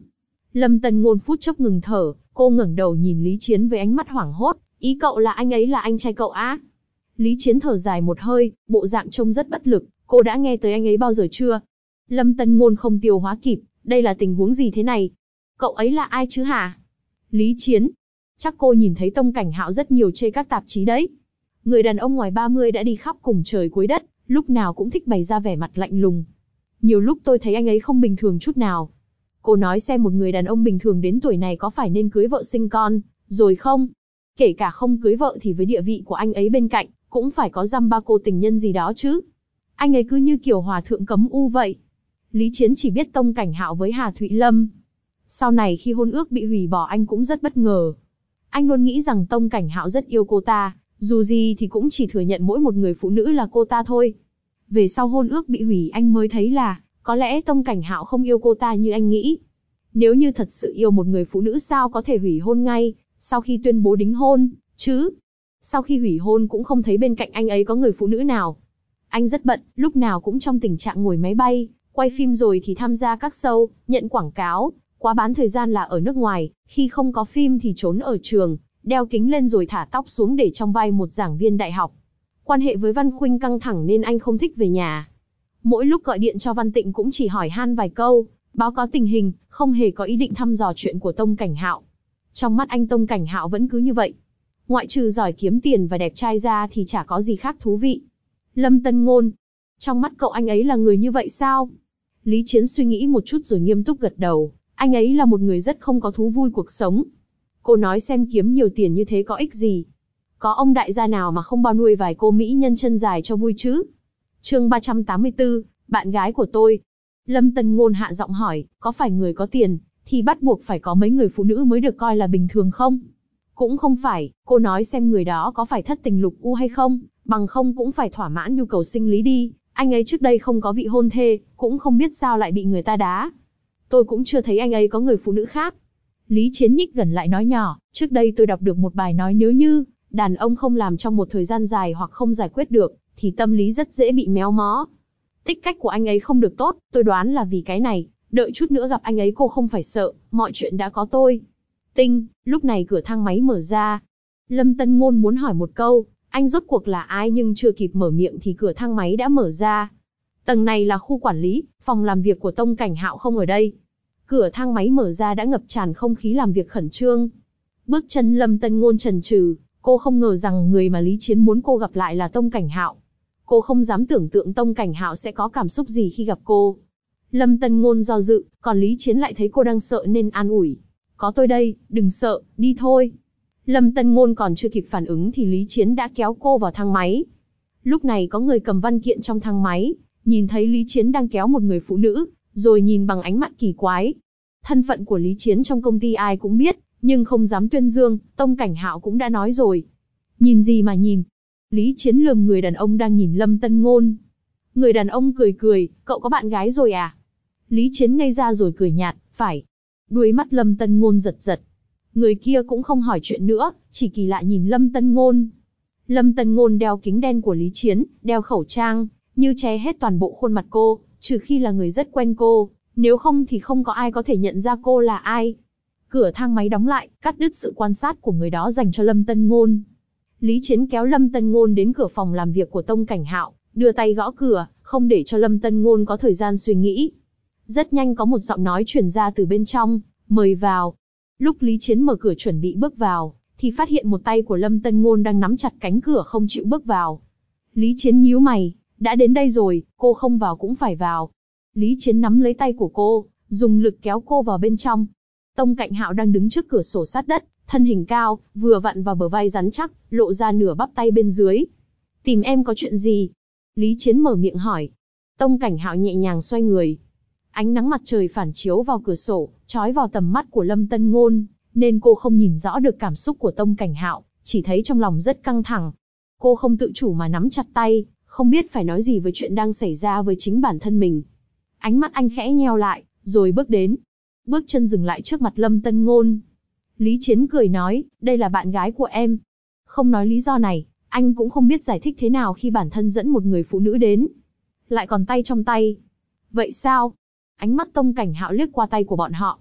Lâm Tân Ngôn phút chốc ngừng thở, cô ngẩng đầu nhìn Lý Chiến với ánh mắt hoảng hốt, ý cậu là anh ấy là anh trai cậu á? Lý Chiến thở dài một hơi, bộ dạng trông rất bất lực, cô đã nghe tới anh ấy bao giờ chưa? Lâm Tân Ngôn không tiêu hóa kịp, đây là tình huống gì thế này? Cậu ấy là ai chứ hả? Lý Chiến, chắc cô nhìn thấy Tông Cảnh Hạo rất nhiều trên các tạp chí đấy. Người đàn ông ngoài 30 đã đi khắp cùng trời cuối đất, lúc nào cũng thích bày ra vẻ mặt lạnh lùng. Nhiều lúc tôi thấy anh ấy không bình thường chút nào. Cô nói xem một người đàn ông bình thường đến tuổi này có phải nên cưới vợ sinh con, rồi không? Kể cả không cưới vợ thì với địa vị của anh ấy bên cạnh, cũng phải có dăm ba cô tình nhân gì đó chứ. Anh ấy cứ như kiểu hòa thượng cấm u vậy. Lý Chiến chỉ biết Tông Cảnh Hạo với Hà Thụy Lâm. Sau này khi hôn ước bị hủy bỏ anh cũng rất bất ngờ. Anh luôn nghĩ rằng Tông Cảnh Hạo rất yêu cô ta, dù gì thì cũng chỉ thừa nhận mỗi một người phụ nữ là cô ta thôi. Về sau hôn ước bị hủy anh mới thấy là, có lẽ Tông Cảnh Hạo không yêu cô ta như anh nghĩ. Nếu như thật sự yêu một người phụ nữ sao có thể hủy hôn ngay, sau khi tuyên bố đính hôn, chứ? Sau khi hủy hôn cũng không thấy bên cạnh anh ấy có người phụ nữ nào. Anh rất bận, lúc nào cũng trong tình trạng ngồi máy bay, quay phim rồi thì tham gia các show, nhận quảng cáo, quá bán thời gian là ở nước ngoài, khi không có phim thì trốn ở trường, đeo kính lên rồi thả tóc xuống để trong vai một giảng viên đại học. Quan hệ với Văn Khuynh căng thẳng nên anh không thích về nhà. Mỗi lúc gọi điện cho Văn Tịnh cũng chỉ hỏi han vài câu, báo cáo tình hình, không hề có ý định thăm dò chuyện của Tông Cảnh Hạo. Trong mắt anh Tông Cảnh Hạo vẫn cứ như vậy. Ngoại trừ giỏi kiếm tiền và đẹp trai ra thì chả có gì khác thú vị. Lâm Tân Ngôn, trong mắt cậu anh ấy là người như vậy sao? Lý Chiến suy nghĩ một chút rồi nghiêm túc gật đầu, anh ấy là một người rất không có thú vui cuộc sống. Cô nói xem kiếm nhiều tiền như thế có ích gì? Có ông đại gia nào mà không bao nuôi vài cô mỹ nhân chân dài cho vui chứ? Chương 384, bạn gái của tôi. Lâm Tân Ngôn hạ giọng hỏi, có phải người có tiền, thì bắt buộc phải có mấy người phụ nữ mới được coi là bình thường không? Cũng không phải, cô nói xem người đó có phải thất tình lục u hay không, bằng không cũng phải thỏa mãn nhu cầu sinh lý đi, anh ấy trước đây không có vị hôn thê, cũng không biết sao lại bị người ta đá. Tôi cũng chưa thấy anh ấy có người phụ nữ khác. Lý Chiến nhích gần lại nói nhỏ, trước đây tôi đọc được một bài nói nếu như đàn ông không làm trong một thời gian dài hoặc không giải quyết được, thì tâm lý rất dễ bị méo mó. Tích cách của anh ấy không được tốt, tôi đoán là vì cái này, đợi chút nữa gặp anh ấy cô không phải sợ, mọi chuyện đã có tôi. Tinh, lúc này cửa thang máy mở ra. Lâm Tân Ngôn muốn hỏi một câu, anh rốt cuộc là ai nhưng chưa kịp mở miệng thì cửa thang máy đã mở ra. Tầng này là khu quản lý, phòng làm việc của Tông Cảnh Hạo không ở đây. Cửa thang máy mở ra đã ngập tràn không khí làm việc khẩn trương. Bước chân Lâm Tân Ngôn chần chừ, cô không ngờ rằng người mà Lý Chiến muốn cô gặp lại là Tông Cảnh Hạo. Cô không dám tưởng tượng Tông Cảnh Hạo sẽ có cảm xúc gì khi gặp cô. Lâm Tân Ngôn do dự, còn Lý Chiến lại thấy cô đang sợ nên an ủi. Có tôi đây, đừng sợ, đi thôi. Lâm Tân Ngôn còn chưa kịp phản ứng thì Lý Chiến đã kéo cô vào thang máy. Lúc này có người cầm văn kiện trong thang máy, nhìn thấy Lý Chiến đang kéo một người phụ nữ, rồi nhìn bằng ánh mắt kỳ quái. Thân phận của Lý Chiến trong công ty ai cũng biết, nhưng không dám tuyên dương, Tông Cảnh Hạo cũng đã nói rồi. Nhìn gì mà nhìn? Lý Chiến lườm người đàn ông đang nhìn Lâm Tân Ngôn. Người đàn ông cười cười, cậu có bạn gái rồi à? Lý Chiến ngây ra rồi cười nhạt, phải. Đuôi mắt Lâm Tân Ngôn giật giật. Người kia cũng không hỏi chuyện nữa, chỉ kỳ lạ nhìn Lâm Tân Ngôn. Lâm Tân Ngôn đeo kính đen của Lý Chiến, đeo khẩu trang, như che hết toàn bộ khuôn mặt cô, trừ khi là người rất quen cô, nếu không thì không có ai có thể nhận ra cô là ai. Cửa thang máy đóng lại, cắt đứt sự quan sát của người đó dành cho Lâm Tân Ngôn. Lý Chiến kéo Lâm Tân Ngôn đến cửa phòng làm việc của Tông Cảnh Hạo, đưa tay gõ cửa, không để cho Lâm Tân Ngôn có thời gian suy nghĩ. Rất nhanh có một giọng nói truyền ra từ bên trong, mời vào. Lúc Lý Chiến mở cửa chuẩn bị bước vào, thì phát hiện một tay của Lâm Tân Ngôn đang nắm chặt cánh cửa không chịu bước vào. Lý Chiến nhíu mày, đã đến đây rồi, cô không vào cũng phải vào. Lý Chiến nắm lấy tay của cô, dùng lực kéo cô vào bên trong. Tông Cảnh Hạo đang đứng trước cửa sổ sát đất, thân hình cao, vừa vặn vào bờ vai rắn chắc, lộ ra nửa bắp tay bên dưới. Tìm em có chuyện gì? Lý Chiến mở miệng hỏi. Tông Cảnh Hạo nhẹ nhàng xoay người. Ánh nắng mặt trời phản chiếu vào cửa sổ, chói vào tầm mắt của Lâm Tân Ngôn, nên cô không nhìn rõ được cảm xúc của Tông Cảnh Hạo, chỉ thấy trong lòng rất căng thẳng. Cô không tự chủ mà nắm chặt tay, không biết phải nói gì với chuyện đang xảy ra với chính bản thân mình. Ánh mắt anh khẽ nheo lại, rồi bước đến. Bước chân dừng lại trước mặt Lâm Tân Ngôn. Lý Chiến cười nói, đây là bạn gái của em. Không nói lý do này, anh cũng không biết giải thích thế nào khi bản thân dẫn một người phụ nữ đến. Lại còn tay trong tay. Vậy sao? Ánh mắt Tông Cảnh Hạo liếc qua tay của bọn họ.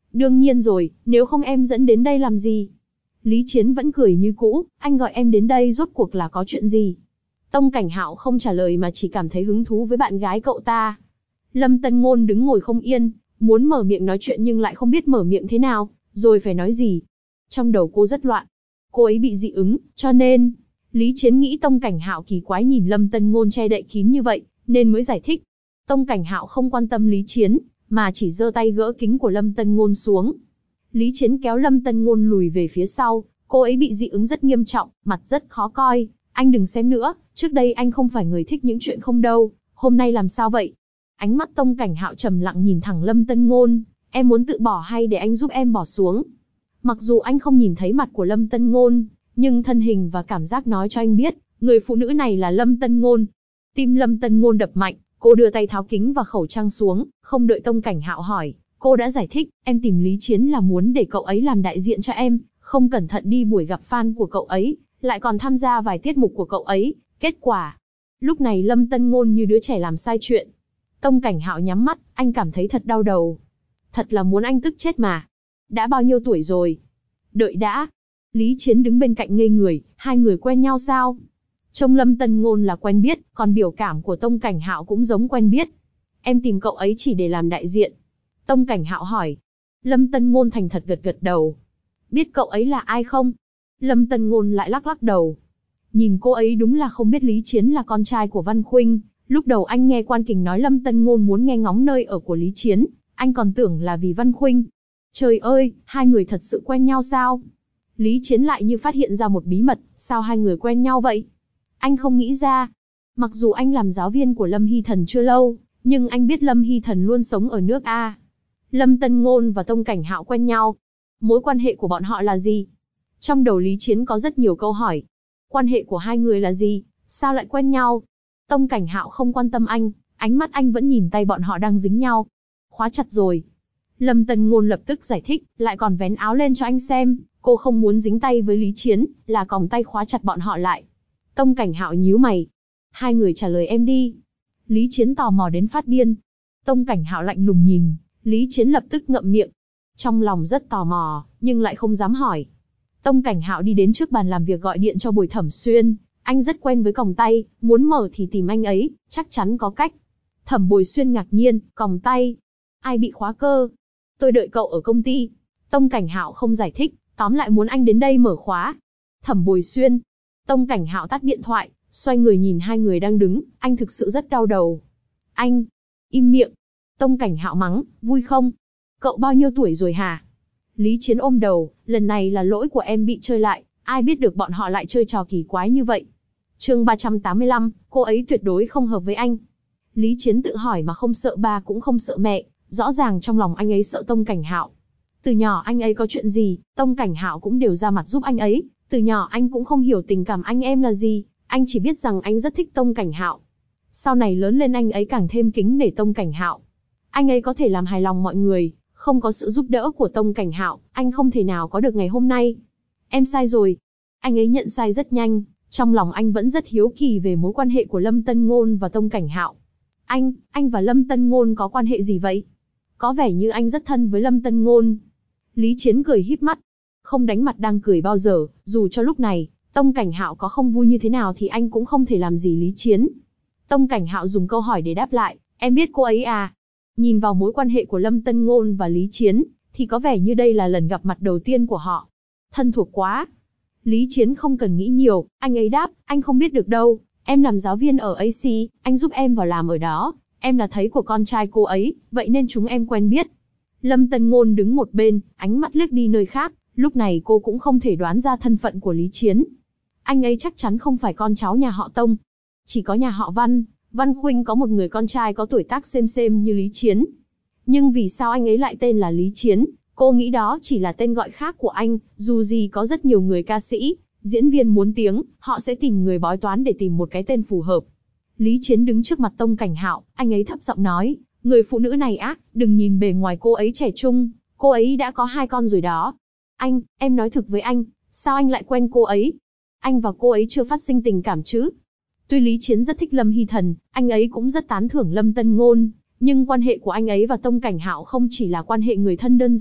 Đương nhiên rồi, nếu không em dẫn đến đây làm gì? Lý Chiến vẫn cười như cũ, anh gọi em đến đây rốt cuộc là có chuyện gì? Tông Cảnh Hạo không trả lời mà chỉ cảm thấy hứng thú với bạn gái cậu ta. Lâm Tân Ngôn đứng ngồi không yên, muốn mở miệng nói chuyện nhưng lại không biết mở miệng thế nào, rồi phải nói gì. Trong đầu cô rất loạn. Cô ấy bị dị ứng, cho nên... Lý Chiến nghĩ Tông Cảnh Hạo kỳ quái nhìn Lâm Tân Ngôn che đậy kín như vậy, nên mới giải thích. Tông Cảnh Hạo không quan tâm Lý Chiến, mà chỉ giơ tay gỡ kính của Lâm Tân Ngôn xuống. Lý Chiến kéo Lâm Tân Ngôn lùi về phía sau, cô ấy bị dị ứng rất nghiêm trọng, mặt rất khó coi. Anh đừng xem nữa, trước đây anh không phải người thích những chuyện không đâu, hôm nay làm sao vậy? Ánh mắt Tông Cảnh Hạo trầm lặng nhìn thẳng Lâm Tân Ngôn, em muốn tự bỏ hay để anh giúp em bỏ xuống? Mặc dù anh không nhìn thấy mặt của Lâm Tân Ngôn, nhưng thân hình và cảm giác nói cho anh biết, người phụ nữ này là Lâm Tân Ngôn. Tim Lâm Tân Ngôn đập mạnh, cô đưa tay tháo kính và khẩu trang xuống, không đợi Tông Cảnh Hạo hỏi, cô đã giải thích, em tìm Lý Chiến là muốn để cậu ấy làm đại diện cho em, không cẩn thận đi buổi gặp fan của cậu ấy, lại còn tham gia vài tiết mục của cậu ấy, kết quả. Lúc này Lâm Tân Ngôn như đứa trẻ làm sai chuyện. Tông Cảnh Hạo nhắm mắt, anh cảm thấy thật đau đầu. Thật là muốn anh tức chết mà. Đã bao nhiêu tuổi rồi? Đợi đã. Lý Chiến đứng bên cạnh ngây người, hai người quen nhau sao? Trông Lâm Tân Ngôn là quen biết, còn biểu cảm của Tông Cảnh Hạo cũng giống quen biết. Em tìm cậu ấy chỉ để làm đại diện. Tông Cảnh Hạo hỏi. Lâm Tân Ngôn thành thật gật gật đầu. Biết cậu ấy là ai không? Lâm Tân Ngôn lại lắc lắc đầu. Nhìn cô ấy đúng là không biết Lý Chiến là con trai của Văn Khuynh. Lúc đầu anh nghe Quan Kình nói Lâm Tân Ngôn muốn nghe ngóng nơi ở của Lý Chiến, anh còn tưởng là vì Văn Khuynh. Trời ơi, hai người thật sự quen nhau sao? Lý Chiến lại như phát hiện ra một bí mật, sao hai người quen nhau vậy? Anh không nghĩ ra. Mặc dù anh làm giáo viên của Lâm Hy Thần chưa lâu, nhưng anh biết Lâm Hy Thần luôn sống ở nước A. Lâm Tân Ngôn và Tông Cảnh Hạo quen nhau. Mối quan hệ của bọn họ là gì? Trong đầu Lý Chiến có rất nhiều câu hỏi. Quan hệ của hai người là gì? Sao lại quen nhau? Tông Cảnh Hạo không quan tâm anh, ánh mắt anh vẫn nhìn tay bọn họ đang dính nhau. Khóa chặt rồi. Lâm Tân Ngôn lập tức giải thích, lại còn vén áo lên cho anh xem, cô không muốn dính tay với Lý Chiến, là còng tay khóa chặt bọn họ lại. Tông Cảnh Hạo nhíu mày. Hai người trả lời em đi. Lý Chiến tò mò đến phát điên. Tông Cảnh Hạo lạnh lùng nhìn, Lý Chiến lập tức ngậm miệng. Trong lòng rất tò mò, nhưng lại không dám hỏi. Tông Cảnh Hạo đi đến trước bàn làm việc gọi điện cho Bùi Thẩm Xuyên. Anh rất quen với còng tay, muốn mở thì tìm anh ấy, chắc chắn có cách. Thẩm Bồi Xuyên ngạc nhiên, còng tay. Ai bị khóa cơ? Tôi đợi cậu ở công ty. Tông Cảnh Hạo không giải thích, tóm lại muốn anh đến đây mở khóa. Thẩm Bồi Xuyên. Tông Cảnh Hạo tắt điện thoại, xoay người nhìn hai người đang đứng, anh thực sự rất đau đầu. Anh, im miệng. Tông Cảnh Hạo mắng, vui không? Cậu bao nhiêu tuổi rồi hả? Lý Chiến ôm đầu, lần này là lỗi của em bị chơi lại, ai biết được bọn họ lại chơi trò kỳ quái như vậy. Chương 385, cô ấy tuyệt đối không hợp với anh. Lý Chiến tự hỏi mà không sợ ba cũng không sợ mẹ, rõ ràng trong lòng anh ấy sợ Tông Cảnh Hạo. Từ nhỏ anh ấy có chuyện gì, Tông Cảnh Hạo cũng đều ra mặt giúp anh ấy, từ nhỏ anh cũng không hiểu tình cảm anh em là gì, anh chỉ biết rằng anh rất thích Tông Cảnh Hạo. Sau này lớn lên anh ấy càng thêm kính nể Tông Cảnh Hạo. Anh ấy có thể làm hài lòng mọi người, không có sự giúp đỡ của Tông Cảnh Hạo, anh không thể nào có được ngày hôm nay. Em sai rồi. Anh ấy nhận sai rất nhanh, trong lòng anh vẫn rất hiếu kỳ về mối quan hệ của Lâm Tân Ngôn và Tông Cảnh Hạo. Anh và Lâm Tân Ngôn có quan hệ gì vậy? Có vẻ như anh rất thân với Lâm Tân Ngôn. Lý Chiến cười híp mắt. Không đánh mặt đang cười bao giờ, dù cho lúc này, Tông Cảnh Hạo có không vui như thế nào thì anh cũng không thể làm gì Lý Chiến. Tông Cảnh Hạo dùng câu hỏi để đáp lại, em biết cô ấy à? Nhìn vào mối quan hệ của Lâm Tân Ngôn và Lý Chiến, thì có vẻ như đây là lần gặp mặt đầu tiên của họ. Thân thuộc quá. Lý Chiến không cần nghĩ nhiều, anh ấy đáp, anh không biết được đâu, em làm giáo viên ở AC, anh giúp em vào làm ở đó, em là thầy của con trai cô ấy, vậy nên chúng em quen biết. Lâm Tân Ngôn đứng một bên, ánh mắt liếc đi nơi khác, lúc này cô cũng không thể đoán ra thân phận của Lý Chiến. Anh ấy chắc chắn không phải con cháu nhà họ Tông, chỉ có nhà họ Văn. Văn Khuynh có một người con trai có tuổi tác xem như Lý Chiến. Nhưng vì sao anh ấy lại tên là Lý Chiến? Cô nghĩ đó chỉ là tên gọi khác của anh, dù gì có rất nhiều người ca sĩ, diễn viên muốn tiếng, họ sẽ tìm người bói toán để tìm một cái tên phù hợp. Lý Chiến đứng trước mặt Tông Cảnh Hạo, anh ấy thấp giọng nói, người phụ nữ này á, đừng nhìn bề ngoài cô ấy trẻ trung, cô ấy đã có 2 con rồi đó. Em nói thực với anh, sao anh lại quen cô ấy? Anh và cô ấy chưa phát sinh tình cảm chứ? Tuy Lý Chiến rất thích Lâm Hy Thần, anh ấy cũng rất tán thưởng Lâm Tân Ngôn, nhưng quan hệ của anh ấy và Tông Cảnh Hạo không chỉ là quan hệ người thân đơn giản,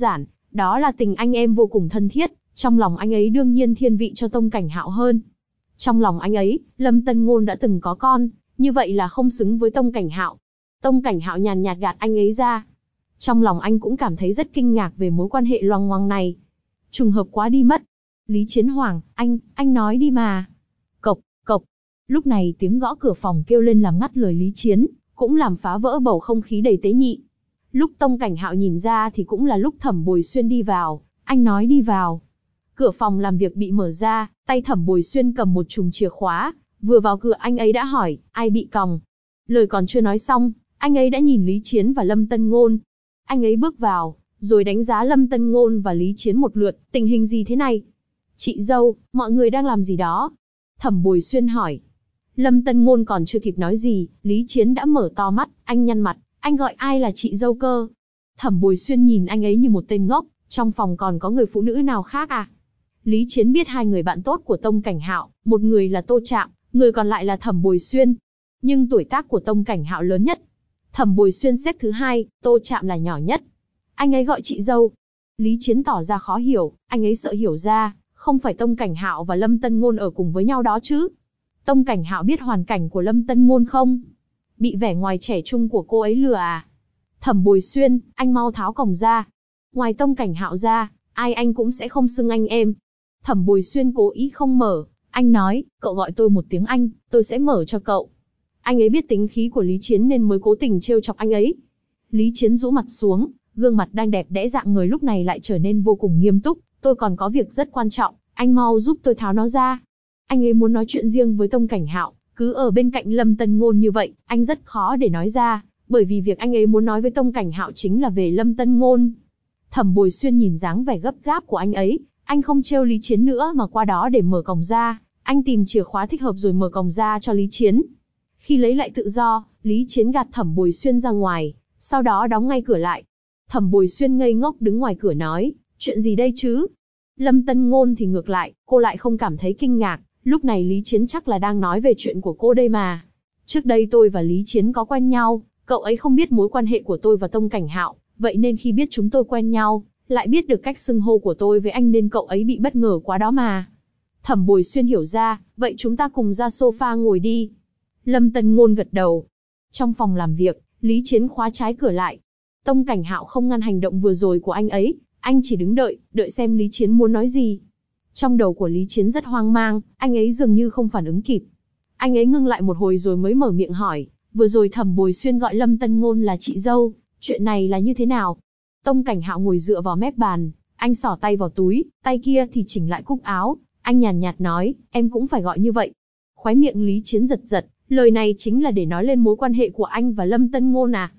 đó là tình anh em vô cùng thân thiết, trong lòng anh ấy đương nhiên thiên vị cho Tông Cảnh Hạo hơn. Trong lòng anh ấy, Lâm Tân Ngôn đã từng có con, như vậy là không xứng với Tông Cảnh Hạo. Tông Cảnh Hạo nhàn nhạt gạt anh ấy ra. Trong lòng anh cũng cảm thấy rất kinh ngạc về mối quan hệ loằng ngoằng này. Trùng hợp quá đi mất. Lý Chiến Hoàng, anh nói đi mà. Cộc, cộc. Lúc này tiếng gõ cửa phòng kêu lên làm ngắt lời Lý Chiến, cũng làm phá vỡ bầu không khí đầy tế nhị. Lúc Tông Cảnh Hạo nhìn ra thì cũng là lúc Thẩm Bồi Xuyên đi vào, anh nói đi vào. Cửa phòng làm việc bị mở ra, tay Thẩm Bồi Xuyên cầm một chùm chìa khóa, vừa vào cửa anh ấy đã hỏi, ai bị còng. Lời còn chưa nói xong, anh ấy đã nhìn Lý Chiến và Lâm Tân Ngôn. Anh ấy bước vào, rồi đánh giá Lâm Tân Ngôn và Lý Chiến một lượt, tình hình gì thế này? Chị dâu, mọi người đang làm gì đó? Thẩm Bồi Xuyên hỏi. Lâm Tân Ngôn còn chưa kịp nói gì, Lý Chiến đã mở to mắt, anh nhăn mặt, anh gọi ai là chị dâu cơ? Thẩm Bồi Xuyên nhìn anh ấy như một tên ngốc, trong phòng còn có người phụ nữ nào khác à? Lý Chiến biết hai người bạn tốt của Tông Cảnh Hạo, một người là Tô Trạm, người còn lại là Thẩm Bồi Xuyên. Nhưng tuổi tác của Tông Cảnh Hạo lớn nhất. Thẩm Bồi Xuyên xếp thứ hai, Tô Trạm là nhỏ nhất. Anh ấy gọi chị dâu. Lý Chiến tỏ ra khó hiểu, anh ấy sợ hiểu ra, không phải Tông Cảnh Hạo và Lâm Tân Ngôn ở cùng với nhau đó chứ? Tông Cảnh Hạo biết hoàn cảnh của Lâm Tân Ngôn không? Bị vẻ ngoài trẻ trung của cô ấy lừa à? Thẩm Bồi Xuyên, anh mau tháo còng ra. Ngoài Tông Cảnh Hạo ra, ai anh cũng sẽ không xưng anh em. Thẩm Bồi Xuyên cố ý không mở, anh nói, cậu gọi tôi một tiếng anh, tôi sẽ mở cho cậu. Anh ấy biết tính khí của Lý Chiến nên mới cố tình trêu chọc anh ấy. Lý Chiến rũ mặt xuống, gương mặt đang đẹp đẽ dạng người lúc này lại trở nên vô cùng nghiêm túc. Tôi còn có việc rất quan trọng, anh mau giúp tôi tháo nó ra. Anh ấy muốn nói chuyện riêng với Tông Cảnh Hạo, cứ ở bên cạnh Lâm Tân Ngôn như vậy, anh rất khó để nói ra, bởi vì việc anh ấy muốn nói với Tông Cảnh Hạo chính là về Lâm Tân Ngôn. Thẩm Bồi Xuyên nhìn dáng vẻ gấp gáp của anh ấy, anh không trêu Lý Chiến nữa mà qua đó để mở còng ra, anh tìm chìa khóa thích hợp rồi mở còng ra cho Lý Chiến. Khi lấy lại tự do, Lý Chiến gạt Thẩm Bồi Xuyên ra ngoài, sau đó đóng ngay cửa lại. Thẩm Bồi Xuyên ngây ngốc đứng ngoài cửa nói, chuyện gì đây chứ? Lâm Tân Ngôn thì ngược lại, cô lại không cảm thấy kinh ngạc, lúc này Lý Chiến chắc là đang nói về chuyện của cô đây mà. Trước đây tôi và Lý Chiến có quen nhau, cậu ấy không biết mối quan hệ của tôi và Tông Cảnh Hạo, vậy nên khi biết chúng tôi quen nhau, lại biết được cách xưng hô của tôi với anh nên cậu ấy bị bất ngờ quá đó mà. Thẩm Bồi Xuyên hiểu ra, vậy chúng ta cùng ra sofa ngồi đi. Lâm Tân Ngôn gật đầu. Trong phòng làm việc, Lý Chiến khóa trái cửa lại. Tông Cảnh Hạo không ngăn hành động vừa rồi của anh ấy, anh chỉ đứng đợi xem Lý Chiến muốn nói gì. Trong đầu của Lý Chiến rất hoang mang, anh ấy dường như không phản ứng kịp. Anh ấy ngưng lại một hồi rồi mới mở miệng hỏi, vừa rồi Thẩm Bồi Xuyên gọi Lâm Tân Ngôn là chị dâu, chuyện này là như thế nào? Tông Cảnh Hạo ngồi dựa vào mép bàn, anh xỏ tay vào túi, tay kia thì chỉnh lại cúc áo, anh nhàn nhạt nói, em cũng phải gọi như vậy. Khóe miệng Lý Chiến giật giật, lời này chính là để nói lên mối quan hệ của anh và Lâm Tân Ngôn à?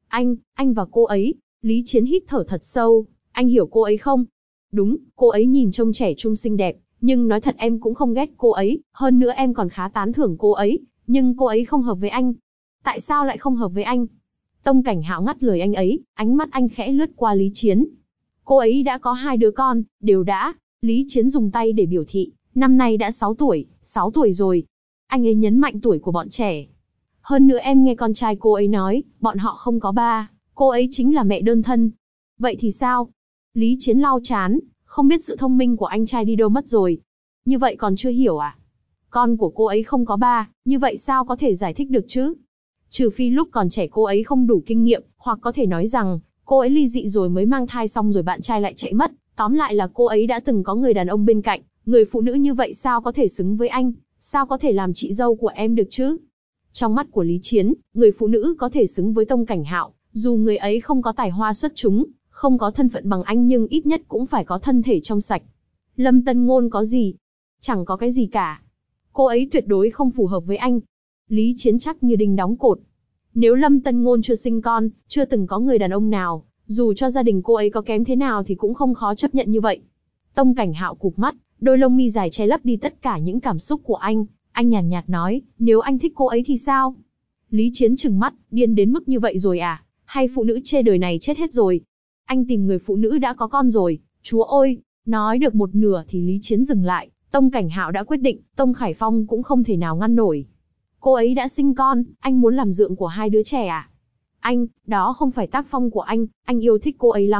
Anh và cô ấy. Lý Chiến hít thở thật sâu, anh hiểu cô ấy không? Đúng, cô ấy nhìn trông trẻ trung xinh đẹp, nhưng nói thật em cũng không ghét cô ấy, hơn nữa em còn khá tán thưởng cô ấy, nhưng cô ấy không hợp với anh. Tại sao lại không hợp với anh? Tông Cảnh Hạo ngắt lời anh ấy, ánh mắt anh khẽ lướt qua Lý Chiến. Cô ấy đã có 2 đứa con, đều đã. Lý Chiến dùng tay để biểu thị, năm nay đã 6 tuổi rồi. Anh ấy nhấn mạnh tuổi của bọn trẻ. Hơn nữa em nghe con trai cô ấy nói, bọn họ không có ba, cô ấy chính là mẹ đơn thân. Vậy thì sao? Lý Chiến lau chán, không biết sự thông minh của anh trai đi đâu mất rồi. Như vậy còn chưa hiểu à? Con của cô ấy không có ba, như vậy sao có thể giải thích được chứ? Trừ phi lúc còn trẻ cô ấy không đủ kinh nghiệm, hoặc có thể nói rằng, cô ấy ly dị rồi mới mang thai xong rồi bạn trai lại chạy mất. Tóm lại là cô ấy đã từng có người đàn ông bên cạnh, người phụ nữ như vậy sao có thể xứng với anh, sao có thể làm chị dâu của em được chứ? Trong mắt của Lý Chiến, người phụ nữ có thể xứng với Tông Cảnh Hạo, dù người ấy không có tài hoa xuất chúng, không có thân phận bằng anh nhưng ít nhất cũng phải có thân thể trong sạch. Lâm Tân Ngôn có gì? Chẳng có cái gì cả. Cô ấy tuyệt đối không phù hợp với anh. Lý Chiến chắc như đinh đóng cột. Nếu Lâm Tân Ngôn chưa sinh con, chưa từng có người đàn ông nào, dù cho gia đình cô ấy có kém thế nào thì cũng không khó chấp nhận như vậy. Tông Cảnh Hạo cụp mắt, đôi lông mi dài che lấp đi tất cả những cảm xúc của anh nhàn nhạt nói, nếu anh thích cô ấy thì sao? Lý Chiến trừng mắt, điên đến mức như vậy rồi à? Hay phụ nữ chê đời này chết hết rồi? Anh tìm người phụ nữ đã có con rồi, chúa ơi! Nói được một nửa thì Lý Chiến dừng lại, Tông Cảnh Hạo đã quyết định, Tông Khải Phong cũng không thể nào ngăn nổi. Cô ấy đã sinh con, anh muốn làm dượng của 2 đứa trẻ à? Anh, đó không phải tác phong của anh yêu thích cô ấy lắm à?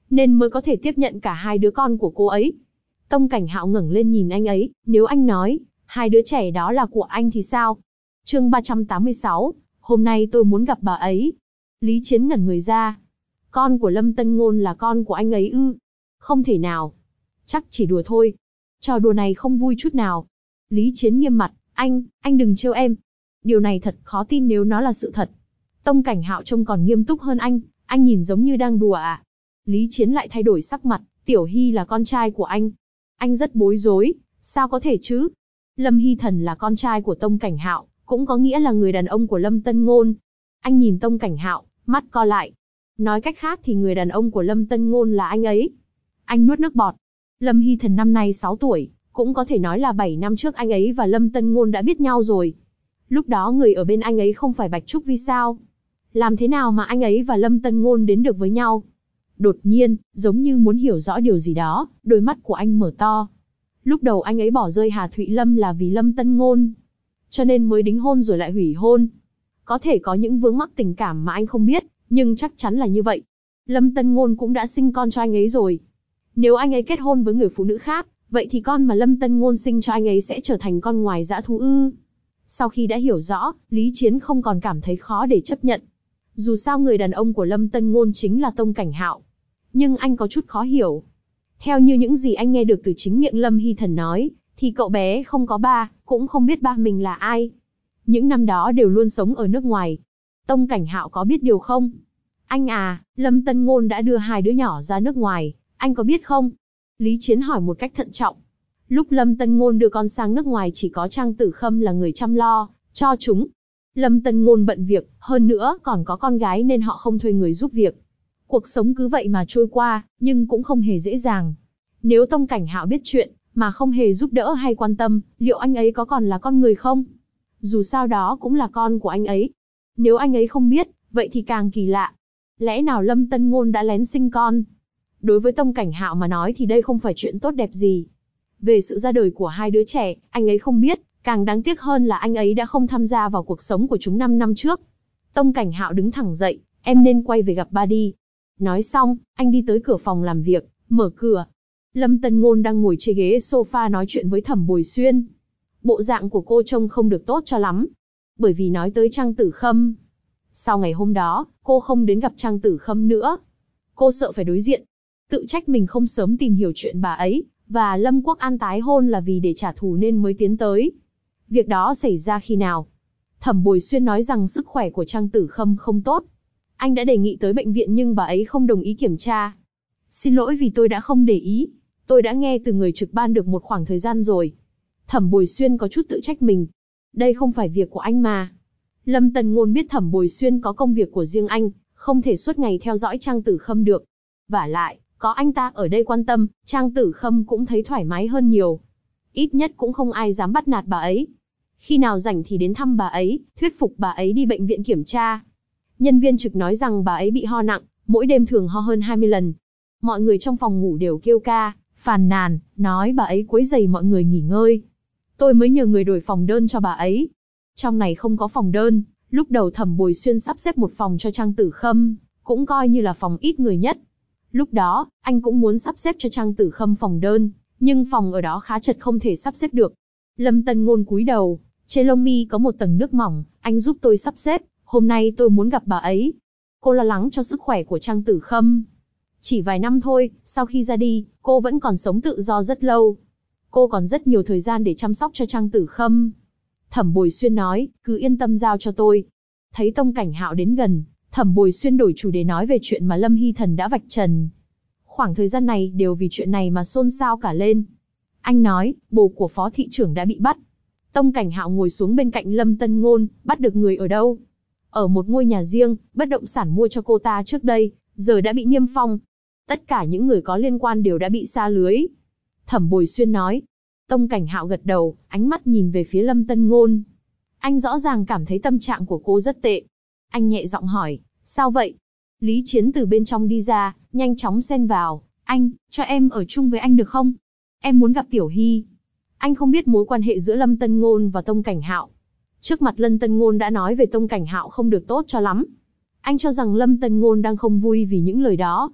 nên mới có thể tiếp nhận cả hai đứa con của cô ấy. Tông Cảnh Hạo ngẩng lên nhìn anh ấy, nếu anh nói, hai đứa trẻ đó là của anh thì sao? Chương 386, hôm nay tôi muốn gặp bà ấy. Lý Chiến ngẩn người ra. Con của Lâm Tân Ngôn là con của anh ấy ư? Không thể nào. Chắc chỉ đùa thôi. Trò đùa này không vui chút nào. Lý Chiến nghiêm mặt, anh đừng trêu em. Điều này thật khó tin nếu nó là sự thật. Tông Cảnh Hạo trông còn nghiêm túc hơn anh nhìn giống như đang đùa à? Lý Chiến lại thay đổi sắc mặt, Tiểu Hy là con trai của anh. Anh rất bối rối, sao có thể chứ? Lâm Hy Thần là con trai của Tông Cảnh Hạo, cũng có nghĩa là người đàn ông của Lâm Tân Ngôn. Anh nhìn Tông Cảnh Hạo, mắt co lại. Nói cách khác thì người đàn ông của Lâm Tân Ngôn là anh ấy. Anh nuốt nước bọt. Lâm Hy Thần năm nay 6 tuổi, cũng có thể nói là 7 năm trước anh ấy và Lâm Tân Ngôn đã biết nhau rồi. Lúc đó người ở bên anh ấy không phải Bạch Trúc Vi sao? Làm thế nào mà anh ấy và Lâm Tân Ngôn đến được với nhau? Đột nhiên, giống như muốn hiểu rõ điều gì đó, đôi mắt của anh mở to. Lúc đầu anh ấy bỏ rơi Hà Thụy Lâm là vì Lâm Tân Ngôn, cho nên mới đính hôn rồi lại hủy hôn. Có thể có những vướng mắc tình cảm mà anh không biết, nhưng chắc chắn là như vậy. Lâm Tân Ngôn cũng đã sinh con cho anh ấy rồi. Nếu anh ấy kết hôn với người phụ nữ khác, vậy thì con mà Lâm Tân Ngôn sinh cho anh ấy sẽ trở thành con ngoại dã thú ư? Sau khi đã hiểu rõ, Lý Chiến không còn cảm thấy khó để chấp nhận. Dù sao người đàn ông của Lâm Tân Ngôn chính là Tông Cảnh Hạo. Nhưng anh có chút khó hiểu. Theo như những gì anh nghe được từ chính miệng Lâm Hy Thần nói, thì cậu bé không có ba, cũng không biết ba mình là ai. Những năm đó đều luôn sống ở nước ngoài. Tông Cảnh Hạo có biết điều không? Anh à, Lâm Tân Ngôn đã đưa hai đứa nhỏ ra nước ngoài, anh có biết không? Lý Chiến hỏi một cách thận trọng. Lúc Lâm Tân Ngôn đưa con sang nước ngoài chỉ có Trang Tử Khâm là người chăm lo cho chúng. Lâm Tân Ngôn bận việc, hơn nữa còn có con gái nên họ không thuê người giúp việc. Cuộc sống cứ vậy mà trôi qua, nhưng cũng không hề dễ dàng. Nếu Tông Cảnh Hạo biết chuyện, mà không hề giúp đỡ hay quan tâm, liệu anh ấy có còn là con người không? Dù sao đó cũng là con của anh ấy. Nếu anh ấy không biết, vậy thì càng kỳ lạ. Lẽ nào Lâm Tân Ngôn đã lén sinh con? Đối với Tông Cảnh Hạo mà nói thì đây không phải chuyện tốt đẹp gì. Về sự ra đời của hai đứa trẻ, anh ấy không biết, càng đáng tiếc hơn là anh ấy đã không tham gia vào cuộc sống của chúng 5 năm trước. Tông Cảnh Hạo đứng thẳng dậy, em nên quay về gặp ba đi. Nói xong, anh đi tới cửa phòng làm việc, mở cửa. Lâm Tân Ngôn đang ngồi trên ghế sofa nói chuyện với Thẩm Bồi Xuyên. Bộ dạng của cô trông không được tốt cho lắm, bởi vì nói tới Trang Tử Khâm. Sau ngày hôm đó, cô không đến gặp Trang Tử Khâm nữa. Cô sợ phải đối diện. Tự trách mình không sớm tìm hiểu chuyện bà ấy, và Lâm Quốc An tái hôn là vì để trả thù nên mới tiến tới. Việc đó xảy ra khi nào? Thẩm Bồi Xuyên nói rằng sức khỏe của Trang Tử Khâm không tốt. Anh đã đề nghị tới bệnh viện nhưng bà ấy không đồng ý kiểm tra. Xin lỗi vì tôi đã không để ý. Tôi đã nghe từ người trực ban được một khoảng thời gian rồi. Thẩm Bồi Xuyên có chút tự trách mình. Đây không phải việc của anh mà. Lâm Tân Ngôn biết Thẩm Bồi Xuyên có công việc của riêng anh, không thể suốt ngày theo dõi Trang Tử Khâm được. Vả lại, có anh ta ở đây quan tâm, Trang Tử Khâm cũng thấy thoải mái hơn nhiều. Ít nhất cũng không ai dám bắt nạt bà ấy. Khi nào rảnh thì đến thăm bà ấy, thuyết phục bà ấy đi bệnh viện kiểm tra. Nhân viên trực nói rằng bà ấy bị ho nặng, mỗi đêm thường ho hơn 20 lần. Mọi người trong phòng ngủ đều kêu ca, phàn nàn, nói bà ấy quấy rầy mọi người nghỉ ngơi. Tôi mới nhờ người đổi phòng đơn cho bà ấy. Trong này không có phòng đơn, lúc đầu Thẩm Bồi Xuyên sắp xếp một phòng cho Trang Tử Khâm, cũng coi như là phòng ít người nhất. Lúc đó, anh cũng muốn sắp xếp cho Trang Tử Khâm phòng đơn, nhưng phòng ở đó khá chật không thể sắp xếp được. Lâm Tân Ngôn cúi đầu, trên lông mi có một tầng nước mỏng, anh giúp tôi sắp xếp, hôm nay tôi muốn gặp bà ấy. Cô lo lắng cho sức khỏe của Trang Tử Khâm. Chỉ vài năm thôi, sau khi ra đi, cô vẫn còn sống tự do rất lâu. Cô còn rất nhiều thời gian để chăm sóc cho Trang Tử Khâm. Thẩm Bồi Xuyên nói, cứ yên tâm giao cho tôi. Thấy Tông Cảnh Hạo đến gần, Thẩm Bồi Xuyên đổi chủ đề nói về chuyện mà Lâm Hy Thần đã vạch trần. Khoảng thời gian này đều vì chuyện này mà xôn xao cả lên. Anh nói, bồ của phó thị trưởng đã bị bắt. Tông Cảnh Hạo ngồi xuống bên cạnh Lâm Tân Ngôn, bắt được người ở đâu? Ở một ngôi nhà riêng, bất động sản mua cho cô ta trước đây, giờ đã bị niêm phong. Tất cả những người có liên quan đều đã bị sa lưới. Thẩm Bồi Xuyên nói. Tông Cảnh Hạo gật đầu, ánh mắt nhìn về phía Lâm Tân Ngôn. Anh rõ ràng cảm thấy tâm trạng của cô rất tệ. Anh nhẹ giọng hỏi, sao vậy? Lý Chiến từ bên trong đi ra, nhanh chóng xen vào. Anh, cho em ở chung với anh được không? Em muốn gặp Tiểu Hy. Anh không biết mối quan hệ giữa Lâm Tân Ngôn và Tông Cảnh Hạo. Trước mặt Lâm Tân Ngôn đã nói về Tông Cảnh Hạo không được tốt cho lắm. Anh cho rằng Lâm Tân Ngôn đang không vui vì những lời đó.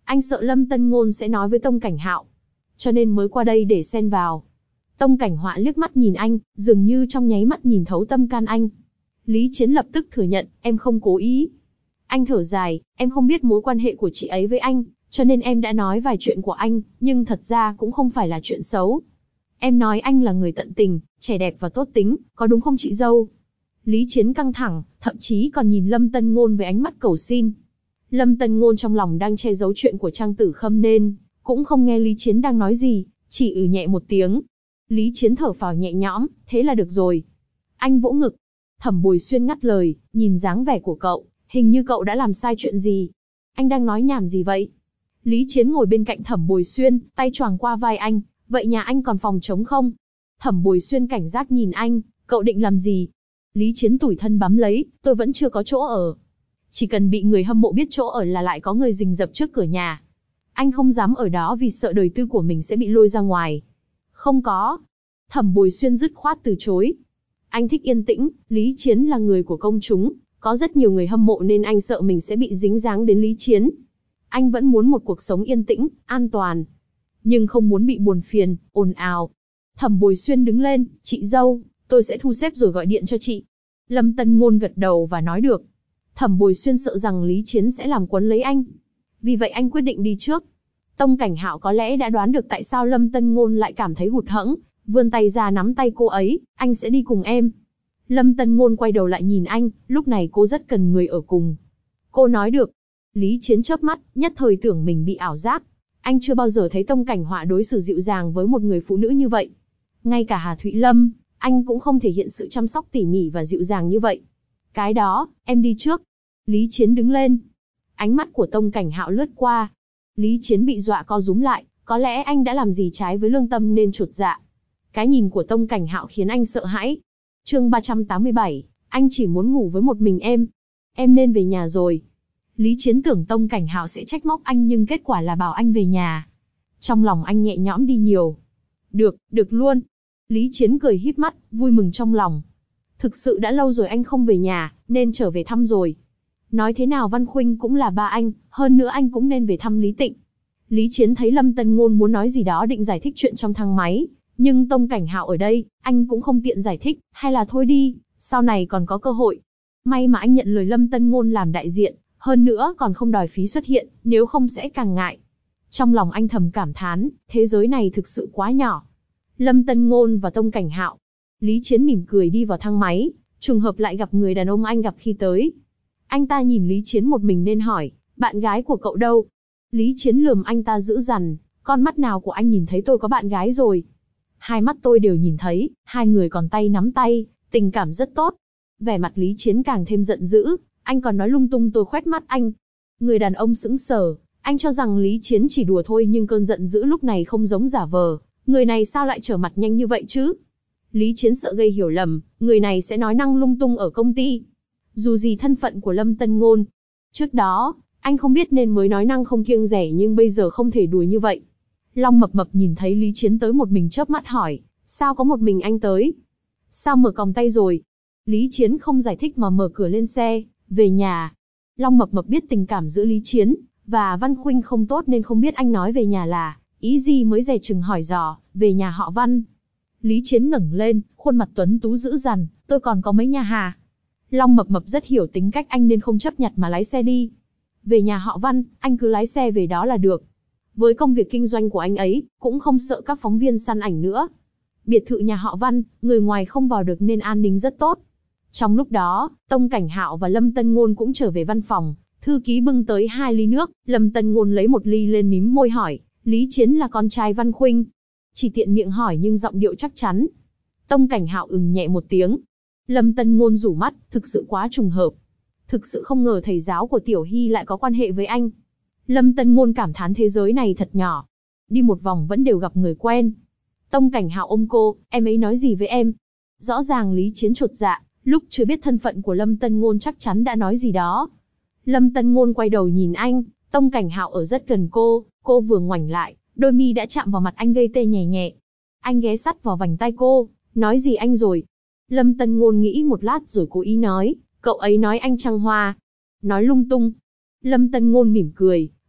Anh sợ Lâm Tân Ngôn sẽ nói với Tông Cảnh Hạo, cho nên mới qua đây để xen vào. Tông Cảnh Họa liếc mắt nhìn anh, dường như trong nháy mắt nhìn thấu tâm can anh. Lý Chiến lập tức thừa nhận, em không cố ý. Anh thở dài, em không biết mối quan hệ của chị ấy với anh, cho nên em đã nói vài chuyện của anh, nhưng thật ra cũng không phải là chuyện xấu. Em nói anh là người tận tình, trẻ đẹp và tốt tính, có đúng không chị dâu? Lý Chiến căng thẳng, thậm chí còn nhìn Lâm Tân Ngôn với ánh mắt cầu xin. Lâm Tân Ngôn trong lòng đang che giấu chuyện của Trang Tử Khâm nên cũng không nghe Lý Chiến đang nói gì, chỉ nhẹ một tiếng. Lý Chiến thở phào nhẹ nhõm, thế là được rồi. Anh vỗ ngực. Thẩm Bồi Xuyên ngắt lời, nhìn dáng vẻ của cậu, hình như cậu đã làm sai chuyện gì. Anh đang nói nhảm gì vậy? Lý Chiến ngồi bên cạnh Thẩm Bồi Xuyên, tay choàng qua vai anh, vậy nhà anh còn phòng trống không? Thẩm Bồi Xuyên cảnh giác nhìn anh, cậu định làm gì? Lý Chiến tủi thân bám lấy, tôi vẫn chưa có chỗ ở. Chỉ cần bị người hâm mộ biết chỗ ở là lại có người rình rập trước cửa nhà. Anh không dám ở đó vì sợ đời tư của mình sẽ bị lôi ra ngoài. Không có. Thẩm Bồi Xuyên dứt khoát từ chối. Anh thích yên tĩnh, Lý Chiến là người của công chúng, có rất nhiều người hâm mộ nên anh sợ mình sẽ bị dính dáng đến Lý Chiến. Anh vẫn muốn một cuộc sống yên tĩnh, an toàn, nhưng không muốn bị buồn phiền, ồn ào. Thẩm Bồi Xuyên đứng lên, chị dâu, tôi sẽ thu xếp rồi gọi điện cho chị. Lâm Tân Ngôn gật đầu và nói được. Thẩm Bồi Xuyên sợ rằng Lý Chiến sẽ làm quấn lấy anh. Vì vậy anh quyết định đi trước. Tông Cảnh Hạo có lẽ đã đoán được tại sao Lâm Tân Ngôn lại cảm thấy hụt hẫng, vươn tay ra nắm tay cô ấy, anh sẽ đi cùng em. Lâm Tân Ngôn quay đầu lại nhìn anh, lúc này cô rất cần người ở cùng. Cô nói được. Lý Chiến chớp mắt, nhất thời tưởng mình bị ảo giác. Anh chưa bao giờ thấy Tông Cảnh Họa đối xử dịu dàng với một người phụ nữ như vậy. Ngay cả Hà Thụy Lâm, anh cũng không thể hiện sự chăm sóc tỉ mỉ và dịu dàng như vậy. Cái đó, em đi trước. Lý Chiến đứng lên. Ánh mắt của Tông Cảnh Hạo lướt qua. Lý Chiến bị dọa co rúm lại, có lẽ anh đã làm gì trái với lương tâm nên chột dạ. Cái nhìn của Tông Cảnh Hạo khiến anh sợ hãi. Chương 387, anh chỉ muốn ngủ với một mình em. Em nên về nhà rồi. Lý Chiến tưởng Tông Cảnh Hạo sẽ trách móc anh nhưng kết quả là bảo anh về nhà. Trong lòng anh nhẹ nhõm đi nhiều. Được luôn. Lý Chiến cười híp mắt, vui mừng trong lòng. Thực sự đã lâu rồi anh không về nhà, nên trở về thăm rồi. Nói thế nào Văn Khuynh cũng là ba anh, hơn nữa anh cũng nên về thăm Lý Tịnh. Lý Chiến thấy Lâm Tân Ngôn muốn nói gì đó định giải thích chuyện trong thang máy, nhưng Tông Cảnh Hạo ở đây, anh cũng không tiện giải thích, hay là thôi đi, sau này còn có cơ hội. May mà anh nhận lời Lâm Tân Ngôn làm đại diện, hơn nữa còn không đòi phí xuất hiện, nếu không sẽ càng ngại. Trong lòng anh thầm cảm thán, thế giới này thực sự quá nhỏ. Lâm Tân Ngôn và Tông Cảnh Hạo. Lý Chiến mỉm cười đi vào thang máy, trùng hợp lại gặp người đàn ông anh gặp khi tới. Anh ta nhìn Lý Chiến một mình nên hỏi, bạn gái của cậu đâu? Lý Chiến lườm anh ta dữ dằn, con mắt nào của anh nhìn thấy tôi có bạn gái rồi? Hai mắt tôi đều nhìn thấy, hai người còn tay nắm tay, tình cảm rất tốt. Vẻ mặt Lý Chiến càng thêm giận dữ, anh còn nói lung tung tôi khoét mắt anh. Người đàn ông sững sờ, anh cho rằng Lý Chiến chỉ đùa thôi nhưng cơn giận dữ lúc này không giống giả vờ, người này sao lại trở mặt nhanh như vậy chứ? Lý Chiến sợ gây hiểu lầm, người này sẽ nói năng lung tung ở công ty. Dù gì thân phận của Lâm Tân Ngôn. Trước đó, anh không biết nên mới nói năng không kiêng dè nhưng bây giờ không thể đùa như vậy. Long Mập Mập nhìn thấy Lý Chiến tới một mình chớp mắt hỏi, sao có một mình anh tới? Sao mở còng tay rồi? Lý Chiến không giải thích mà mở cửa lên xe, về nhà. Long Mập Mập biết tình cảm giữa Lý Chiến và Văn Khuynh không tốt nên không biết anh nói về nhà là ý gì mới dè chừng hỏi dò, về nhà họ Văn. Lý Chiến ngẩng lên, khuôn mặt tuấn tú dữ dằn, tôi còn có mấy nhà hà. Long Mập Mập rất hiểu tính cách anh nên không chấp nhặt mà lái xe đi. Về nhà họ Văn, anh cứ lái xe về đó là được. Với công việc kinh doanh của anh ấy, cũng không sợ các phóng viên săn ảnh nữa. Biệt thự nhà họ Văn, người ngoài không vào được nên an ninh rất tốt. Trong lúc đó, Tông Cảnh Hạo và Lâm Tân Ngôn cũng trở về văn phòng. Thư ký bưng tới 2 ly nước, Lâm Tân Ngôn lấy 1 ly lên mím môi hỏi, Lý Chiến là con trai Văn Khuynh? Chỉ tiện miệng hỏi nhưng giọng điệu chắc chắn. Tông Cảnh Hạo nhẹ một tiếng. Lâm Tân Ngôn rủ mắt, thực sự quá trùng hợp. Thực sự không ngờ thầy giáo của Tiểu Hy lại có quan hệ với anh. Lâm Tân Ngôn cảm thán thế giới này thật nhỏ. Đi một vòng vẫn đều gặp người quen. Tông Cảnh Hạo ôm cô, em ấy nói gì với em? Rõ ràng Lý Chiến chột dạ, lúc chưa biết thân phận của Lâm Tân Ngôn chắc chắn đã nói gì đó. Lâm Tân Ngôn quay đầu nhìn anh, Tông Cảnh Hạo ở rất gần cô vừa ngoảnh lại, đôi mi đã chạm vào mặt anh gây tê nhẹ nhẹ. Anh ghé sát vào vành tay cô, nói gì anh rồi? Lâm Tân Ngôn nghĩ một lát rồi cố ý nói, cậu ấy nói anh trăng hoa. Nói lung tung. Lâm Tân Ngôn mỉm cười,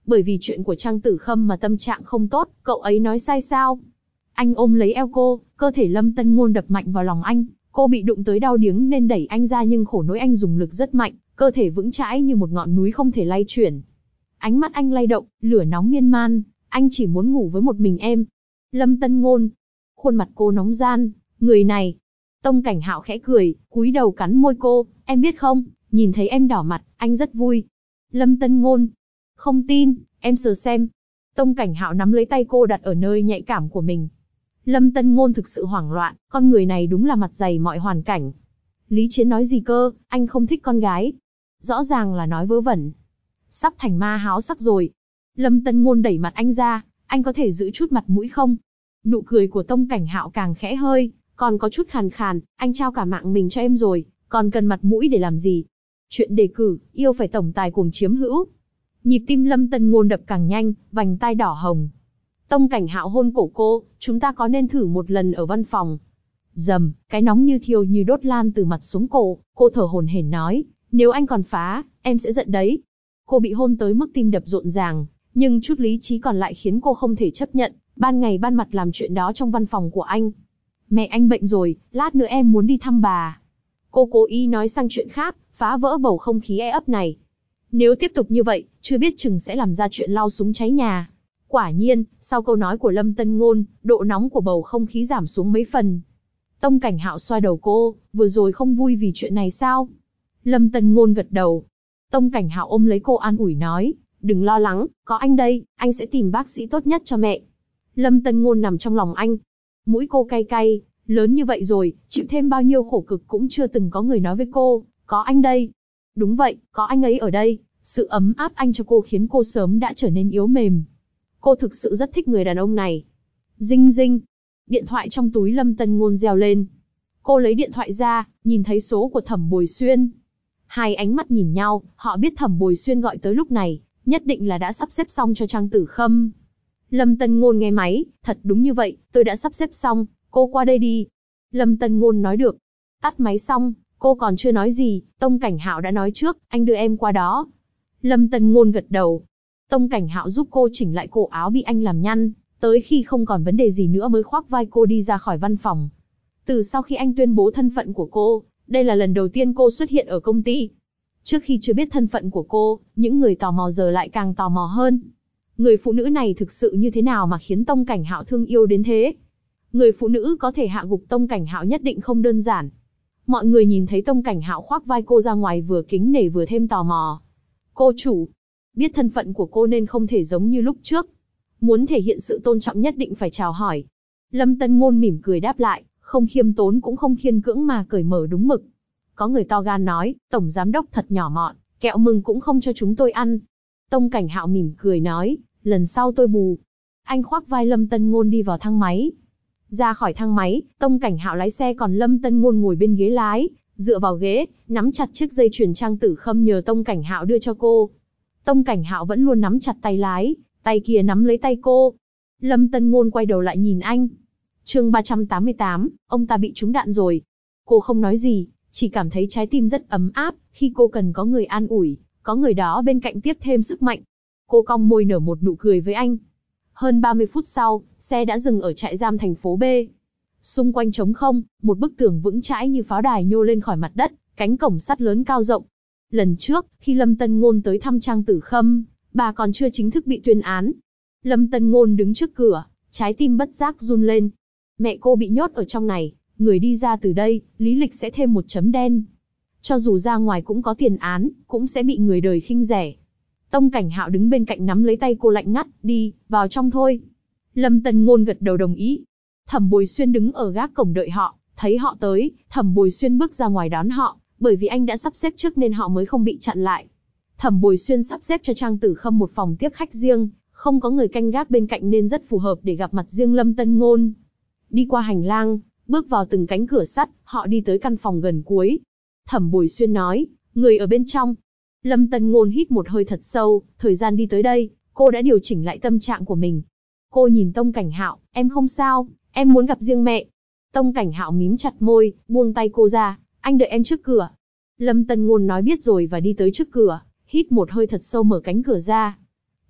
Bởi vì chuyện của Trang Tử Khâm mà tâm trạng không tốt, cậu ấy nói sai sao? Anh ôm lấy eo cô, cơ thể Lâm Tân Ngôn đập mạnh vào lòng anh, cô bị đụng tới đau điếng nên đẩy anh ra nhưng khổ nỗi anh dùng lực rất mạnh, cơ thể vững chãi như một ngọn núi không thể lay chuyển. Ánh mắt anh lay động, lửa nóng miên man, anh chỉ muốn ngủ với một mình em. Lâm Tân Ngôn, khuôn mặt cô nóng gian, người này. Tông Cảnh Hạo khẽ cười, cúi đầu cắn môi cô, em biết không, nhìn thấy em đỏ mặt, anh rất vui. Lâm Tân Ngôn, không tin, em sờ xem. Tông Cảnh Hạo nắm lấy tay cô đặt ở nơi nhạy cảm của mình. Lâm Tân Ngôn thực sự hoảng loạn, con người này đúng là mặt dày mọi hoàn cảnh. Lý Chiến nói gì cơ, anh không thích con gái. Rõ ràng là nói vớ vẩn. Sắp thành ma háo sắc rồi. Lâm Tân Ngôn đẩy mặt anh ra, anh có thể giữ chút mặt mũi không? Nụ cười của Tông Cảnh Hạo càng khẽ hơi, còn có chút khàn khàn, anh trao cả mạng mình cho em rồi, còn cần mặt mũi để làm gì? Chuyện đề cử, yêu phải tổng tài cuồng chiếm hữu. Nhịp tim Lâm Tân Ngôn đập càng nhanh, vành tai đỏ hồng. Tông Cảnh Hạo hôn cổ cô, chúng ta có nên thử một lần ở văn phòng? Dầm, cái nóng như thiêu như đốt lan từ mặt xuống cổ, cô thở hổn hển nói, nếu anh còn phá, em sẽ giận đấy. Cô bị hôn tới mức tim đập rộn ràng, nhưng chút lý trí còn lại khiến cô không thể chấp nhận, ban ngày ban mặt làm chuyện đó trong văn phòng của anh. Mẹ anh bệnh rồi, lát nữa em muốn đi thăm bà. Cô cố ý nói sang chuyện khác, phá vỡ bầu không khí e ấp này. Nếu tiếp tục như vậy, chưa biết chừng sẽ làm ra chuyện lau súng cháy nhà. Quả nhiên, sau câu nói của Lâm Tân Ngôn, độ nóng của bầu không khí giảm xuống mấy phần. Tông Cảnh Hạo xoa đầu cô, vừa rồi không vui vì chuyện này sao? Lâm Tân Ngôn gật đầu. Tông Cảnh Hạo ôm lấy cô an ủi nói, đừng lo lắng, có anh đây, anh sẽ tìm bác sĩ tốt nhất cho mẹ. Lâm Tân Ngôn nằm trong lòng anh. Mũi cô cay cay, lớn như vậy rồi, chịu thêm bao nhiêu khổ cực cũng chưa từng có người nói với cô, có anh đây. Đúng vậy, có anh ấy ở đây, sự ấm áp anh cho cô khiến cô sớm đã trở nên yếu mềm. Cô thực sự rất thích người đàn ông này. Ding ding. Điện thoại trong túi Lâm Tân Ngôn reo lên. Cô lấy điện thoại ra, nhìn thấy số của Thẩm Bồi Xuyên. Hai ánh mắt nhìn nhau, họ biết Thẩm Bồi Xuyên gọi tới lúc này, nhất định là đã sắp xếp xong cho Trang Tử Khâm. Lâm Tân Ngôn nghe máy, thật đúng như vậy, tôi đã sắp xếp xong, cô qua đây đi. Lâm Tân Ngôn nói được. Tắt máy xong, cô còn chưa nói gì, Tông Cảnh Hạo đã nói trước, anh đưa em qua đó. Lâm Tân Ngôn gật đầu. Tông Cảnh Hạo giúp cô chỉnh lại cổ áo bị anh làm nhăn, tới khi không còn vấn đề gì nữa mới khoác vai cô đi ra khỏi văn phòng. Từ sau khi anh tuyên bố thân phận của cô, đây là lần đầu tiên cô xuất hiện ở công ty. Trước khi chưa biết thân phận của cô, những người tò mò giờ lại càng tò mò hơn. Người phụ nữ này thực sự như thế nào mà khiến Tông Cảnh Hạo thương yêu đến thế? Người phụ nữ có thể hạ gục Tông Cảnh Hạo nhất định không đơn giản. Mọi người nhìn thấy Tông Cảnh Hạo khoác vai cô ra ngoài vừa kính nể vừa thêm tò mò. Cô chủ, biết thân phận của cô nên không thể giống như lúc trước. Muốn thể hiện sự tôn trọng nhất định phải chào hỏi. Lâm Tân Ngôn mỉm cười đáp lại, không khiêm tốn cũng không khiên cưỡng mà cởi mở đúng mực. Có người to gan nói, Tổng Giám Đốc thật nhỏ mọn, kẹo mừng cũng không cho chúng tôi ăn. Tông Cảnh Hạo mỉm cười nói, lần sau tôi bù. Anh khoác vai Lâm Tân Ngôn đi vào thang máy. Ra khỏi thang máy, Tông Cảnh Hạo lái xe còn Lâm Tân Ngôn ngồi bên ghế lái, dựa vào ghế, nắm chặt chiếc dây chuyền Trang Tử Khâm nhờ Tông Cảnh Hạo đưa cho cô. Tông Cảnh Hạo vẫn luôn nắm chặt tay lái, tay kia nắm lấy tay cô. Lâm Tân Ngôn quay đầu lại nhìn anh. Chương 388, ông ta bị trúng đạn rồi. Cô không nói gì, chỉ cảm thấy trái tim rất ấm áp, khi cô cần có người an ủi, có người đó bên cạnh tiếp thêm sức mạnh. Cô cong môi nở một nụ cười với anh. Hơn 30 phút sau, xe đã dừng ở trại giam thành phố B. Xung quanh trống không, một bức tường vững chãi như pháo đài nhô lên khỏi mặt đất, cánh cổng sắt lớn cao rộng. Lần trước, khi Lâm Tân Ngôn tới thăm Trang Tử Khâm, bà còn chưa chính thức bị tuyên án. Lâm Tân Ngôn đứng trước cửa, trái tim bất giác run lên. Mẹ cô bị nhốt ở trong này, người đi ra từ đây, lý lịch sẽ thêm một chấm đen. Cho dù ra ngoài cũng có tiền án, cũng sẽ bị người đời khinh rẻ. Tông Cảnh Hạo đứng bên cạnh nắm lấy tay cô lạnh ngắt, đi, vào trong thôi. Lâm Tân Ngôn gật đầu đồng ý. Thẩm Bồi Xuyên đứng ở gác cổng đợi họ, thấy họ tới, Thẩm Bồi Xuyên bước ra ngoài đón họ, bởi vì anh đã sắp xếp trước nên họ mới không bị chặn lại. Thẩm Bồi Xuyên sắp xếp cho Trang Tử Khâm một phòng tiếp khách riêng, không có người canh gác bên cạnh nên rất phù hợp để gặp mặt riêng Lâm Tân Ngôn. Đi qua hành lang, bước vào từng cánh cửa sắt, họ đi tới căn phòng gần cuối. Thẩm Bồi Xuyên nói, người ở bên trong. Lâm Tân Ngôn hít một hơi thật sâu, thời gian đi tới đây, cô đã điều chỉnh lại tâm trạng của mình. Cô nhìn Tông Cảnh Hạo, em không sao, em muốn gặp riêng mẹ. Tông Cảnh Hạo mím chặt môi, buông tay cô ra, anh đợi em trước cửa. Lâm Tân Ngôn nói biết rồi và đi tới trước cửa, hít một hơi thật sâu mở cánh cửa ra.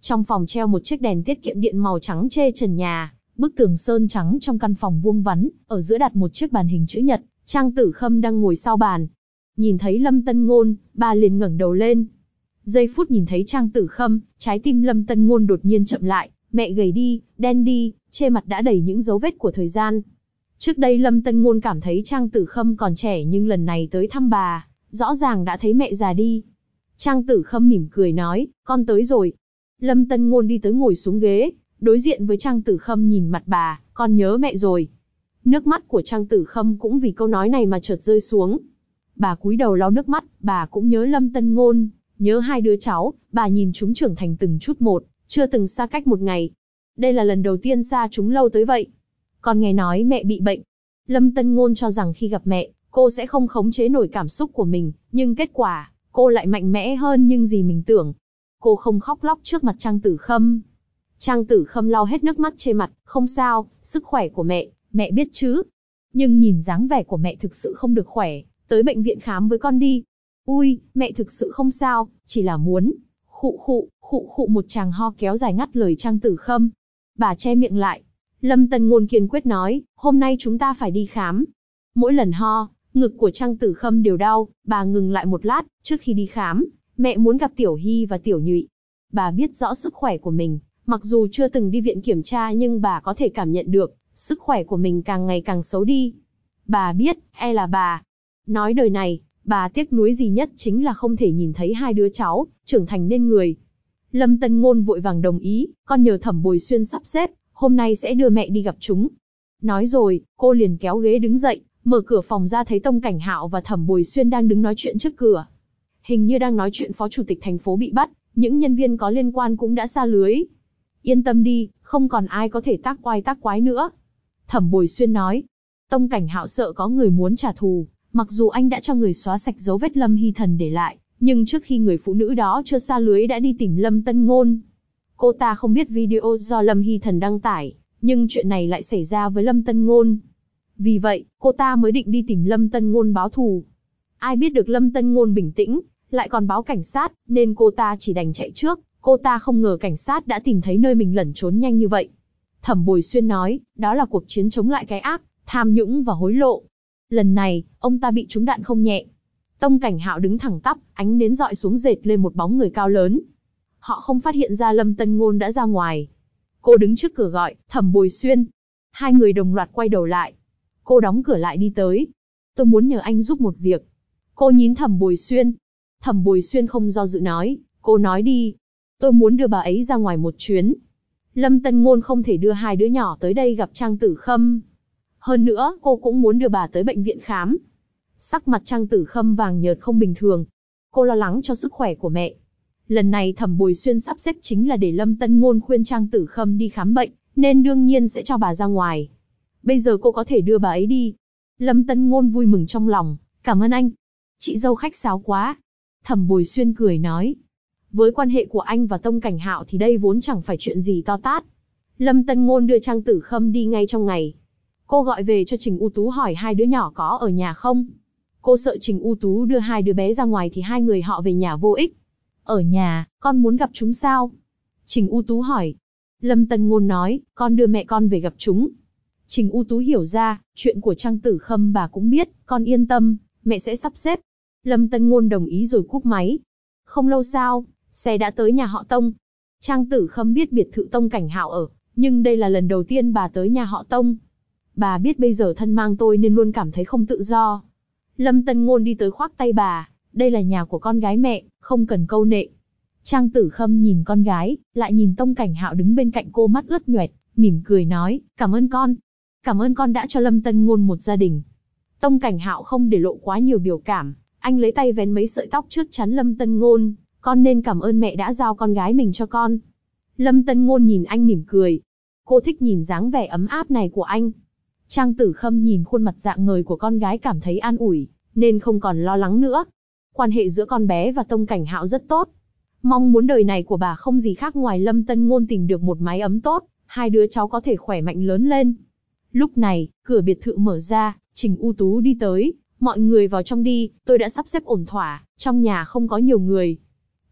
Trong phòng treo một chiếc đèn tiết kiệm điện màu trắng chê trần nhà, bức tường sơn trắng trong căn phòng vuông vắn, ở giữa đặt một chiếc bàn hình chữ nhật, Trang Tử Khâm đang ngồi sau bàn. Nhìn thấy Lâm Tân Ngôn, bà liền ngẩng đầu lên. Giây phút nhìn thấy Trang Tử Khâm, trái tim Lâm Tân Ngôn đột nhiên chậm lại, mẹ gầy đi, đen đi, trên mặt đã đầy những dấu vết của thời gian. Trước đây Lâm Tân Ngôn cảm thấy Trang Tử Khâm còn trẻ nhưng lần này tới thăm bà, rõ ràng đã thấy mẹ già đi. Trang Tử Khâm mỉm cười nói, con tới rồi. Lâm Tân Ngôn đi tới ngồi xuống ghế, đối diện với Trang Tử Khâm nhìn mặt bà, con nhớ mẹ rồi. Nước mắt của Trang Tử Khâm cũng vì câu nói này mà chợt rơi xuống. Bà cúi đầu lau nước mắt, bà cũng nhớ Lâm Tân Ngôn, nhớ hai đứa cháu, bà nhìn chúng trưởng thành từng chút một, chưa từng xa cách một ngày. Đây là lần đầu tiên xa chúng lâu tới vậy. Con nghe nói mẹ bị bệnh. Lâm Tân Ngôn cho rằng khi gặp mẹ, cô sẽ không khống chế nổi cảm xúc của mình, nhưng kết quả, cô lại mạnh mẽ hơn những gì mình tưởng. Cô không khóc lóc trước mặt Trang Tử Khâm. Trang Tử Khâm lau hết nước mắt trên mặt, không sao, sức khỏe của mẹ biết chứ. Nhưng nhìn dáng vẻ của mẹ thực sự không được khỏe, tới bệnh viện khám với con đi. Ui, mẹ thực sự không sao, chỉ là muốn. Khụ khụ một tràng ho kéo dài ngắt lời Trang Tử Khâm. Bà che miệng lại. Lâm Tân Ngôn kiên quyết nói, hôm nay chúng ta phải đi khám. Mỗi lần ho, ngực của Trang Tử Khâm đều đau, bà ngừng lại một lát, trước khi đi khám, mẹ muốn gặp Tiểu Hy và Tiểu Nhụy. Bà biết rõ sức khỏe của mình, mặc dù chưa từng đi viện kiểm tra nhưng bà có thể cảm nhận được, sức khỏe của mình càng ngày càng xấu đi. Bà biết, là bà. Nói đời này, bà tiếc nuối gì nhất chính là không thể nhìn thấy hai đứa cháu, trưởng thành nên người. Lâm Tân Ngôn vội vàng đồng ý, con nhờ Thẩm Bồi Xuyên sắp xếp, hôm nay sẽ đưa mẹ đi gặp chúng. Nói rồi, cô liền kéo ghế đứng dậy, mở cửa phòng ra thấy Tông Cảnh Hạo và Thẩm Bồi Xuyên đang đứng nói chuyện trước cửa. Hình như đang nói chuyện phó chủ tịch thành phố bị bắt, những nhân viên có liên quan cũng đã sa lưới. Yên tâm đi, không còn ai có thể tác oai tác quái nữa. Thẩm Bồi Xuyên nói. Tông Cảnh Hạo sợ có người muốn trả thù, mặc dù anh đã cho người xóa sạch dấu vết Lâm Hy Thần để lại, nhưng trước khi người phụ nữ đó chưa sa lưới đã đi tìm Lâm Tân Ngôn. Cô ta không biết video do Lâm Hy Thần đăng tải, nhưng chuyện này lại xảy ra với Lâm Tân Ngôn. Vì vậy, cô ta mới định đi tìm Lâm Tân Ngôn báo thù. Ai biết được Lâm Tân Ngôn bình tĩnh, lại còn báo cảnh sát, nên cô ta chỉ đành chạy trước. Cô ta không ngờ cảnh sát đã tìm thấy nơi mình lẩn trốn nhanh như vậy. Thẩm Bồi Xuyên nói, đó là cuộc chiến chống lại cái ác, tham nhũng và hối lộ. Lần này, ông ta bị trúng đạn không nhẹ. Tông Cảnh Hạo đứng thẳng tắp, ánh nến dọi xuống dệt lên một bóng người cao lớn. Họ không phát hiện ra Lâm Tân Ngôn đã ra ngoài. Cô đứng trước cửa gọi, Thẩm Bồi Xuyên. Hai người đồng loạt quay đầu lại. Cô đóng cửa lại đi tới. Tôi muốn nhờ anh giúp một việc. Cô nhín Thẩm Bồi Xuyên. Thẩm Bồi Xuyên không do dự nói, cô nói đi. Tôi muốn đưa bà ấy ra ngoài một chuyến. Lâm Tân Ngôn không thể đưa hai đứa nhỏ tới đây gặp Trang Tử Khâm. Hơn nữa, cô cũng muốn đưa bà tới bệnh viện khám. Sắc mặt Trang Tử Khâm vàng nhợt không bình thường. Cô lo lắng cho sức khỏe của mẹ. Lần này Thẩm Bồi Xuyên sắp xếp chính là để Lâm Tân Ngôn khuyên Trang Tử Khâm đi khám bệnh, nên đương nhiên sẽ cho bà ra ngoài. Bây giờ cô có thể đưa bà ấy đi. Lâm Tân Ngôn vui mừng trong lòng, cảm ơn anh. Chị dâu khách sáo quá. Thẩm Bồi Xuyên cười nói. Với quan hệ của anh và Tông Cảnh Hạo thì đây vốn chẳng phải chuyện gì to tát. Lâm Tân Ngôn đưa Trang Tử Khâm đi ngay trong ngày. Cô gọi về cho Trình U Tú hỏi hai đứa nhỏ có ở nhà không. Cô sợ Trình U Tú đưa hai đứa bé ra ngoài thì hai người họ về nhà vô ích. Ở nhà, con muốn gặp chúng sao? Trình U Tú hỏi. Lâm Tân Ngôn nói, con đưa mẹ con về gặp chúng. Trình U Tú hiểu ra, chuyện của Trang Tử Khâm bà cũng biết, con yên tâm, mẹ sẽ sắp xếp. Lâm Tân Ngôn đồng ý rồi cúp máy. Không lâu sau, xe đã tới nhà họ Tông. Trang Tử Khâm biết biệt thự Tông Cảnh Hạo ở, nhưng đây là lần đầu tiên bà tới nhà họ Tông. Bà biết bây giờ thân mang tôi nên luôn cảm thấy không tự do. Lâm Tân Ngôn đi tới khoác tay bà, đây là nhà của con gái mẹ, không cần câu nệ. Trang Tử Khâm nhìn con gái, lại nhìn Tông Cảnh Hạo đứng bên cạnh cô mắt ướt nhoẻt, mỉm cười nói, cảm ơn con. Cảm ơn con đã cho Lâm Tân Ngôn một gia đình. Tông Cảnh Hạo không để lộ quá nhiều biểu cảm, anh lấy tay vén mấy sợi tóc trước trán Lâm Tân Ngôn, con nên cảm ơn mẹ đã giao con gái mình cho con. Lâm Tân Ngôn nhìn anh mỉm cười. Cô thích nhìn dáng vẻ ấm áp này của anh. Trang Tử Khâm nhìn khuôn mặt rạng ngời của con gái cảm thấy an ủi, nên không còn lo lắng nữa. Quan hệ giữa con bé và Tông Cảnh Hạo rất tốt. Mong muốn đời này của bà không gì khác ngoài Lâm Tân Ngôn tìm được một mái ấm tốt, hai đứa cháu có thể khỏe mạnh lớn lên. Lúc này, cửa biệt thự mở ra, Trình U Tú đi tới, mọi người vào trong đi, tôi đã sắp xếp ổn thỏa, trong nhà không có nhiều người.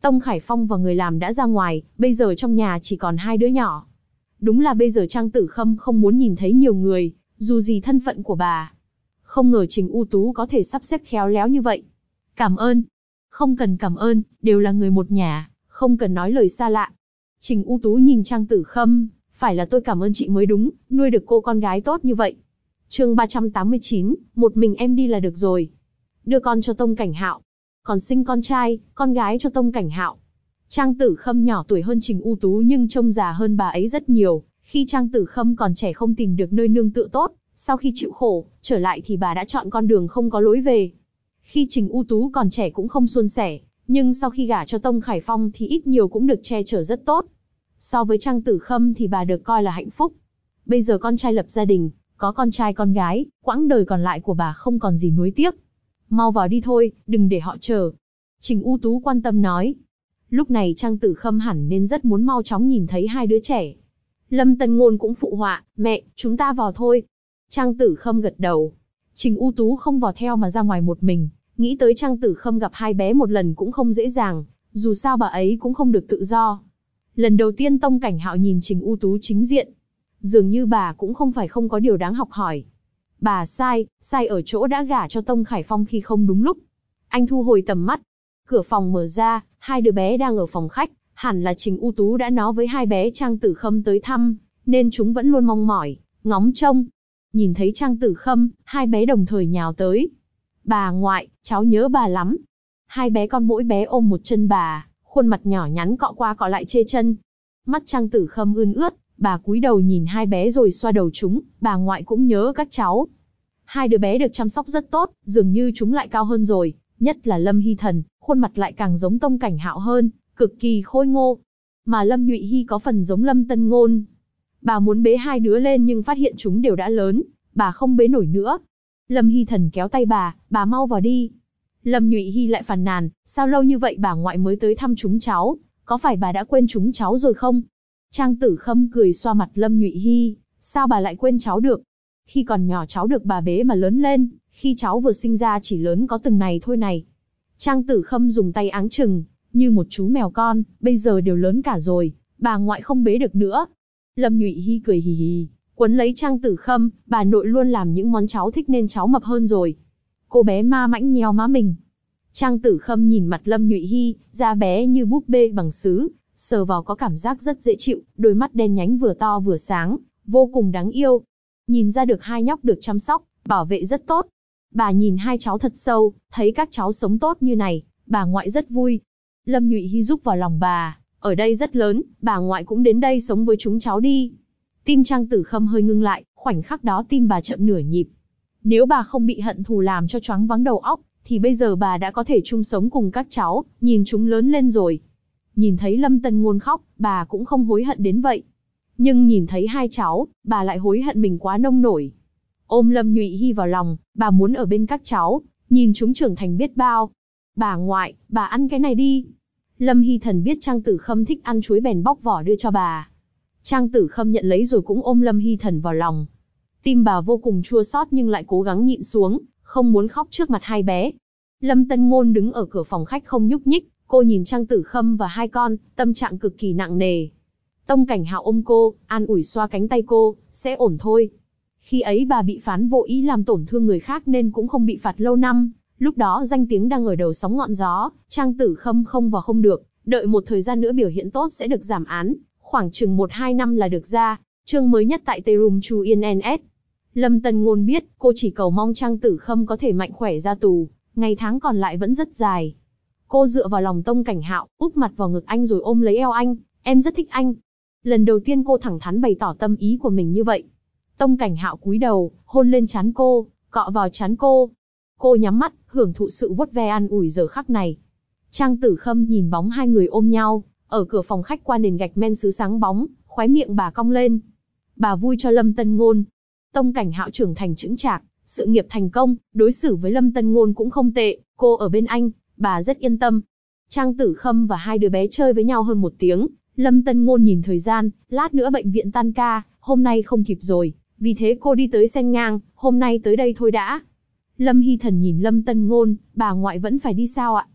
Tông Khải Phong và người làm đã ra ngoài, bây giờ trong nhà chỉ còn hai đứa nhỏ. Đúng là bây giờ Trang Tử Khâm không muốn nhìn thấy nhiều người, dù gì thân phận của bà. Không ngờ Trình U Tú có thể sắp xếp khéo léo như vậy. Cảm ơn. Không cần cảm ơn, đều là người một nhà, không cần nói lời xa lạ. Trình U Tú nhìn Trang Tử Khâm, phải là tôi cảm ơn chị mới đúng, nuôi được cô con gái tốt như vậy. Chương 389, một mình em đi là được rồi. Đưa con cho Tông Cảnh Hạo. Còn sinh con trai, con gái cho Tông Cảnh Hạo. Trang Tử Khâm nhỏ tuổi hơn Trình U Tú nhưng trông già hơn bà ấy rất nhiều. Khi Trang Tử Khâm còn trẻ không tìm được nơi nương tựa tốt, sau khi chịu khổ, trở lại thì bà đã chọn con đường không có lối về. Khi Trình U Tú còn trẻ cũng không suôn sẻ, nhưng sau khi gả cho Tông Khải Phong thì ít nhiều cũng được che chở rất tốt. So với Trang Tử Khâm thì bà được coi là hạnh phúc. Bây giờ con trai lập gia đình, có con trai con gái, quãng đời còn lại của bà không còn gì nuối tiếc. Mau vào đi thôi, đừng để họ chờ. Trình U Tú quan tâm nói. Lúc này Trang Tử Khâm hẳn nên rất muốn mau chóng nhìn thấy hai đứa trẻ. Lâm Tân Ngôn cũng phụ họa, mẹ, chúng ta vào thôi. Trang Tử Khâm gật đầu. Trình U Tú không vào theo mà ra ngoài một mình, nghĩ tới Trang Tử Khâm gặp hai bé một lần cũng không dễ dàng, dù sao bà ấy cũng không được tự do. Lần đầu tiên Tông Cảnh Hạo nhìn Trình U Tú chính diện. Dường như bà cũng không phải không có điều đáng học hỏi. Bà sai ở chỗ đã gả cho Tông Khải Phong khi không đúng lúc. Anh thu hồi tầm mắt. Cửa phòng mở ra, hai đứa bé đang ở phòng khách, hẳn là Trình U Tú đã nói với hai bé Trang Tử Khâm tới thăm, nên chúng vẫn luôn mong mỏi, ngóng trông. Nhìn thấy Trang Tử Khâm, hai bé đồng thời nhào tới. Bà ngoại, cháu nhớ bà lắm. Hai bé con mỗi bé ôm một chân bà, khuôn mặt nhỏ nhắn cọ qua cọ lại chê chân. Mắt Trang Tử Khâm ươn ướt, bà cúi đầu nhìn hai bé rồi xoa đầu chúng, bà ngoại cũng nhớ các cháu. Hai đứa bé được chăm sóc rất tốt, dường như chúng lại cao hơn rồi, nhất là Lâm Hy Thần, khuôn mặt lại càng giống Tông Cảnh Hạo hơn, cực kỳ khôi ngô. Mà Lâm Nhụy Hy có phần giống Lâm Tân Ngôn. Bà muốn bế hai đứa lên nhưng phát hiện chúng đều đã lớn, bà không bế nổi nữa. Lâm Hy Thần kéo tay bà mau vào đi. Lâm Nhụy Hy lại phàn nàn, sao lâu như vậy bà ngoại mới tới thăm chúng cháu, có phải bà đã quên chúng cháu rồi không? Trang Tử Khâm cười xoa mặt Lâm Nhụy Hy, sao bà lại quên cháu được? Khi còn nhỏ cháu được bà bế mà lớn lên, khi cháu vừa sinh ra chỉ lớn có từng này thôi này. Trang Tử Khâm dùng tay áng chừng, như một chú mèo con, bây giờ đều lớn cả rồi, bà ngoại không bế được nữa. Lâm Nhụy Hy cười hì hì, quấn lấy Trang Tử Khâm, bà nội luôn làm những món cháu thích nên cháu mập hơn rồi. Cô bé ma mãnh nheo má mình. Trang Tử Khâm nhìn mặt Lâm Nhụy Hy, da bé như búp bê bằng sứ, sờ vào có cảm giác rất dễ chịu, đôi mắt đen nhánh vừa to vừa sáng, vô cùng đáng yêu. Nhìn ra được hai nhóc được chăm sóc, bảo vệ rất tốt. Bà nhìn hai cháu thật sâu, thấy các cháu sống tốt như này, bà ngoại rất vui. Lâm Nhụy Hy rúc vào lòng bà, ở đây rất lớn, bà ngoại cũng đến đây sống với chúng cháu đi. Tim Trang Tử Khâm hơi ngưng lại, khoảnh khắc đó tim bà chậm nửa nhịp. Nếu bà không bị hận thù làm cho choáng váng đầu óc, thì bây giờ bà đã có thể chung sống cùng các cháu, nhìn chúng lớn lên rồi. Nhìn thấy Lâm Tân Ngôn khóc, bà cũng không hối hận đến vậy. Nhưng nhìn thấy hai cháu, bà lại hối hận mình quá nông nổi. Ôm Lâm Nhụy Hy vào lòng, bà muốn ở bên các cháu, nhìn chúng trưởng thành biết bao. Bà ngoại, bà ăn cái này đi. Lâm Hy Thần biết Trang Tử Khâm thích ăn chuối bèn bóc vỏ đưa cho bà. Trang Tử Khâm nhận lấy rồi cũng ôm Lâm Hy Thần vào lòng. Tim bà vô cùng chua xót nhưng lại cố gắng nhịn xuống, không muốn khóc trước mặt hai bé. Lâm Tân Ngôn đứng ở cửa phòng khách không nhúc nhích, cô nhìn Trang Tử Khâm và hai con, tâm trạng cực kỳ nặng nề. Tông Cảnh Hạo ôm cô, an ủi xoa cánh tay cô, sẽ ổn thôi. Khi ấy bà bị phán vô ý làm tổn thương người khác nên cũng không bị phạt lâu năm. Lúc đó danh tiếng đang ở đầu sóng ngọn gió, Trang Tử Khâm không vào không được, đợi một thời gian nữa biểu hiện tốt sẽ được giảm án, khoảng chừng 1-2 năm là được ra. Chương mới nhất tại T-Room Chu Yên NS. Lâm Tân Ngôn biết, cô chỉ cầu mong Trang Tử Khâm có thể mạnh khỏe ra tù, ngày tháng còn lại vẫn rất dài. Cô dựa vào lòng Tông Cảnh Hạo, úp mặt vào ngực anh rồi ôm lấy eo anh, em rất thích anh. Lần đầu tiên cô thẳng thắn bày tỏ tâm ý của mình như vậy. Tông Cảnh Hạo cúi đầu, hôn lên trán cô, cọ vào trán cô. Cô nhắm mắt, hưởng thụ sự vuốt ve an ủi giờ khắc này. Trang Tử Khâm nhìn bóng hai người ôm nhau, ở cửa phòng khách qua nền gạch men sứ sáng bóng, khóe miệng bà cong lên. Bà vui cho Lâm Tân Ngôn. Tông Cảnh Hạo trưởng thành chững chạc, sự nghiệp thành công, đối xử với Lâm Tân Ngôn cũng không tệ, cô ở bên anh, bà rất yên tâm. Trang Tử Khâm và hai đứa bé chơi với nhau hơn 1 tiếng, Lâm Tân Ngôn nhìn thời gian, lát nữa bệnh viện tan ca, hôm nay không kịp rồi, vì thế cô đi tới Sen Ngang, hôm nay tới đây thôi đã. Lâm Hy Thần nhìn Lâm Tân Ngôn, bà ngoại vẫn phải đi sao ạ?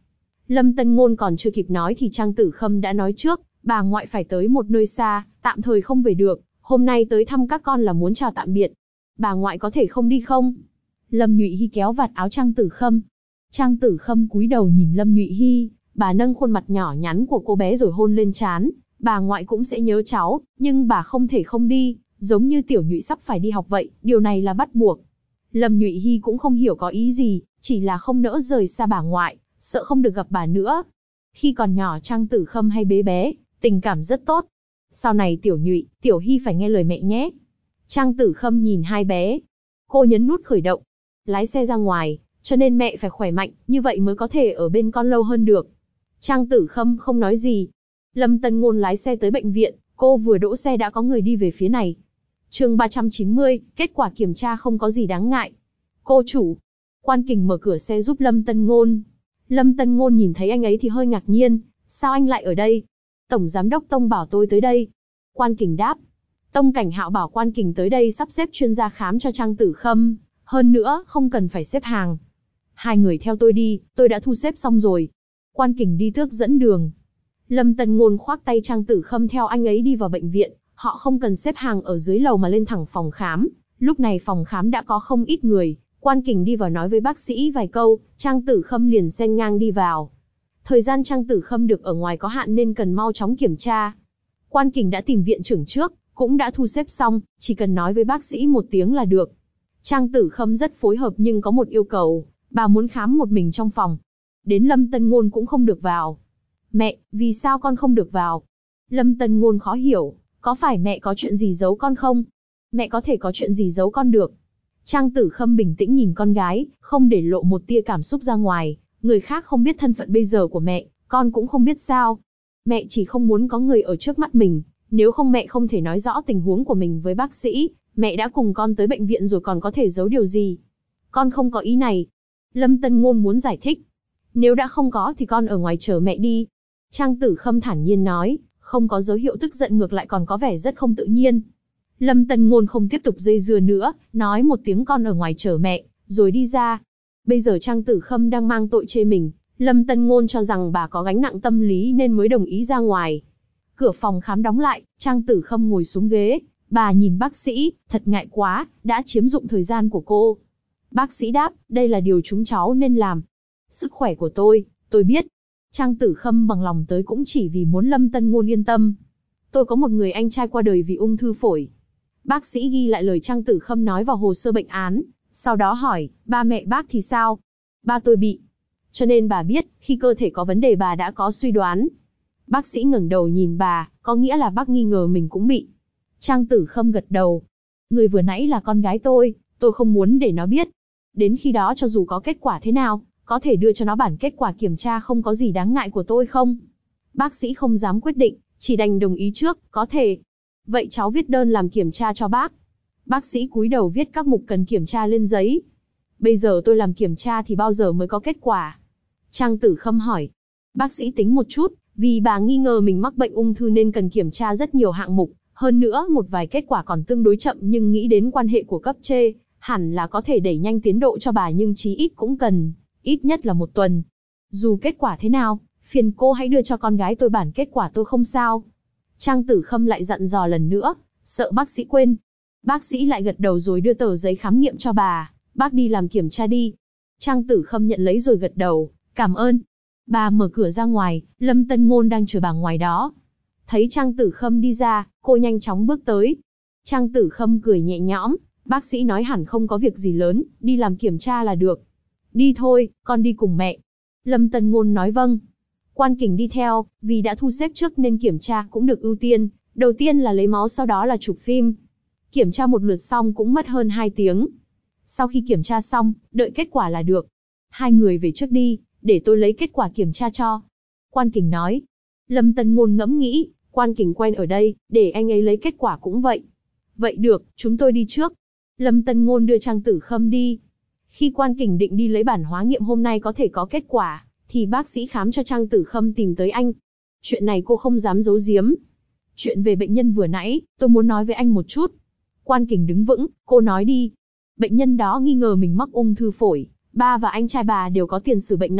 Lâm Tân Ngôn còn chưa kịp nói thì Trang Tử Khâm đã nói trước, bà ngoại phải tới một nơi xa, tạm thời không về được, hôm nay tới thăm các con là muốn chào tạm biệt. Bà ngoại có thể không đi không? Lâm Nhụy Hy kéo vạt áo Trang Tử Khâm. Trang Tử Khâm cúi đầu nhìn Lâm Nhụy Hy, bà nâng khuôn mặt nhỏ nhắn của cô bé rồi hôn lên trán. Bà ngoại cũng sẽ nhớ cháu, nhưng bà không thể không đi, giống như Tiểu Nhụy sắp phải đi học vậy, điều này là bắt buộc. Lâm Nhụy Hy cũng không hiểu có ý gì, chỉ là không nỡ rời xa bà ngoại, sợ không được gặp bà nữa. Khi còn nhỏ Trang Tử Khâm hay bé bé, tình cảm rất tốt. Sau này Tiểu Nhụy, Tiểu Hy phải nghe lời mẹ nhé. Trang Tử Khâm nhìn hai bé. Cô nhấn nút khởi động. Lái xe ra ngoài, cho nên mẹ phải khỏe mạnh, như vậy mới có thể ở bên con lâu hơn được. Trang Tử Khâm không nói gì. Lâm Tân Ngôn lái xe tới bệnh viện, cô vừa đỗ xe đã có người đi về phía này. Chương 390, kết quả kiểm tra không có gì đáng ngại. Cô chủ. Quan Kình mở cửa xe giúp Lâm Tân Ngôn. Lâm Tân Ngôn nhìn thấy anh ấy thì hơi ngạc nhiên, sao anh lại ở đây? Tổng giám đốc Tông bảo tôi tới đây. Quan Kình đáp. Tông Cảnh Hạo bảo Quan Kình tới đây sắp xếp chuyên gia khám cho Trang Tử Khâm, hơn nữa không cần phải xếp hàng. Hai người theo tôi đi, tôi đã thu xếp xong rồi. Quan Kình đi tước dẫn đường. Lâm Tân Ngôn khoác tay Trang Tử Khâm theo anh ấy đi vào bệnh viện, họ không cần xếp hàng ở dưới lầu mà lên thẳng phòng khám. Lúc này phòng khám đã có không ít người, Quan Kình đi vào nói với bác sĩ vài câu, Trang Tử Khâm liền xen ngang đi vào. Thời gian Trang Tử Khâm được ở ngoài có hạn nên cần mau chóng kiểm tra. Quan Kình đã tìm viện trưởng trước, cũng đã thu xếp xong, chỉ cần nói với bác sĩ một tiếng là được. Trang Tử Khâm rất phối hợp nhưng có một yêu cầu, bà muốn khám một mình trong phòng. Đến Lâm Tân Ngôn cũng không được vào. Mẹ, vì sao con không được vào? Lâm Tân Ngôn khó hiểu, có phải mẹ có chuyện gì giấu con không? Mẹ có thể có chuyện gì giấu con được. Trang Tử Khâm bình tĩnh nhìn con gái, không để lộ một tia cảm xúc ra ngoài. Người khác không biết thân phận bây giờ của mẹ, con cũng không biết sao. Mẹ chỉ không muốn có người ở trước mắt mình, nếu không mẹ không thể nói rõ tình huống của mình với bác sĩ. Mẹ đã cùng con tới bệnh viện rồi còn có thể giấu điều gì? Con không có ý này. Lâm Tân Ngôn muốn giải thích. Nếu đã không có thì con ở ngoài chờ mẹ đi. Trang Tử Khâm thản nhiên nói, không có dấu hiệu tức giận, ngược lại còn có vẻ rất không tự nhiên. Lâm Tân Ngôn không tiếp tục dây dưa nữa, nói một tiếng con ở ngoài chờ mẹ, rồi đi ra. Bây giờ Trang Tử Khâm đang mang tội chê mình, Lâm Tân Ngôn cho rằng bà có gánh nặng tâm lý nên mới đồng ý ra ngoài. Cửa phòng khám đóng lại, Trang Tử Khâm ngồi xuống ghế, bà nhìn bác sĩ, thật ngại quá, đã chiếm dụng thời gian của cô. Bác sĩ đáp, đây là điều chúng cháu nên làm. Sức khỏe của tôi biết. Trang Tử Khâm bằng lòng tới cũng chỉ vì muốn Lâm Tân Ngôn yên tâm. Tôi có một người anh trai qua đời vì ung thư phổi. Bác sĩ ghi lại lời Trang Tử Khâm nói vào hồ sơ bệnh án, sau đó hỏi, ba mẹ bác thì sao? Ba tôi bị. Cho nên bà biết, khi cơ thể có vấn đề bà đã có suy đoán. Bác sĩ ngẩng đầu nhìn bà, có nghĩa là bác nghi ngờ mình cũng bị. Trang Tử Khâm gật đầu. Người vừa nãy là con gái tôi không muốn để nó biết. Đến khi đó cho dù có kết quả thế nào, có thể đưa cho nó bản kết quả kiểm tra không có gì đáng ngại của tôi không? Bác sĩ không dám quyết định, chỉ đành đồng ý trước, có thể. Vậy cháu viết đơn làm kiểm tra cho bác. Bác sĩ cúi đầu viết các mục cần kiểm tra lên giấy. Bây giờ tôi làm kiểm tra thì bao giờ mới có kết quả? Trang Tử Khâm hỏi. Bác sĩ tính một chút, vì bà nghi ngờ mình mắc bệnh ung thư nên cần kiểm tra rất nhiều hạng mục. Hơn nữa một vài kết quả còn tương đối chậm, nhưng nghĩ đến quan hệ của cấp trên, hẳn là có thể đẩy nhanh tiến độ cho bà, nhưng chí ít cũng cần, ít nhất là 1 tuần. Dù kết quả thế nào, phiền cô hãy đưa cho con gái tôi bản kết quả tôi không sao. Trang Tử Khâm lại dặn dò lần nữa, sợ bác sĩ quên. Bác sĩ lại gật đầu rồi đưa tờ giấy khám nghiệm cho bà, bác đi làm kiểm tra đi. Trang Tử Khâm nhận lấy rồi gật đầu, cảm ơn. Bà mở cửa ra ngoài, Lâm Tân Ngôn đang chờ bà ngoài đó. Thấy Trang Tử Khâm đi ra, cô nhanh chóng bước tới. Trang Tử Khâm cười nhẹ nhõm, bác sĩ nói hẳn không có việc gì lớn, đi làm kiểm tra là được. Đi thôi, con đi cùng mẹ. Lâm Tân Ngôn nói vâng. Quan Kình đi theo, vì đã thu xếp trước nên kiểm tra cũng được ưu tiên. Đầu tiên là lấy máu, sau đó là chụp phim. Kiểm tra một lượt xong cũng mất hơn 2 tiếng. Sau khi kiểm tra xong, đợi kết quả là được. Hai người về trước đi, để tôi lấy kết quả kiểm tra cho. Quan Kình nói. Lâm Tân Ngôn ngẫm nghĩ, Quan Kình quen ở đây, để anh ấy lấy kết quả cũng vậy. Vậy được, chúng tôi đi trước. Lâm Tân Ngôn đưa Trang Tử Khâm đi. Khi Quan Kình định đi lấy bản hóa nghiệm hôm nay có thể có kết quả, thì bác sĩ khám cho Trang Tử Khâm tìm tới anh. Chuyện này cô không dám giấu giếm. Chuyện về bệnh nhân vừa nãy, tôi muốn nói với anh một chút. Quan Kình đứng vững, cô nói đi. Bệnh nhân đó nghi ngờ mình mắc ung thư phổi, ba và anh trai bà đều có tiền sử bệnh này,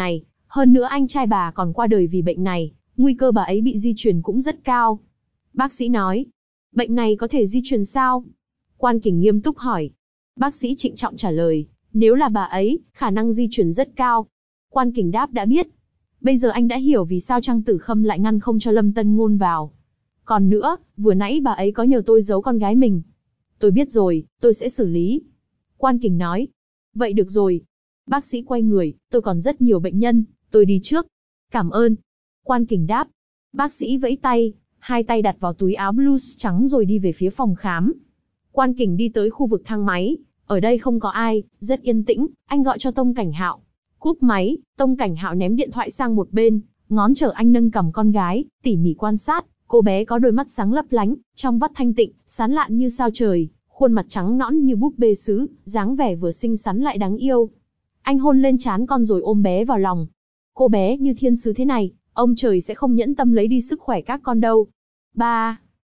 Hơn nữa anh trai bà còn qua đời vì bệnh này, nguy cơ bà ấy bị di truyền cũng rất cao. Bác sĩ nói, bệnh này có thể di truyền sao? Quan Kình nghiêm túc hỏi. Bác sĩ trịnh trọng trả lời, nếu là bà ấy, khả năng di truyền rất cao. Quan Kình đáp đã biết. Bây giờ anh đã hiểu vì sao Trang Tử Khâm lại ngăn không cho Lâm Tân Ngôn vào. Còn nữa, vừa nãy bà ấy có nhờ tôi giấu con gái mình. Tôi biết rồi, tôi sẽ xử lý. Quan Kình nói. Vậy được rồi. Bác sĩ quay người, tôi còn rất nhiều bệnh nhân, tôi đi trước. Cảm ơn. Quan Kình đáp. Bác sĩ vẫy tay, hai tay đặt vào túi áo blues trắng rồi đi về phía phòng khám. Quan Kình đi tới khu vực thang máy, ở đây không có ai, rất yên tĩnh, anh gọi cho Tông Cảnh Hạo. Cúp máy, Tông Cảnh Hạo ném điện thoại sang một bên, ngón trở anh nâng cầm con gái, tỉ mỉ quan sát, cô bé có đôi mắt sáng lấp lánh, trong vắt thanh tịnh, sáng lạn như sao trời, khuôn mặt trắng nõn như búp bê sứ, dáng vẻ vừa xinh xắn lại đáng yêu. Anh hôn lên trán con rồi ôm bé vào lòng. Cô bé như thiên sứ thế này, ông trời sẽ không nhẫn tâm lấy đi sức khỏe các con đâu. 3.